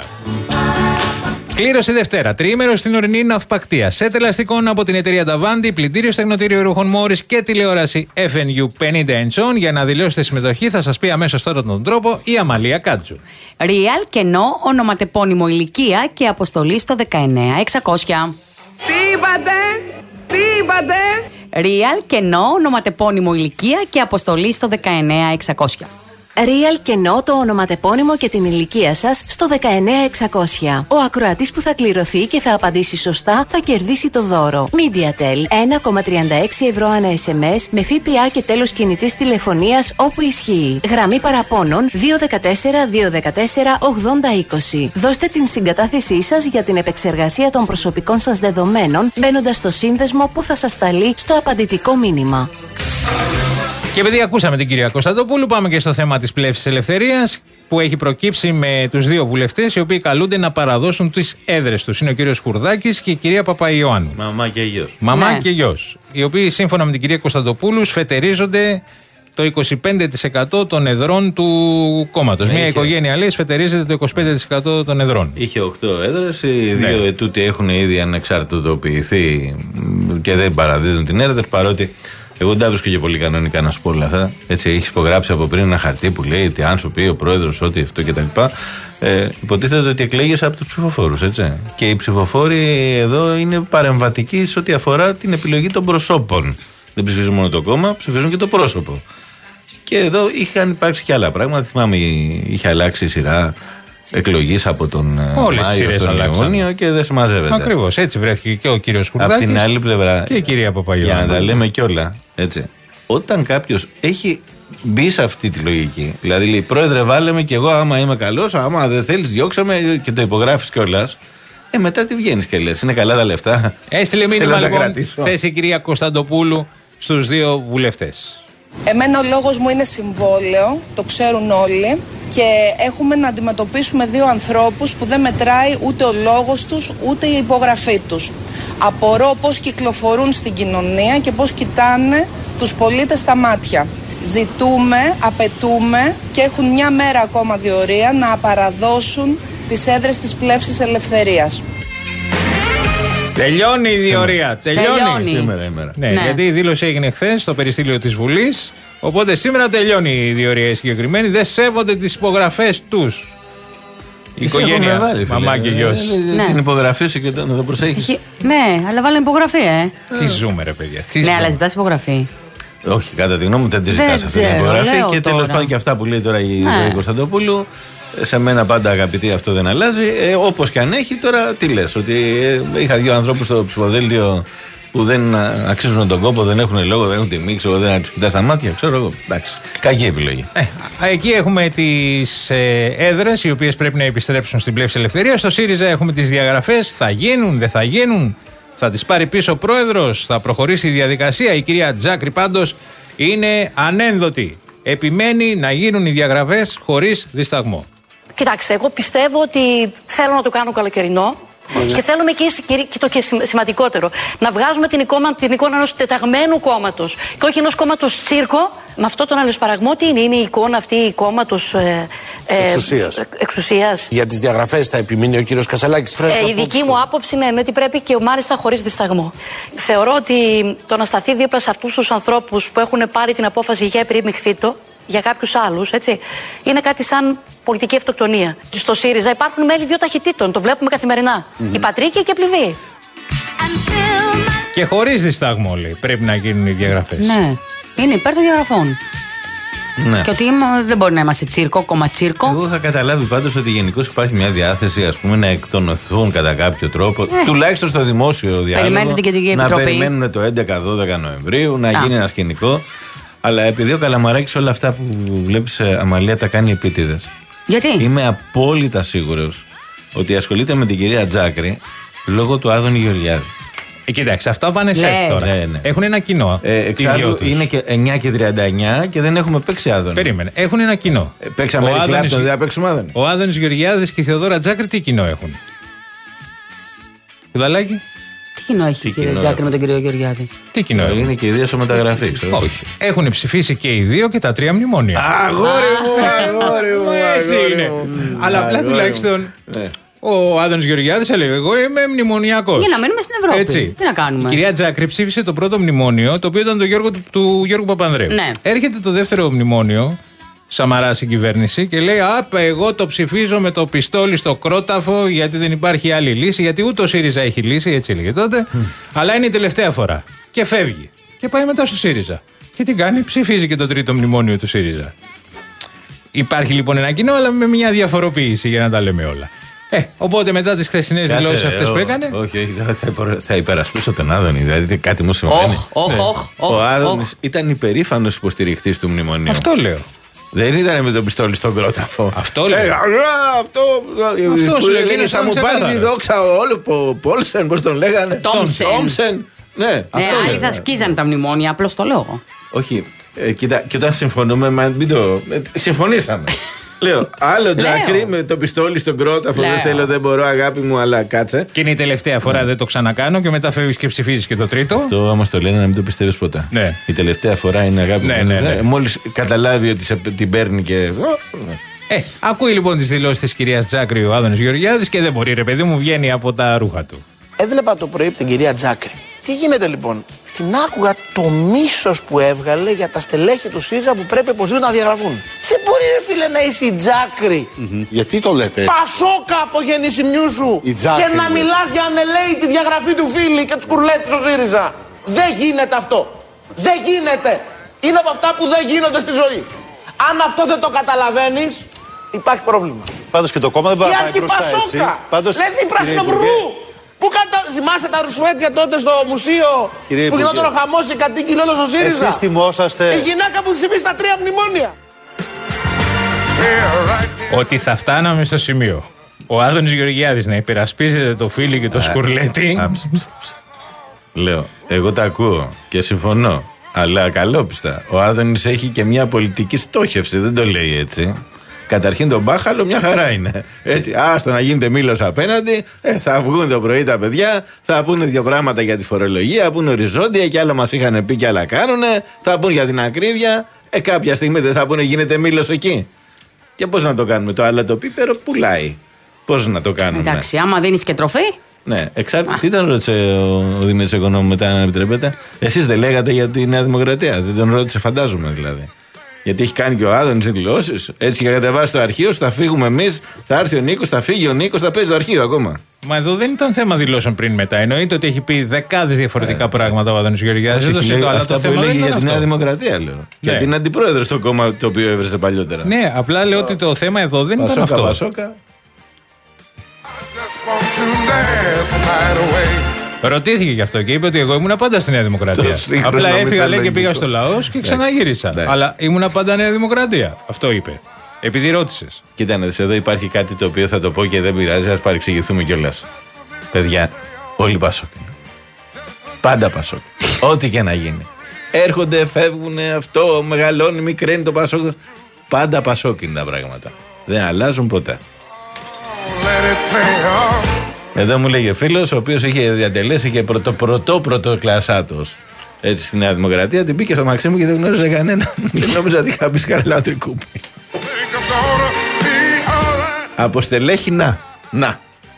Speaker 3: Κλήρωση Δευτέρα, τριήμερο στην ορεινή ναυπακτία. Σετ ελαστικών από την εταιρεία Davanti, πλυντήριο στεγνοτήριο ρούχων Morris και τηλεόραση εφ εν γιου πενήντα ιντσών. Για να δηλώσετε συμμετοχή, θα σας πει αμέσως τώρα τον τρόπο η Αμαλία Κάτζου.
Speaker 4: Real, κενό, ονοματεπώνυμο, ηλικία και αποστολή στο δεκαεννέα εξακόσια.
Speaker 15: Τι είπατε, τι είπατε.
Speaker 4: Real, κενό, ονοματεπώνυμο, ηλικία και αποστολή στο δεκαεννέα εξακόσια.
Speaker 11: Real κενό το ονοματεπώνυμο και την ηλικία σας στο δεκαεννέα εξακόσια. Ο ακροατής που θα κληρωθεί και θα απαντήσει σωστά θα κερδίσει το δώρο. MediaTel ένα κόμμα τριάντα έξι ευρώ ανά ες εμ ες με ΦΠΑ και τέλος κινητής τηλεφωνίας όπου ισχύει. Γραμμή παραπώνων δύο ένα τέσσερα δύο ένα τέσσερα ογδόντα είκοσι. Δώστε την συγκατάθεσή σας για την επεξεργασία των προσωπικών σας δεδομένων μπαίνοντας στο σύνδεσμο που θα σας σταλεί στο απαντητικό μήνυμα.
Speaker 3: Και επειδή ακούσαμε την κυρία Κωνσταντοπούλου, πάμε και στο θέμα της πλεύσης ελευθερίας που έχει προκύψει με τους δύο βουλευτές οι οποίοι καλούνται να παραδώσουν τις έδρες τους. Είναι ο κύριος Χουρδάκης και η κυρία Παπαϊωάννου.
Speaker 2: Μαμά και γιος.
Speaker 3: Μαμά
Speaker 2: Ναι.
Speaker 3: και γιος. Οι οποίοι σύμφωνα με την κυρία Κωνσταντοπούλου σφετερίζονται το είκοσι πέντε τοις εκατό των εδρών του κόμματος.
Speaker 2: Ναι,
Speaker 3: Μια
Speaker 2: είχε.
Speaker 3: οικογένεια λέει σφετερίζεται το είκοσι πέντε τοις εκατό των εδρών.
Speaker 2: Είχε οκτώ έδρες, οι δύο
Speaker 3: Ναι.
Speaker 2: ετούτοι έχουν ήδη ανεξαρτητοποιηθεί και δεν παραδίδουν την έδρα, παρότι εγώ δεν τα βρίσκω και πολύ κανονικά να σου πω όλα αυτά. Έτσι, έχει υπογράψει από πριν ένα χαρτί που λέει ότι αν σου πει ο πρόεδρος ότι αυτό κτλ. Ε, υποτίθεται ότι εκλέγεσαι από τους ψηφοφόρους, έτσι. Και οι ψηφοφόροι εδώ είναι παρεμβατικοί σε ό,τι αφορά την επιλογή των προσώπων. Δεν ψηφίζουν μόνο το κόμμα, ψηφίζουν και το πρόσωπο. Και εδώ είχαν υπάρξει και άλλα πράγματα. Θυμάμαι, είχε αλλάξει η σειρά εκλογής από τον
Speaker 3: Όλες οι
Speaker 2: Μάιο
Speaker 3: σειρές
Speaker 2: στον
Speaker 3: αλλάξαν.
Speaker 2: Ιούνιο και δεν συμμαζεύεται.
Speaker 3: Ακριβώς, έτσι βρέθηκε και ο κύριος Χουρδάκης.
Speaker 2: Από την άλλη πλευρά,
Speaker 3: και η κυρία Παπαϊωάννου.
Speaker 2: για να τα λέμε κιόλα, έτσι. Όταν κάποιος έχει μπει σε αυτή τη λογική, δηλαδή λέει πρόεδρε, βάλε με κι εγώ άμα είμαι καλός, άμα δεν θέλεις, διώξε με και το υπογράφεις κιόλας. Ε, μετά τι βγαίνεις και λες, είναι καλά τα λεφτά.
Speaker 3: Έστειλε
Speaker 2: Θέλω
Speaker 3: μήνυμα
Speaker 2: να τα
Speaker 3: λοιπόν
Speaker 2: κρατήσω.
Speaker 3: θέση η κυρία Κωνσταντοπούλου στους δύο βουλευτές.
Speaker 15: Εμένα ο λόγος μου είναι συμβόλαιο, το ξέρουν όλοι και έχουμε να αντιμετωπίσουμε δύο ανθρώπους που δεν μετράει ούτε ο λόγος τους ούτε η υπογραφή τους. Απορώ πώς κυκλοφορούν στην κοινωνία και πώς κοιτάνε τους πολίτες στα μάτια. Ζητούμε, απαιτούμε και έχουν μια μέρα ακόμα διορία να παραδώσουν τις έδρες της πλεύσης ελευθερίας.
Speaker 3: Τελειώνει η διορία. Τελειώνει.
Speaker 4: Τελειώνει.
Speaker 2: Σήμερα ημέρα.
Speaker 3: Ναι,
Speaker 4: Ναι.
Speaker 3: γιατί η δήλωση έγινε χθες στο περιστήλιο της Βουλής. Οπότε σήμερα τελειώνει η διορία η συγκεκριμένη. Δεν σέβονται τις υπογραφές τους. Η
Speaker 2: Τις
Speaker 3: οικογένεια,
Speaker 2: έχουμε βάλει, φίλε.
Speaker 3: μαμά και γιος.
Speaker 2: Ε, ε,
Speaker 4: Ναι.
Speaker 2: Την υπογραφή σου και το, να το προσέχεις.
Speaker 4: Έχει- Ναι, αλλά βάλε υπογραφή, ε.
Speaker 3: Τι ζούμε, ρε παιδιά. Τι
Speaker 4: Ναι,
Speaker 3: ζούμε.
Speaker 4: αλλά ζητάς υπογραφή.
Speaker 2: Όχι, κατά τη γνώμη μου δεν τη
Speaker 4: Δεν
Speaker 2: ζητάς αυτή την
Speaker 4: ξέρω,
Speaker 2: υπογραφή.
Speaker 4: λέω
Speaker 2: Και τέλος
Speaker 4: τώρα.
Speaker 2: πάντων και αυτά που λέει τώρα η
Speaker 4: Ναι.
Speaker 2: Ζωή Κωνσταντοπούλου. Σε μένα πάντα αγαπητή αυτό δεν αλλάζει. Ε, όπως και αν έχει τώρα, τι λες, ότι ε, είχα δύο ανθρώπους στο ψηφοδέλτιο που δεν αξίζουν τον κόπο, δεν έχουν λόγο, δεν έχουν τιμή, ξέρω, δεν να του κοιτά στα μάτια, ξέρω εγώ. Εντάξει. Κακή επιλογή.
Speaker 3: Ε, εκεί έχουμε τις ε, έδρες οι οποίες πρέπει να επιστρέψουν στην πλεύση ελευθερία. Στο ΣΥΡΙΖΑ έχουμε τις διαγραφές. Θα γίνουν, δεν θα γίνουν. Θα τις πάρει πίσω ο πρόεδρος, θα προχωρήσει η διαδικασία. Η κυρία Τζάκρη πάντως είναι ανένδοτη. Επιμένει να γίνουν οι διαγραφές χωρίς δισταγμό.
Speaker 16: Κοιτάξτε, εγώ πιστεύω ότι θέλω να το κάνω καλοκαιρινό. Mm. Και θέλουμε και, και το και σημαντικότερο, να βγάζουμε την εικόνα, την εικόνα ενός τεταγμένου κόμματος και όχι ενός κόμματος τσίρκο. Με αυτό τον αλληλοσπαραγμό, τι είναι, είναι η εικόνα αυτή η κόμματος ε, ε, εξουσίας. Ε, εξουσίας.
Speaker 17: Για τις διαγραφές θα επιμείνει ο κύριος Κασσαλάκης.
Speaker 16: Ε, η δική μου άποψη είναι ότι πρέπει και μάλιστα χωρίς δισταγμό. Θεωρώ ότι το να σταθεί δίπλα σε αυτούς τους ανθρώπους που έχουν πάρει την απόφαση για επιμειχθήτο, για κάποιους άλλους, έτσι, είναι κάτι σαν πολιτική αυτοκτονία. Στο ΣΥΡΙΖΑ υπάρχουν μέλη δύο ταχυτήτων, το βλέπουμε καθημερινά. Mm-hmm. Η Πατρίκη και η Πληβή.
Speaker 3: Και χωρίς δισταγμό, λέει, πρέπει να γίνουν οι διαγραφές.
Speaker 4: Ναι, είναι υπέρ των διαγραφών.
Speaker 2: Ναι.
Speaker 4: Και ότι δεν μπορεί να είμαστε τσίρκο, κόμμα τσίρκο.
Speaker 2: Εγώ είχα καταλάβει πάντως ότι γενικώς υπάρχει μια διάθεση, ας πούμε, να εκτονωθούν κατά κάποιο τρόπο, ε. τουλάχιστον στο δημόσιο διάλογο, να περιμένουν το έντεκα δώδεκα Νοεμβρίου, να Α. γίνει ένα σκηνικό. Αλλά επειδή ο Καλαμαράκης όλα αυτά που βλέπεις, Αμαλία, τα κάνει επίτηδες.
Speaker 4: Γιατί?
Speaker 2: Είμαι απόλυτα σίγουρος ότι ασχολείται με την κυρία Τζάκρη λόγω του Άδωνη Γεωργιάδη.
Speaker 3: Ε, κοιτάξτε, αυτά πάνε σε τώρα. Ναι, ναι. Έχουν ένα κοινό.
Speaker 2: Ε, εξάλλου είναι και εννιά και τριάντα εννιά και δεν έχουμε παίξει Άδωνη.
Speaker 3: Περίμενε. Έχουν ένα κοινό.
Speaker 2: Ε, παίξαμε Eric Clapton, δεν θα παίξουμε Άδωνη.
Speaker 3: Ο Άδωνης Γεωργιάδης και η Θεοδόρα Τζάκρη τι κοινό έχουν? Κουδαλάκι.
Speaker 4: Τι κοινό έχει η κυρία Τζάκρη με τον κύριο Γεωργιάδη?
Speaker 2: Τι κοινό έχουν? Είναι και οι δύο σε μεταγραφή, ξέρω.
Speaker 3: Όχι. Έχουν ψηφίσει και οι δύο και τα τρία μνημόνια.
Speaker 2: Αγόρι μου, αγόρι μου.
Speaker 3: Έτσι είναι. Αλλά απλά τουλάχιστον. Ο Άδωνης Γεωργιάδης έλεγε: εγώ είμαι μνημονιακός.
Speaker 4: Για να μένουμε στην Ευρώπη.
Speaker 3: Έτσι.
Speaker 4: Τι να κάνουμε.
Speaker 3: Η κυρία Τζάκρη ψήφισε το πρώτο μνημόνιο, το οποίο ήταν το Γιώργο, του, του Γιώργου Παπανδρέου.
Speaker 4: Ναι.
Speaker 3: Έρχεται το δεύτερο μνημόνιο, Σαμαρά στην κυβέρνηση, και λέει: απ, εγώ το ψηφίζω με το πιστόλι στο κρόταφο, γιατί δεν υπάρχει άλλη λύση. Γιατί ούτε ο ΣΥΡΙΖΑ έχει λύση, έτσι έλεγε τότε. Mm. Αλλά είναι η τελευταία φορά. Και φεύγει. Και πάει μετά στο ΣΥΡΙΖΑ. Και τι κάνει? Ψηφίζει και το τρίτο μνημόνιο του ΣΥΡΙΖΑ. Υπάρχει λοιπόν ένα κοινό, αλλά με μια διαφοροποίηση, για να τα λέμε όλα. Ε, οπότε μετά τις χθεσινές δηλώσεις αυτές που έκανε.
Speaker 2: Όχι, όχι, θα, θα υπερασπίσω τον Άδωνη. Δηλαδή κάτι μου συμβαίνει.
Speaker 4: Όχι, όχι, όχι.
Speaker 2: Ο Άδωνης ήταν υπερήφανος υποστηριχτής του μνημονίου.
Speaker 3: Αυτό λέω.
Speaker 2: Δεν ήταν με το πιστόλι στον κρόταφο.
Speaker 3: Αυτό λέει.
Speaker 2: Ε, αυτό αυτό σου λέγανε, θα μου πάρει τη δόξα όλο ο Πόλσεν, πώς τον λέγανε.
Speaker 4: Τόμσεν.
Speaker 2: Ναι,
Speaker 4: αυτό άλλοι θα σκίζανε τα μνημόνια, απλώς το λέω.
Speaker 2: Όχι, ε, κοίτα, και όταν συμφωνούμε, μα μην το. Ε, συμφωνήσαμε. Λέω, άλλο Τζάκρη με το πιστόλι στον κρόταφο. Δεν θέλω, δεν μπορώ, αγάπη μου, αλλά κάτσε.
Speaker 3: Και είναι η τελευταία φορά, δεν το ξανακάνω, και μετά φεύγει και ψηφίζει και το τρίτο.
Speaker 2: Αυτό όμως το λένε να μην το πιστεύεις ποτέ.
Speaker 3: Ναι.
Speaker 2: Η τελευταία φορά είναι, αγάπη
Speaker 3: ναι,
Speaker 2: μου.
Speaker 3: Ναι, ναι.
Speaker 2: Μόλις καταλάβει ότι σε, την παίρνει και.
Speaker 3: Ε, ακούει λοιπόν τις δηλώσεις της κυρίας Τζάκρη ο Άδωνης Γεωργιάδης και δεν μπορεί, ρε παιδί μου, βγαίνει από τα ρούχα του.
Speaker 17: Έβλεπα το πρωί την κυρία Τζάκρη. Τι γίνεται λοιπόν? Την άκουγα το μίσος που έβγαλε για τα στελέχη του ΣΥΡΙΖΑ που πρέπει οπωσδήποτε να διαγραφούν. Δεν μπορεί, ρε φίλε, να είσαι η Τζάκρη.
Speaker 18: Mm-hmm. Γιατί το λέτε?
Speaker 17: Πασόκα από γεννησιμιού σου. Και να μιλάς για ανελαίτη διαγραφή του φίλη και του σκουρλέτου στο ΣΥΡΙΖΑ. Δεν γίνεται αυτό. Δεν γίνεται. Είναι από αυτά που δεν γίνονται στη ζωή. Αν αυτό δεν το καταλαβαίνεις, υπάρχει πρόβλημα.
Speaker 18: Πάντως και το κόμμα δεν πάει μπροστά, έτσι.
Speaker 17: Πάντως, λέει την Πρασινοβρού. Πού κατα... θυμάσαι τα ρουσουέτια τότε στο μουσείο? Κύριε που γινόταν ο χαμός και κατοίκοι όλο στο ΣΥΡΙΖΑ?
Speaker 18: Εσείς θυμόσαστε.
Speaker 17: Η γυναίκα που ψηφίσει τα τρία μνημόνια.
Speaker 3: Ότι θα φτάναμε στο σημείο ο Άδωνης Γεωργιάδης να υπερασπίζεται το φίλι και το σκουρλέτι.
Speaker 2: Λέω, εγώ τα ακούω και συμφωνώ. Αλλά καλόπιστα. Ο Άδωνης έχει και μια πολιτική στόχευση, δεν το λέει έτσι. Καταρχήν τον μπάχαλο μια χαρά είναι. Έτσι, άστο να γίνεται μήλος απέναντι. Ε, θα βγουν το πρωί τα παιδιά, θα πούνε δύο πράγματα για τη φορολογία, θα πούνε οριζόντια και άλλα μας είχαν πει και άλλα κάνουνε. Θα πούνε για την ακρίβεια. Ε, κάποια στιγμή δεν θα πούνε γίνεται μήλος εκεί. Και πώς να το κάνουμε? Το άλλο το πίπερο πουλάει. Πώς να το κάνουμε?
Speaker 4: Εντάξει, άμα δίνεις και τροφή.
Speaker 2: Ναι, εξάρτητα. Τι τον ρώτησε ο, ο Δημήτρης Οικονόμου μετά, αν επιτρέπετε? Εσείς δεν λέγατε για τη Νέα Δημοκρατία? Δεν τον ρώτησε, φαντάζομαι δηλαδή. Γιατί έχει κάνει και ο Άδωνης δηλώσεις. Έτσι και κατεβάσει το αρχείο, θα φύγουμε εμείς, θα έρθει ο Νίκος, θα φύγει ο Νίκος, θα παίζει το αρχείο ακόμα.
Speaker 3: Μα εδώ δεν ήταν θέμα δηλώσεων πριν μετά. Εννοείται ότι έχει πει δεκάδες διαφορετικά ε, πράγματα ο Άδωνης Γεωργιάδης. Δεν το συζητώ, αλλά το θέμα
Speaker 2: έλεγε
Speaker 3: δεν
Speaker 2: για τη Νέα Δημοκρατία, λέω. Ναι. Γιατί είναι αντιπρόεδρος στο κόμμα το οποίο έβρεσε παλιότερα.
Speaker 3: Ναι, απλά λέω ότι το θέμα εδώ δεν
Speaker 2: Πασόκα,
Speaker 3: ήταν αυτό.
Speaker 2: Πασόκα.
Speaker 3: Ρωτήθηκε γι' αυτό και είπε ότι εγώ ήμουν πάντα στη Νέα Δημοκρατία. Απλά έφυγα, λέει, και πήγα στο λαός και ξαναγύρισα. Αλλά ήμουν πάντα Νέα Δημοκρατία. Αυτό είπε. Επειδή ρώτησες.
Speaker 2: Κοίτανε, εδώ υπάρχει κάτι το οποίο θα το πω και δεν πειράζει, ας παρεξηγηθούμε κιόλας. Παιδιά, όλοι Πασόκ. Πάντα Πασόκ. Ό,τι και να γίνει. Έρχονται, φεύγουν, αυτό, μεγαλώνει, μικραίνει το Πασόκ. Πάντα Πασόκ είναι τα πράγματα. Δεν αλλάζουν ποτέ. Εδώ μου λέγει ο φίλος, ο οποίος είχε διατελέσει και πρωτο πρωτό πρωτοκλασσάτος έτσι στη Νέα Δημοκρατία, την πήγε στο Μαξίμου και δεν γνώριζε κανένα. Νόμιζα ότι είχα πει σκαρλά τρικούπι. Από στελέχη να. Να.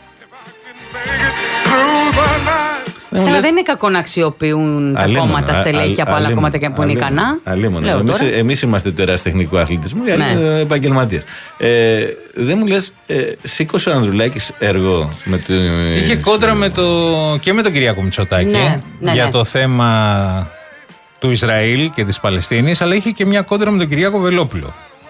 Speaker 4: Αλλά δεν είναι κακό να αξιοποιούν τα κόμματα στελέχη από άλλα κόμματα και που είναι ικανά.
Speaker 2: Εμείς, εμείς είμαστε του ερασιτεχνικού αθλητισμού, οι άλλοι είναι επαγγελματίες. Ε, δεν μου λες, ε, σήκωσε ο Ανδρουλάκης έργο με το.
Speaker 3: Είχε κόντρα με το, και με τον Κυριάκο Μητσοτάκη
Speaker 4: ναι, ναι,
Speaker 3: για
Speaker 4: ναι.
Speaker 3: το θέμα του Ισραήλ και της Παλαιστίνης, αλλά είχε και μια κόντρα με τον Κυριάκο Βελόπουλο.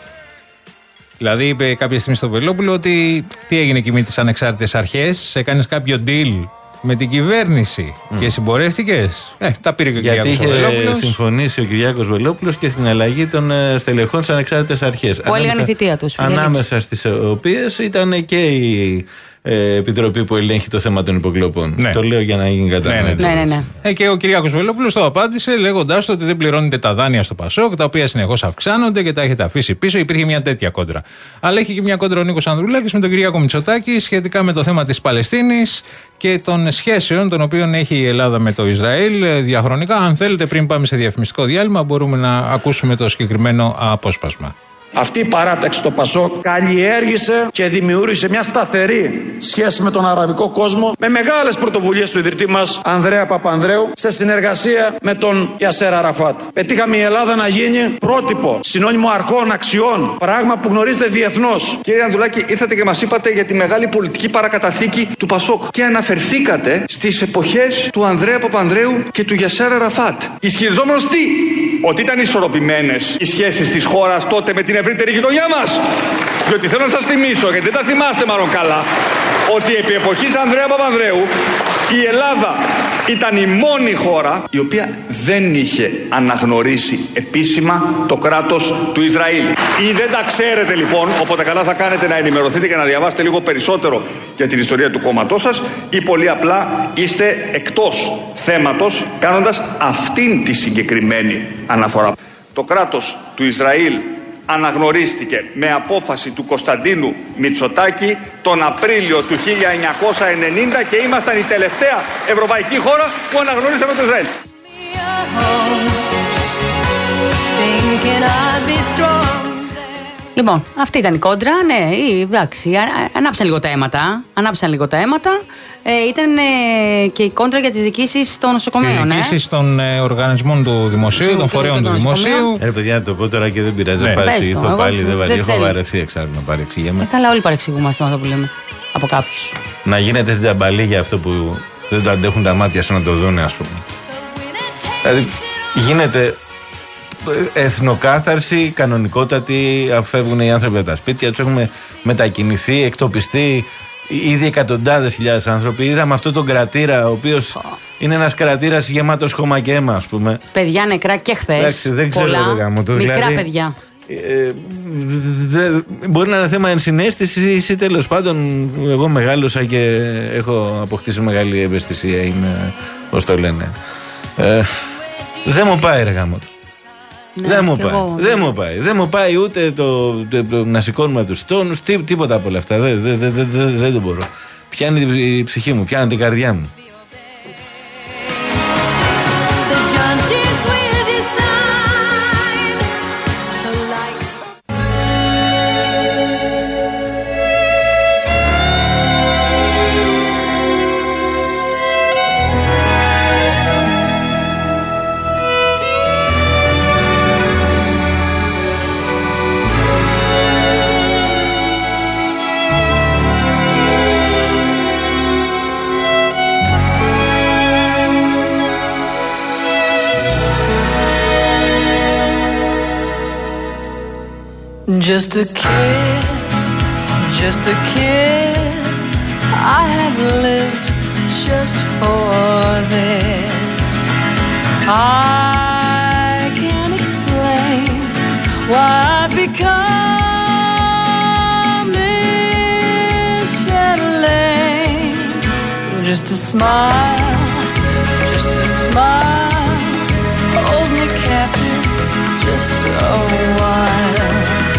Speaker 3: Δηλαδή είπε κάποια στιγμή στο Βελόπουλο ότι τι έγινε εκεί με τις ανεξάρτητες αρχές, έκανες κάποιο deal με την κυβέρνηση mm. και συμπορεύτηκες. Ε, τα πήρε και ο
Speaker 2: Γιατί
Speaker 3: Κυριάκος Βελόπουλος.
Speaker 2: Γιατί είχε συμφωνήσει ο Κυριάκος Βελόπουλος και στην αλλαγή των στελεχών στις ανεξάρτητες αρχές.
Speaker 4: Που έλεγαν η θητεία τους.
Speaker 2: Ανάμεσα στις οποίες ήταν και η ε, επιτροπή που ελέγχει το θέμα των υποκλοπών. Ναι. Το λέω για να γίνει κατανοητό.
Speaker 4: Ναι, ναι, ναι, ναι.
Speaker 3: Ε, και ο Κυριάκος Βελόπουλος το απάντησε λέγοντάς ότι δεν πληρώνετε τα δάνεια στο Πασόκ, τα οποία συνεχώς αυξάνονται και τα έχετε αφήσει πίσω. Υπήρχε μια τέτοια κόντρα. Αλλά έχει και μια κόντρα ο Νίκος Ανδρουλάκης με τον Κυριάκο Μητσοτάκη σχετικά με το θέμα της Παλαιστίνης και των σχέσεων των οποίων έχει η Ελλάδα με το Ισραήλ διαχρονικά. Αν θέλετε, πριν πάμε σε διαφημιστικό διάλειμμα, μπορούμε να ακούσουμε το συγκεκριμένο απόσπασμα.
Speaker 19: Αυτή η παράταξη στο Πασόκ καλλιέργησε και δημιούργησε μια σταθερή σχέση με τον αραβικό κόσμο με μεγάλες πρωτοβουλίες του ιδρυτή μας Ανδρέα Παπανδρέου σε συνεργασία με τον Ιασέρ Αραφάτ. Πετύχαμε η Ελλάδα να γίνει πρότυπο, συνώνυμο αρχών, αξιών, πράγμα που γνωρίζετε διεθνώς.
Speaker 20: Κύριε Ανδρουλάκη, ήρθατε και μας είπατε για τη μεγάλη πολιτική παρακαταθήκη του Πασόκ και αναφερθήκατε στις εποχές του Ανδρέα Παπανδρέου και του Ιασέρ Αραφάτ. Ισχυριζόμενος τι? Ότι ήταν ισορροπημένες οι σχέσεις της χώρας τότε με την ευρύτερη γειτονιά μας. Διότι θέλω να σας θυμίσω, γιατί δεν τα θυμάστε μάλλον καλά, ότι επί εποχής Ανδρέα Παπανδρέου η Ελλάδα ήταν η μόνη χώρα η οποία δεν είχε αναγνωρίσει επίσημα το κράτος του Ισραήλ. Ή δεν τα ξέρετε λοιπόν, οπότε καλά θα κάνετε να ενημερωθείτε και να διαβάσετε λίγο περισσότερο για την ιστορία του κόμματός σας, ή πολύ απλά είστε εκτός θέματος κάνοντας αυτήν τη συγκεκριμένη αναφορά. Το κράτος του Ισραήλ αναγνωρίστηκε με απόφαση του Κωνσταντίνου Μητσοτάκη τον Απρίλιο του χίλια εννιακόσια ενενήντα και ήμασταν η τελευταία ευρωπαϊκή χώρα που αναγνωρίσαμε το Ισραήλ.
Speaker 4: Λοιπόν, αυτή ήταν η κόντρα. Ναι, εντάξει, ανάψαν λίγο τα αίματα. Ανάψαν λίγο τα αίματα. Ε, ήταν ε, και η κόντρα για τις διοικήσεις των νοσοκομείων.
Speaker 3: Οι διοικήσεις ε? των ε, οργανισμών του δημοσίου, των φορέων του δημοσίου.
Speaker 2: Ε, παιδιά, το πω τώρα και δεν πειράζει. Ναι. Παρεξηγηθώ πάλι. Δεν βαρύ. Έχω βαρεθεί εξάλλου να παρεξηγέμαι.
Speaker 4: Ε, καλά, όλοι παρεξηγούμαστε αυτό που λέμε. Από κάποιους.
Speaker 2: Να γίνεται στην τζαμπαλή για αυτό που δεν το αντέχουν τα μάτια σου να το δουν, ας πούμε. Δηλαδή, γίνεται εθνοκάθαρση, κανονικότατη, φεύγουν οι άνθρωποι από τα σπίτια τους, έχουμε μετακινηθεί, εκτοπιστεί ήδη εκατοντάδες χιλιάδες άνθρωποι. Είδαμε αυτόν τον κρατήρα, ο οποίος oh. είναι ένας κρατήρας γεμάτος χώμα και αίμα, ας πούμε.
Speaker 4: Παιδιά νεκρά και χθες.
Speaker 2: Εντάξει, δεν ξέρω,
Speaker 4: πολλά,
Speaker 2: γάμο, το,
Speaker 4: μικρά
Speaker 2: δηλαδή,
Speaker 4: παιδιά.
Speaker 2: Ε, δε, μπορεί να είναι θέμα ενσυναίσθησης ή τέλος πάντων εγώ μεγάλωσα και έχω αποκτήσει μεγάλη ευαισθησία, είναι, πώς το λένε. Ε, δεν μου πάει ρε γάμο του. Ναι, δεν, μου πάει. Εγώ, δεν μου πάει. Δεν μου πάει ούτε το, το, το, το να σηκώνουμε τους τόνους, τί, τίποτα από όλα αυτά. Δεν δε, δε, δε, δε, δε το μπορώ. Πιάνει η ψυχή μου, πιάνει την καρδιά μου.
Speaker 8: Just a kiss, just a kiss. I have lived just for this. I can't explain why I've become this Chatelaine. Just a smile, just a smile, hold me captive just a while.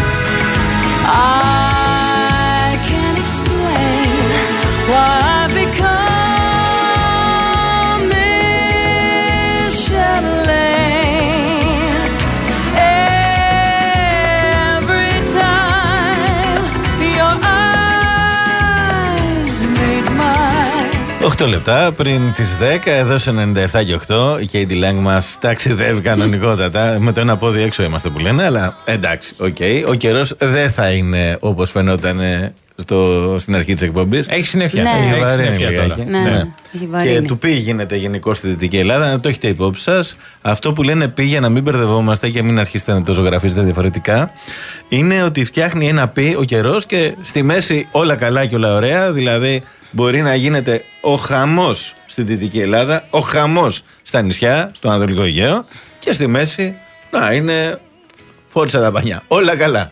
Speaker 8: I can't explain why I've become this Chatelaine. Every time your eyes meet mine.
Speaker 2: οκτώ λεπτά πριν τις δέκα, εδώ σε ενενήντα επτά και οκτώ, η Katie Lang μας ταξιδεύει κανονικότατα. Με το ένα πόδι έξω είμαστε που λένε, αλλά εντάξει, οκ. Okay. Ο καιρός δεν θα είναι όπως φαινόταν στο, στην αρχή της εκπομπής.
Speaker 3: Έχει συνέχεια.
Speaker 2: Ναι. Έχει βαρύνει
Speaker 3: λιγάκι.
Speaker 2: Ναι. Ναι. Ναι. Και του πει γίνεται γενικώ στη Δυτική Ελλάδα, να το έχετε υπόψη σας. Αυτό που λένε πει για να μην μπερδευόμαστε και μην αρχίσετε να το ζωγραφίζετε διαφορετικά, είναι ότι φτιάχνει ένα πι ο καιρός και στη μέση όλα καλά και όλα ωραία. Δηλαδή μπορεί να γίνεται ο χαμός στη Δυτική Ελλάδα, ο χαμός στα νησιά, στο Ανατολικό Αιγαίο, και στη μέση να είναι φόρτισα τα πανιά. Όλα καλά.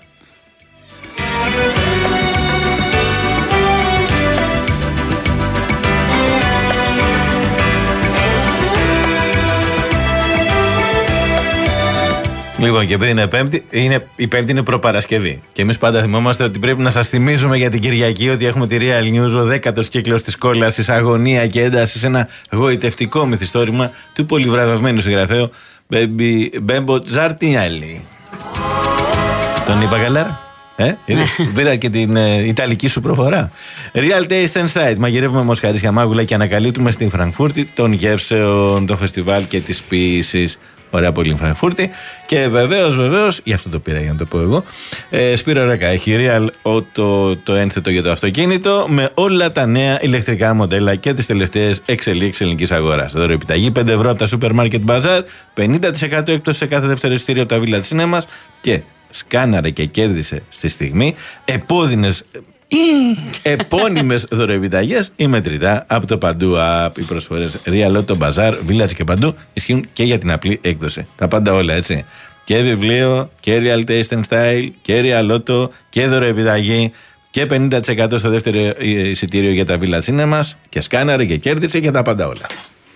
Speaker 2: Λοιπόν, και επειδή είναι Πέμπτη, είναι, η Πέμπτη είναι προπαρασκευή. Και εμείς πάντα θυμόμαστε ότι πρέπει να σας θυμίζουμε για την Κυριακή ότι έχουμε τη Real News, ο δέκατος κύκλος της κόλασης, αγωνία και ένταση σε ένα γοητευτικό μυθιστόρημα του πολυβραβευμένου συγγραφέου Μπέμπο Τζαρτινιάλη. Τον είπα καλά? Ε, πήρα και την ε, ιταλική σου προφορά. Real Taste and Sight. Μαγειρεύουμε μοσχαρίσια μάγουλα και ανακαλύπτουμε στην Φραγκφούρτη των γεύσεων, το φεστιβάλ και της ποίησης. Ωραία, πολύ Φραγκφούρτη. Και βεβαίως, βεβαίως, γι' αυτό το πήρα για να το πω εγώ. Ε, Σπύρο Ρέκα, έχει Real το, το ένθετο για το αυτοκίνητο με όλα τα νέα ηλεκτρικά μοντέλα και τις τελευταίες εξελίξεις ελληνικής αγοράς. Δώρο επιταγή πέντε ευρώ από τα Supermarket Bazaar, πενήντα τοις εκατό έκπτωση σε κάθε δεύτερο εισιτήριο από τα Village Cinemas και σκάναρε και κέρδισε στη στιγμή επώδυνες επώνυμες δωροεπιταγές ή μετρητά από το Παντού App. Οι προσφορές Real Auto Bazaar, Village και Παντού ισχύουν και για την απλή έκδοση. Τα πάντα όλα, έτσι. Και βιβλίο και Real Taste and Style και Real Auto και δωροεπιταγή και πενήντα τοις εκατό στο δεύτερο εισιτήριο για τα Village Cinemas και σκάναρε και κέρδισε και τα πάντα όλα.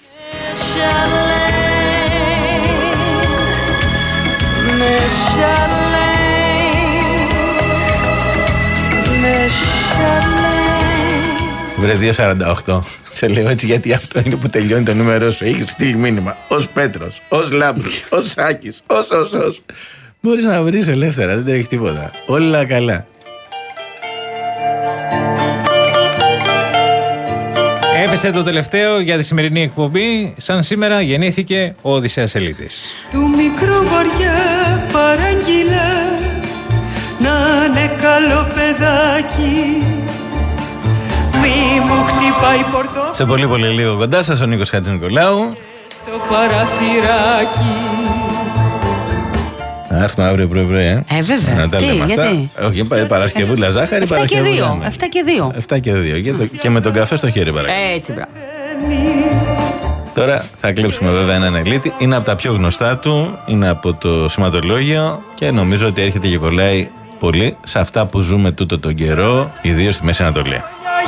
Speaker 2: Βρε δύο σαράντα οκτώ. Σε λέω έτσι γιατί αυτό είναι που τελειώνει το νούμερο σου. Έχεις στείλει μήνυμα ως Πέτρος, ως Λάμπρος, ως Σάκης, ως ως ως. Μπορείς να βρεις ελεύθερα, δεν τρέχει τίποτα. Όλα καλά.
Speaker 3: Έπεσε το τελευταίο για τη σημερινή εκπομπή. Σαν σήμερα γεννήθηκε ο Οδυσσέας Ελίτης.
Speaker 8: Του μικρού βοριά παράγγειλα να είναι καλό παιδάκι. Μη μου χτυπάει πορτό.
Speaker 2: Σε πολύ πολύ λίγο κοντά σας ο Νίκος Χατζηνικολάου.
Speaker 8: Στο παραθυράκι.
Speaker 2: Να έρθουμε αύριο πρωί-πρωί, ε.
Speaker 4: Ε, βέβαια.
Speaker 2: Να τα
Speaker 4: Τι,
Speaker 2: λέμε αυτά.
Speaker 4: γιατί?
Speaker 2: Όχι, Παρασκευούλα ζάχαρη, Παρασκευούλα.
Speaker 4: εφτά και δύο.
Speaker 2: εφτά και δύο. Και, το, και με τον καφέ στο χέρι, παρακαλώ.
Speaker 4: Έτσι, μπράβο.
Speaker 2: Τώρα θα κλείψουμε βέβαια έναν Ελίτη. Είναι από τα πιο γνωστά του, είναι από το σηματολόγιο και νομίζω ότι έρχεται και κολλάει πολύ σε αυτά που ζούμε τούτο τον καιρό, ιδίως στη Μέση Ανατολή.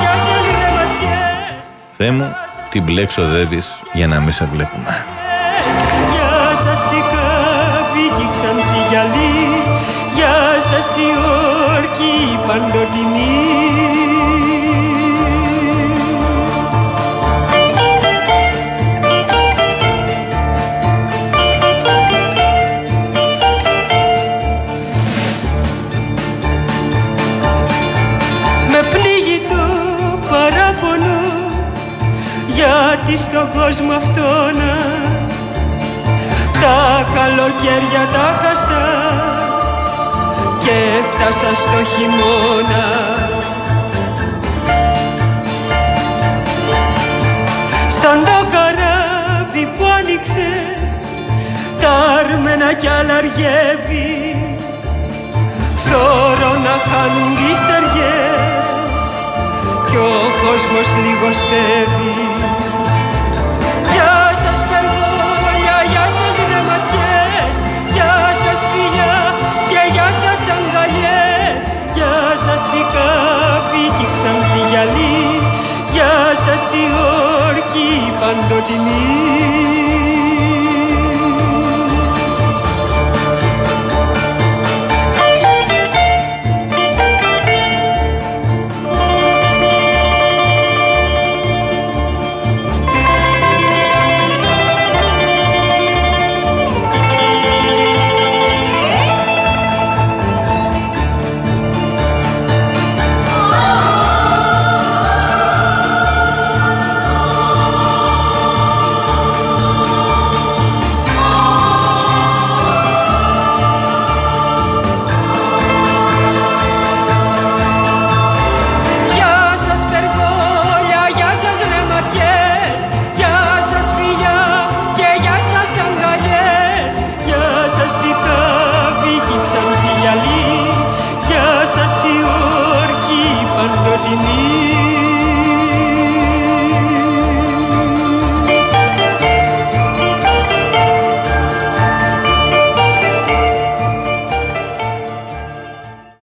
Speaker 2: Θεέ μου, τι μπλε ξοδεύεις για να μην σε βλέπουμε.
Speaker 8: Γεια σας η κάβη και η ξανθή γυαλί. Γεια σας η όρκη η παντοτινή. Γιατί στον κόσμο αυτόνα τα καλοκαίρια τα χάσα και έφτασα στο χειμώνα. Σαν το καράβι που άνοιξε τα άρμενα κι αλαργεύει, θωρώ να χάνουν τις στεριές κι ο κόσμος λιγοστεύει. η όρκη παντοτινή.